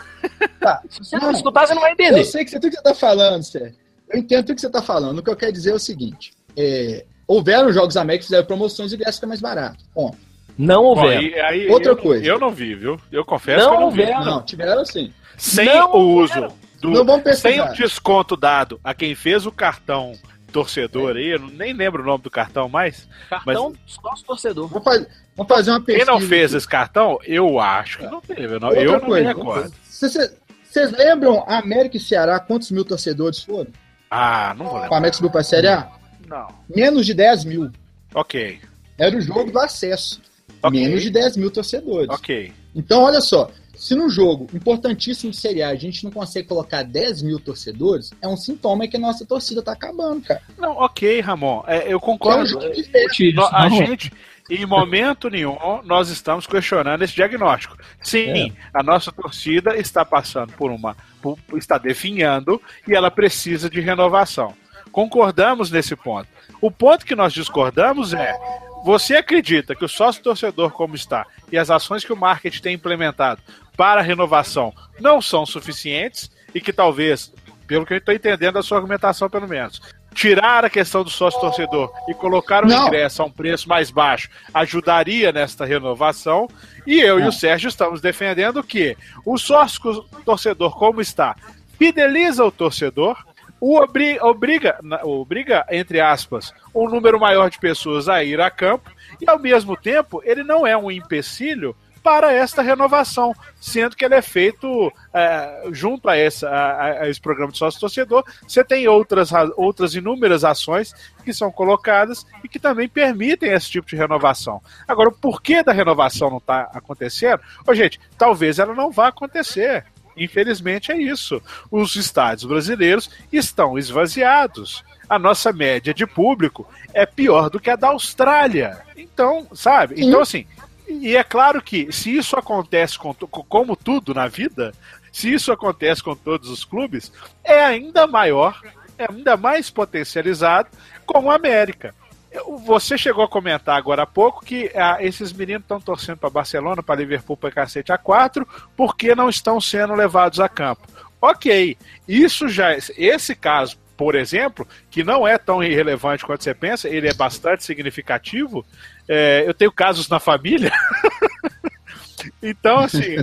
Tá. Se você não me escutar, você não vai entender. Eu sei que você, tudo que você está falando, Sérgio. Eu entendo tudo que você está falando. O que eu quero dizer é o seguinte: é, houveram jogos da América que fizeram promoções e o ingresso fica mais barato. Ponto. Não houveram. Aí, aí, Outra eu, coisa. Eu não vi, viu? Eu confesso não que eu não houveram. vi. Não, tiveram sim. Sem não o uso do. Não vamos pesquisar. Sem o desconto dado a quem fez o cartão torcedor aí, eu nem lembro o nome do cartão mais. Cartão mas... torcedor. Vamos fazer, vamos fazer uma pesquisa. Quem não fez aqui. Esse cartão, eu acho que não teve. Eu não, eu não me recordo. Vocês lembram América e Ceará, quantos mil torcedores foram? Ah, não vou lembrar. Com a América subiu pra Série A? Não. Menos de dez mil. Ok. Era o jogo do acesso. Okay. Menos de dez mil torcedores. Ok. Então, olha só. Se num jogo importantíssimo de Série A a gente não consegue colocar dez mil torcedores, é um sintoma que a nossa torcida tá acabando, cara. Não, ok, Ramon. É, eu concordo. É um no, a gente, em momento nenhum, nós estamos questionando esse diagnóstico. Sim, é. a nossa torcida está passando por uma... Por, está definhando e ela precisa de renovação. Concordamos nesse ponto. O ponto que nós discordamos é: você acredita que o sócio-torcedor como está e as ações que o marketing tem implementado para a renovação não são suficientes e que talvez, pelo que eu estou entendendo da sua argumentação pelo menos, tirar a questão do sócio-torcedor e colocar o não. ingresso a um preço mais baixo ajudaria nesta renovação? E eu não. e o Sérgio estamos defendendo que o sócio-torcedor como está fideliza o torcedor, o obriga, obriga, obriga, entre aspas, um número maior de pessoas a ir a campo e, ao mesmo tempo, ele não é um empecilho para esta renovação, sendo que ele é feito é, junto a, essa, a, a esse programa de sócio-torcedor. Você tem outras, outras inúmeras ações que são colocadas e que também permitem esse tipo de renovação. Agora, o porquê da renovação não está acontecendo? Ô, gente, talvez ela não vá acontecer. Infelizmente é isso. Os estádios brasileiros estão esvaziados. A nossa média de público é pior do que a da Austrália. Então, sabe? Então, assim, e é claro que se isso acontece com, como tudo na vida, se isso acontece com todos os clubes, é ainda maior, é ainda mais potencializado com a América. Você chegou a comentar agora há pouco que ah, esses meninos estão torcendo para Barcelona, para Liverpool, para cacete a quatro, porque não estão sendo levados a campo. Ok, isso já, esse caso, por exemplo, que não é tão irrelevante quanto você pensa, ele é bastante significativo. É, eu tenho casos na família. Então, assim,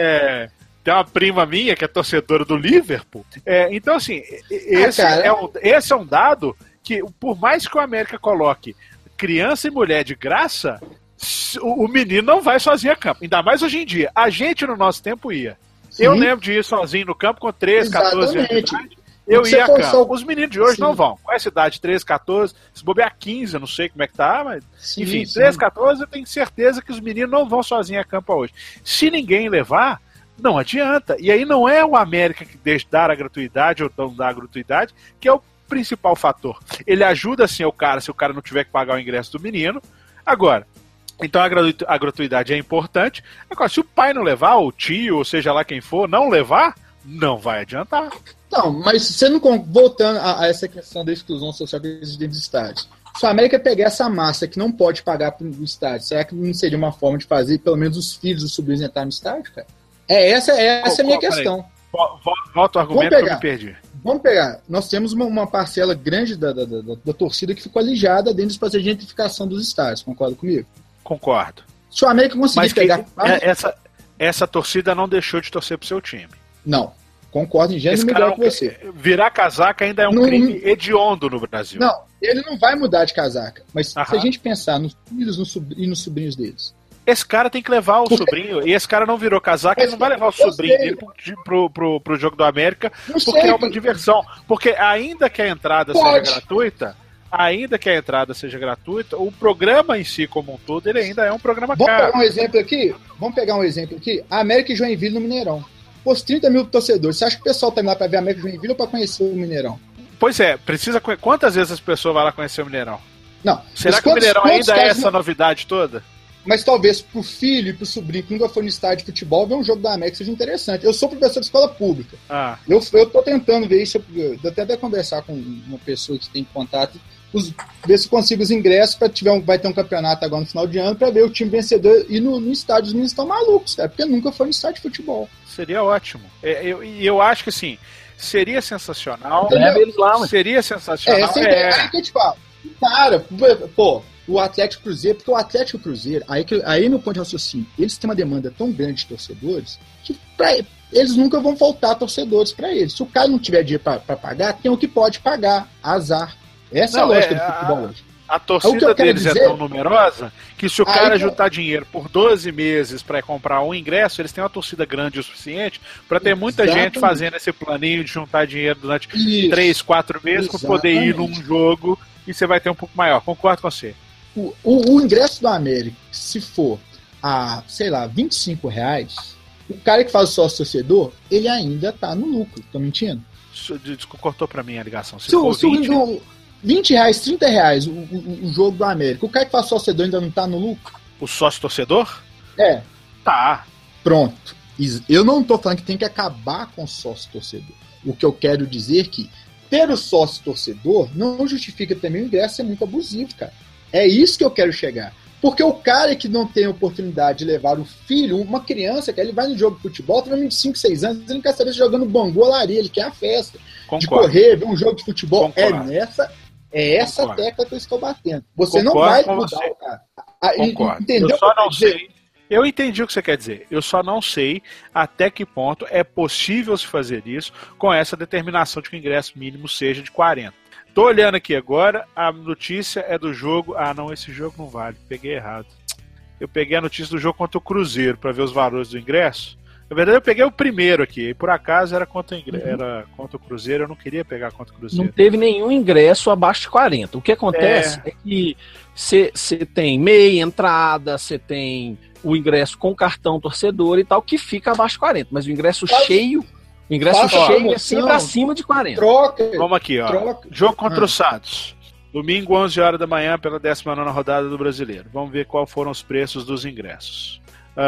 é, tem uma prima minha que é torcedora do Liverpool. É, então, assim, esse, ah, é um, esse é um dado que, por mais que o América coloque criança e mulher de graça, o, o menino não vai sozinho a campo. Ainda mais hoje em dia. A gente, no nosso tempo, ia. Sim. Eu lembro de ir sozinho no campo com treze, catorze anos de idade. Eu ia a campo. Só... Os meninos de hoje sim. não vão. Com essa idade, treze, catorze, se bobear quinze, eu não sei como é que tá, mas sim, enfim, sim. treze, catorze, eu tenho certeza que os meninos não vão sozinhos a campo hoje. Se ninguém levar, não adianta. E aí não é o América que deixa dar a gratuidade ou não dar a gratuidade, que é o principal fator. Ele ajuda sim o cara, se o cara não tiver que pagar o ingresso do menino. Agora, então a, gratu- a gratuidade é importante. Agora, se o pai não levar, ou o tio, ou seja lá quem for, não levar, não vai adiantar. Não, mas você não. Voltando a, a essa questão da exclusão social que existe dentro dos estádios. Se a América pegar essa massa que não pode pagar para o estádio, será que não seria uma forma de fazer pelo menos os filhos dos sobrinhos entrarem no estádio, cara? É essa, é, essa é a minha questão. Volta o argumento que eu me perdi. Vamos pegar. Nós temos uma, uma parcela grande da, da, da, da torcida que ficou alijada dentro dos processos de gentrificação dos estádios. Concorda comigo? Concordo. Se o América conseguir Mas pegar... Que, é, essa, essa torcida não deixou de torcer pro seu time. Não. Concordo em gênero melhor que você. Virar casaca ainda é um não, crime hediondo no Brasil. Não, ele não vai mudar de casaca. Mas Aham. se a gente pensar nos filhos no sobrinho, e nos sobrinhos deles... Esse cara tem que levar o porque... sobrinho, e esse cara não virou casaca, ele não vai levar o sobrinho dele pro, pro, pro, pro jogo do América, não porque sei, é uma porque... diversão. Porque ainda que a entrada Pode. seja gratuita, ainda que a entrada seja gratuita, o programa em si como um todo, ele ainda é um programa Vamos caro. Vamos pegar um exemplo aqui? Vamos pegar um exemplo aqui? A América e Joinville no Mineirão. Pôs trinta mil torcedores. Você acha que o pessoal tá indo lá pra ver a América e Joinville ou pra conhecer o Mineirão? Pois é, precisa... Quantas vezes as pessoas vão lá conhecer o Mineirão? Não. Será que o Mineirão ainda é essa não... novidade toda? Mas talvez pro filho e pro sobrinho que nunca foi no estádio de futebol, ver um jogo da América seja interessante. Eu sou professor de escola pública. Ah. Eu, eu tô tentando ver isso. Eu até até conversar com uma pessoa que tem contato, os, ver se consigo os ingressos para tiver um, vai ter um campeonato agora no final de ano para ver o time vencedor e no, no estádio. Os meninos estão malucos, cara, porque nunca foi no estádio de futebol. Seria ótimo. E eu, eu, eu acho que assim, seria sensacional. Leva eles lá, mas... Seria sensacional. É, essa é, é. é que eu te falo. Cara, pô. O Atlético Cruzeiro, porque o Atlético Cruzeiro, aí, aí meu ponto de raciocínio, eles têm uma demanda tão grande de torcedores que pra, eles nunca vão faltar torcedores para eles. Se o cara não tiver dinheiro para pagar, tem o que pode pagar. Azar. Essa não, é a lógica é, do futebol hoje. A torcida deles dizer, é tão numerosa que se o cara aí, juntar dinheiro por doze meses para comprar um ingresso, eles têm uma torcida grande o suficiente para ter muita exatamente. gente fazendo esse planinho de juntar dinheiro durante três, quatro meses para poder ir num jogo e você vai ter um pouco maior. Concordo com você. O, o, o ingresso do América, se for a, sei lá, vinte e cinco reais, o cara que faz o sócio torcedor, ele ainda tá no lucro. Tô mentindo? Desculpa, cortou pra mim a ligação. Se, se, for se vinte... O, vinte reais, trinta reais o, o, o jogo do América, o cara que faz sócio torcedor ainda não tá no lucro? O sócio torcedor? É. Tá. Pronto. Eu não tô falando que tem que acabar com o sócio torcedor. O que eu quero dizer é que ter o sócio torcedor não justifica também o ingresso ser muito abusivo, cara. É isso que eu quero chegar. Porque o cara que não tem a oportunidade de levar o filho, uma criança, que ele vai no jogo de futebol, tem de cinco, seis anos, ele não quer saber se jogando bangu ou laria, ele quer a festa. Concordo. De correr, ver um jogo de futebol. Concordo. É nessa, é essa Concordo. tecla que eu estou batendo. Você Concordo não vai mudar você. o cara. Concordo. Entendeu? Eu só não sei. Eu entendi o que você quer dizer. Eu só não sei até que ponto é possível se fazer isso com essa determinação de que o ingresso mínimo seja de quarenta. Tô olhando aqui agora, a notícia é do jogo... Ah, não, esse jogo não vale, peguei errado. Eu peguei a notícia do jogo contra o Cruzeiro, para ver os valores do ingresso. Na verdade, eu peguei o primeiro aqui, e por acaso era contra, o ingresso, era contra o Cruzeiro, eu não queria pegar contra o Cruzeiro. Não teve nenhum ingresso abaixo de quarenta. O que acontece é, é que você tem meia entrada, você tem o ingresso com cartão torcedor e tal, que fica abaixo de quarenta, mas o ingresso Quase. cheio... O ingresso Faça cheio é sempre acima de quarenta. Troca. Vamos aqui, ó. Troca. Jogo contra ah. o Santos. Domingo, onze horas da manhã, pela décima nona rodada do Brasileiro. Vamos ver quais foram os preços dos ingressos.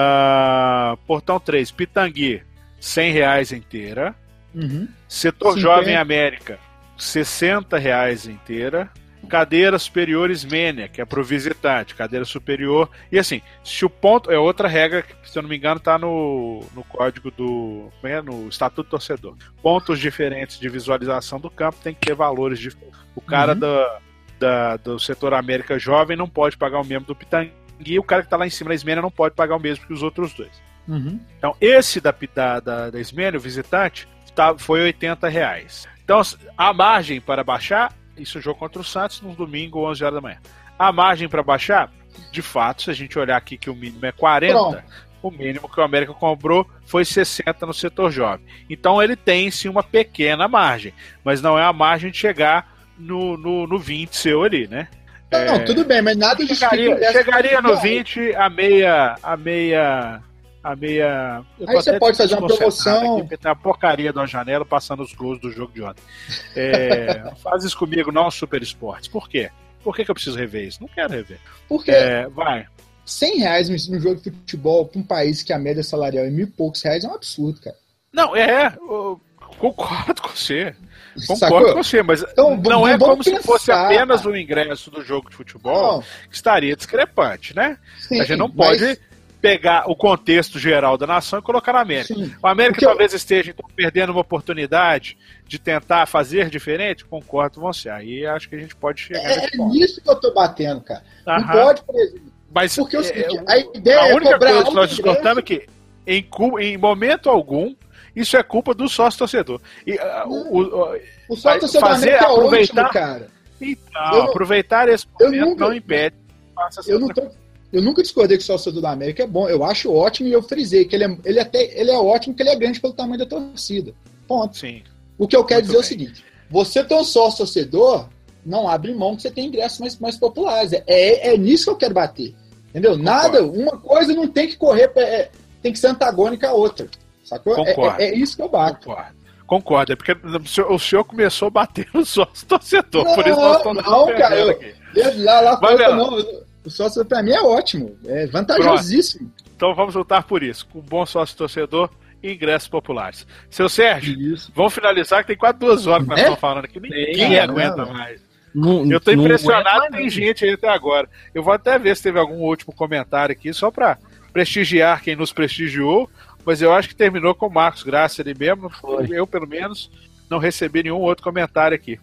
Uh, Portão três, Pitangui, cem reais inteira. Uhum. Setor cinquenta. Jovem América, sessenta reais inteira. cadeira superior Ismênia, que é para o visitante, cadeira superior. E assim, se o ponto. É outra regra que, se eu não me engano, está no, no código do. É, no Estatuto do Torcedor. Pontos diferentes de visualização do campo tem que ter valores diferentes. O cara uhum. da, da, do setor América Jovem não pode pagar o mesmo do Pitangui, e o cara que está lá em cima da Ismênia não pode pagar o mesmo que os outros dois. Uhum. Então, esse da, da, da, da Ismênia, o visitante, tá, foi oitenta reais. Então, a margem para baixar. Isso é o jogo contra o Santos no domingo, onze horas da manhã. A margem para baixar, de fato, se a gente olhar aqui que o mínimo é quarenta, Pronto. O mínimo que o América comprou foi sessenta no setor jovem. Então ele tem sim uma pequena margem, mas não é a margem de chegar no, no, no vinte seu ali, né? Não, é, não, tudo bem, mas nada chegaria, chegaria no vinte a meia. A meia A meia. Aí você pode fazer uma promoção. Aqui, tem a porcaria da janela passando os gols do jogo de ontem. É, faz isso comigo, não Super Esportes. Por quê? Por que, que eu preciso rever isso? Não quero rever. Porque é, vai. cem reais no jogo de futebol para um país que a média salarial é mil e poucos reais é um absurdo, cara. Não, é. Concordo com você. Concordo Sacou? com você, mas então, não é como pensar. se fosse apenas o ingresso do jogo de futebol não. que estaria discrepante, né? Sim, a gente não pode. Mas... pegar o contexto geral da nação e colocar na América. Sim, o América talvez eu... esteja então, perdendo uma oportunidade de tentar fazer diferente, concordo com você. Aí acho que a gente pode chegar É, é nisso que eu tô batendo, cara. Aham. Não pode, por exemplo. Mas porque é, o seguinte, a ideia a é única cobrar coisa que nós discordamos é ingresso... que em, em momento algum isso é culpa do sócio-torcedor. E, uh, o, o, o sócio-torcedor fazer, é aproveitar, ótimo, cara. Então, não, aproveitar esse momento nunca, não impede. Eu não tô... Eu nunca discordei que o sócio do América é bom. Eu acho ótimo e eu frisei que ele é, ele até, ele é ótimo porque ele é grande pelo tamanho da torcida. Ponto. Sim. O que eu quero Muito dizer bem. é o seguinte: você tem um sócio torcedor, não abre mão que você tem ingressos mais, mais populares. É, é nisso que eu quero bater. Entendeu? Concordo. Nada, uma coisa não tem que correr, é, tem que ser antagônica à outra. Sacou? Concordo. É, é, é isso que eu bato. Concordo. Concordo, é porque o senhor começou a bater no sócio torcedor. Não, por isso nós estamos não, cara. Eu, eu, lá lá Vai, fora, não. Eu, O sócio pra mim é ótimo, é vantajosíssimo. Pronto. Então vamos lutar por isso, com um bom sócio torcedor e ingressos populares. Seu Sérgio, isso. Vamos finalizar que tem quase duas horas que nós é? estamos falando aqui, ninguém é, aguenta não. mais. Não, eu tô impressionado, tem gente aí até agora. Eu vou até ver se teve algum último comentário aqui, só pra prestigiar quem nos prestigiou, mas eu acho que terminou com o Marcos Graça ali mesmo. Foi. Eu, pelo menos, não recebi nenhum outro comentário aqui.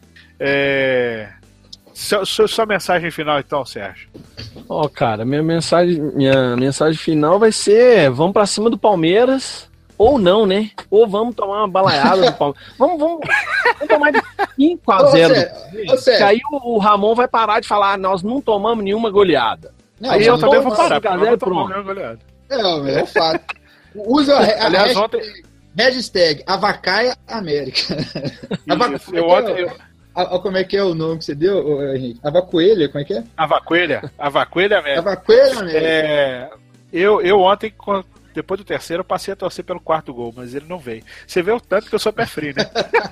É... Sua, sua mensagem final, então, Sérgio. Ó, oh, cara, minha mensagem, minha mensagem final vai ser: vamos pra cima do Palmeiras, ou não, né? Ou vamos tomar uma balaiada do Palmeiras. Vamos, vamos, vamos tomar de cinco a zero. Que aí o, o Ramon vai parar de falar: ah, nós não tomamos nenhuma goleada. Não, aí eu também vou parar, porque eu não nenhuma goleada. Não, é fato. Usa a, a Aliás, hashtag, ontem... hashtag Avacaia América. Isso, eu ontem... Eu... A, como é que é o nome que você deu, Henrique? Avacoelha, como é que é? Avacoelha? Avacoelha mesmo. Avacoelha mesmo. É, eu, eu ontem, depois do terceiro, eu passei a torcer pelo quarto gol, mas ele não veio. Você vê o tanto que eu sou pé frio, né?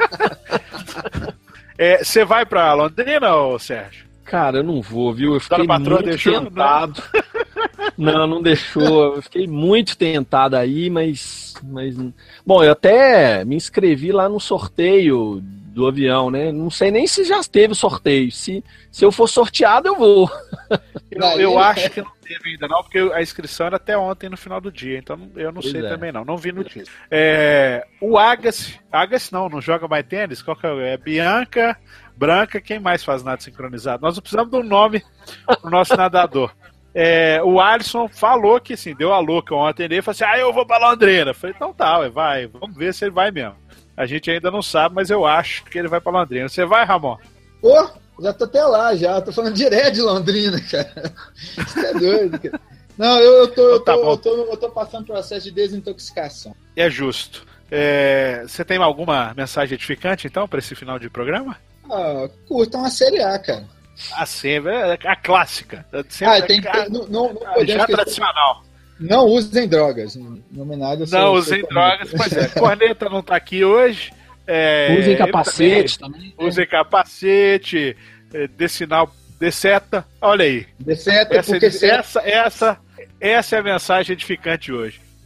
é, você vai pra Londrina, ô Sérgio? Cara, eu não vou, viu? Eu fiquei patroa muito deixou, tentado. Não? não, não deixou. Eu fiquei muito tentado aí, mas, mas... Bom, eu até me inscrevi lá no sorteio do avião, né? Não sei nem se já teve sorteio. Se, se eu for sorteado, eu vou. Eu, eu acho que não teve ainda não, porque a inscrição era até ontem no final do dia, então eu não pois sei é. também não, não vi notícia. É, o Agassi, Agassi não, não joga mais tênis? Qual que é? É Bianca, Branca, quem mais faz nado sincronizado? Nós não precisamos de um nome pro nosso nadador. É, o Alisson falou que assim, deu a louca ontem ele falou assim: ah, eu vou pra Londrina. Eu falei, então tá, vai, vamos ver se ele vai mesmo. A gente ainda não sabe, mas eu acho que ele vai pra Londrina. Você vai, Ramon? Pô, já tô até lá, já. Tô falando direto de Londrina, cara. Isso é doido, cara. Não, eu, eu, tô, eu, tô, tá eu, tô, eu tô passando processo de desintoxicação. É justo. É, você tem alguma mensagem edificante, então, pra esse final de programa? Ah, curtam a Série A, cara. A sempre, a clássica. Ah, tem que ter, não, não, não podemos já tradicional. Não usem drogas. Em homenagem a Não usem drogas, mas é. Corneta não tá aqui hoje. É, usem capacete também. também. Usem capacete, é, dê sinal, dê seta. Olha aí. Dê seta, essa, porque essa, essa, essa é a mensagem edificante hoje.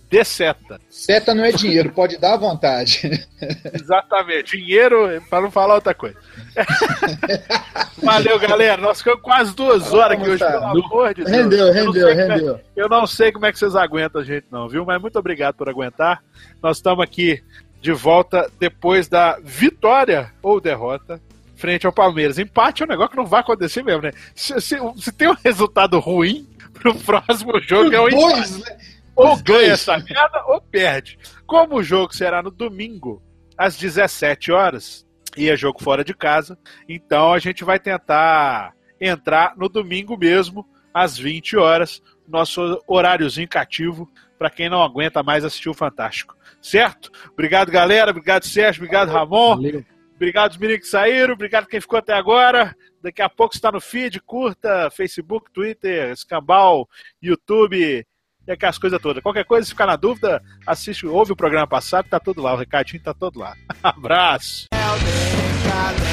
dê seta. Seta não é dinheiro, pode dar à vontade. Exatamente, dinheiro para não falar outra coisa. Valeu, galera. Nós ficamos quase duas horas aqui hoje, pelo amor de Deus. Rendeu, rendeu, eu rendeu. É, eu não sei como é que vocês aguentam a gente, não, viu? Mas muito obrigado por aguentar. Nós estamos aqui de volta depois da vitória ou derrota frente ao Palmeiras. Empate é um negócio que não vai acontecer mesmo, né? Se, se, se tem um resultado ruim pro próximo jogo, é o empate. Né? Ou ganha essa merda ou perde. Como o jogo será no domingo, às dezessete horas, e é jogo fora de casa, então a gente vai tentar entrar no domingo mesmo, às vinte horas, nosso horáriozinho cativo, para quem não aguenta mais assistir o Fantástico. Certo? Obrigado, galera. Obrigado, Sérgio. Obrigado, Ramon. Valeu. Obrigado os meninos que saíram. Obrigado quem ficou até agora. Daqui a pouco está no feed. Curta, Facebook, Twitter, Escambau, YouTube e aquelas coisas todas. Qualquer coisa, se ficar na dúvida, assiste, ouve o programa passado, tá tudo lá. O recadinho tá todo lá. Abraço.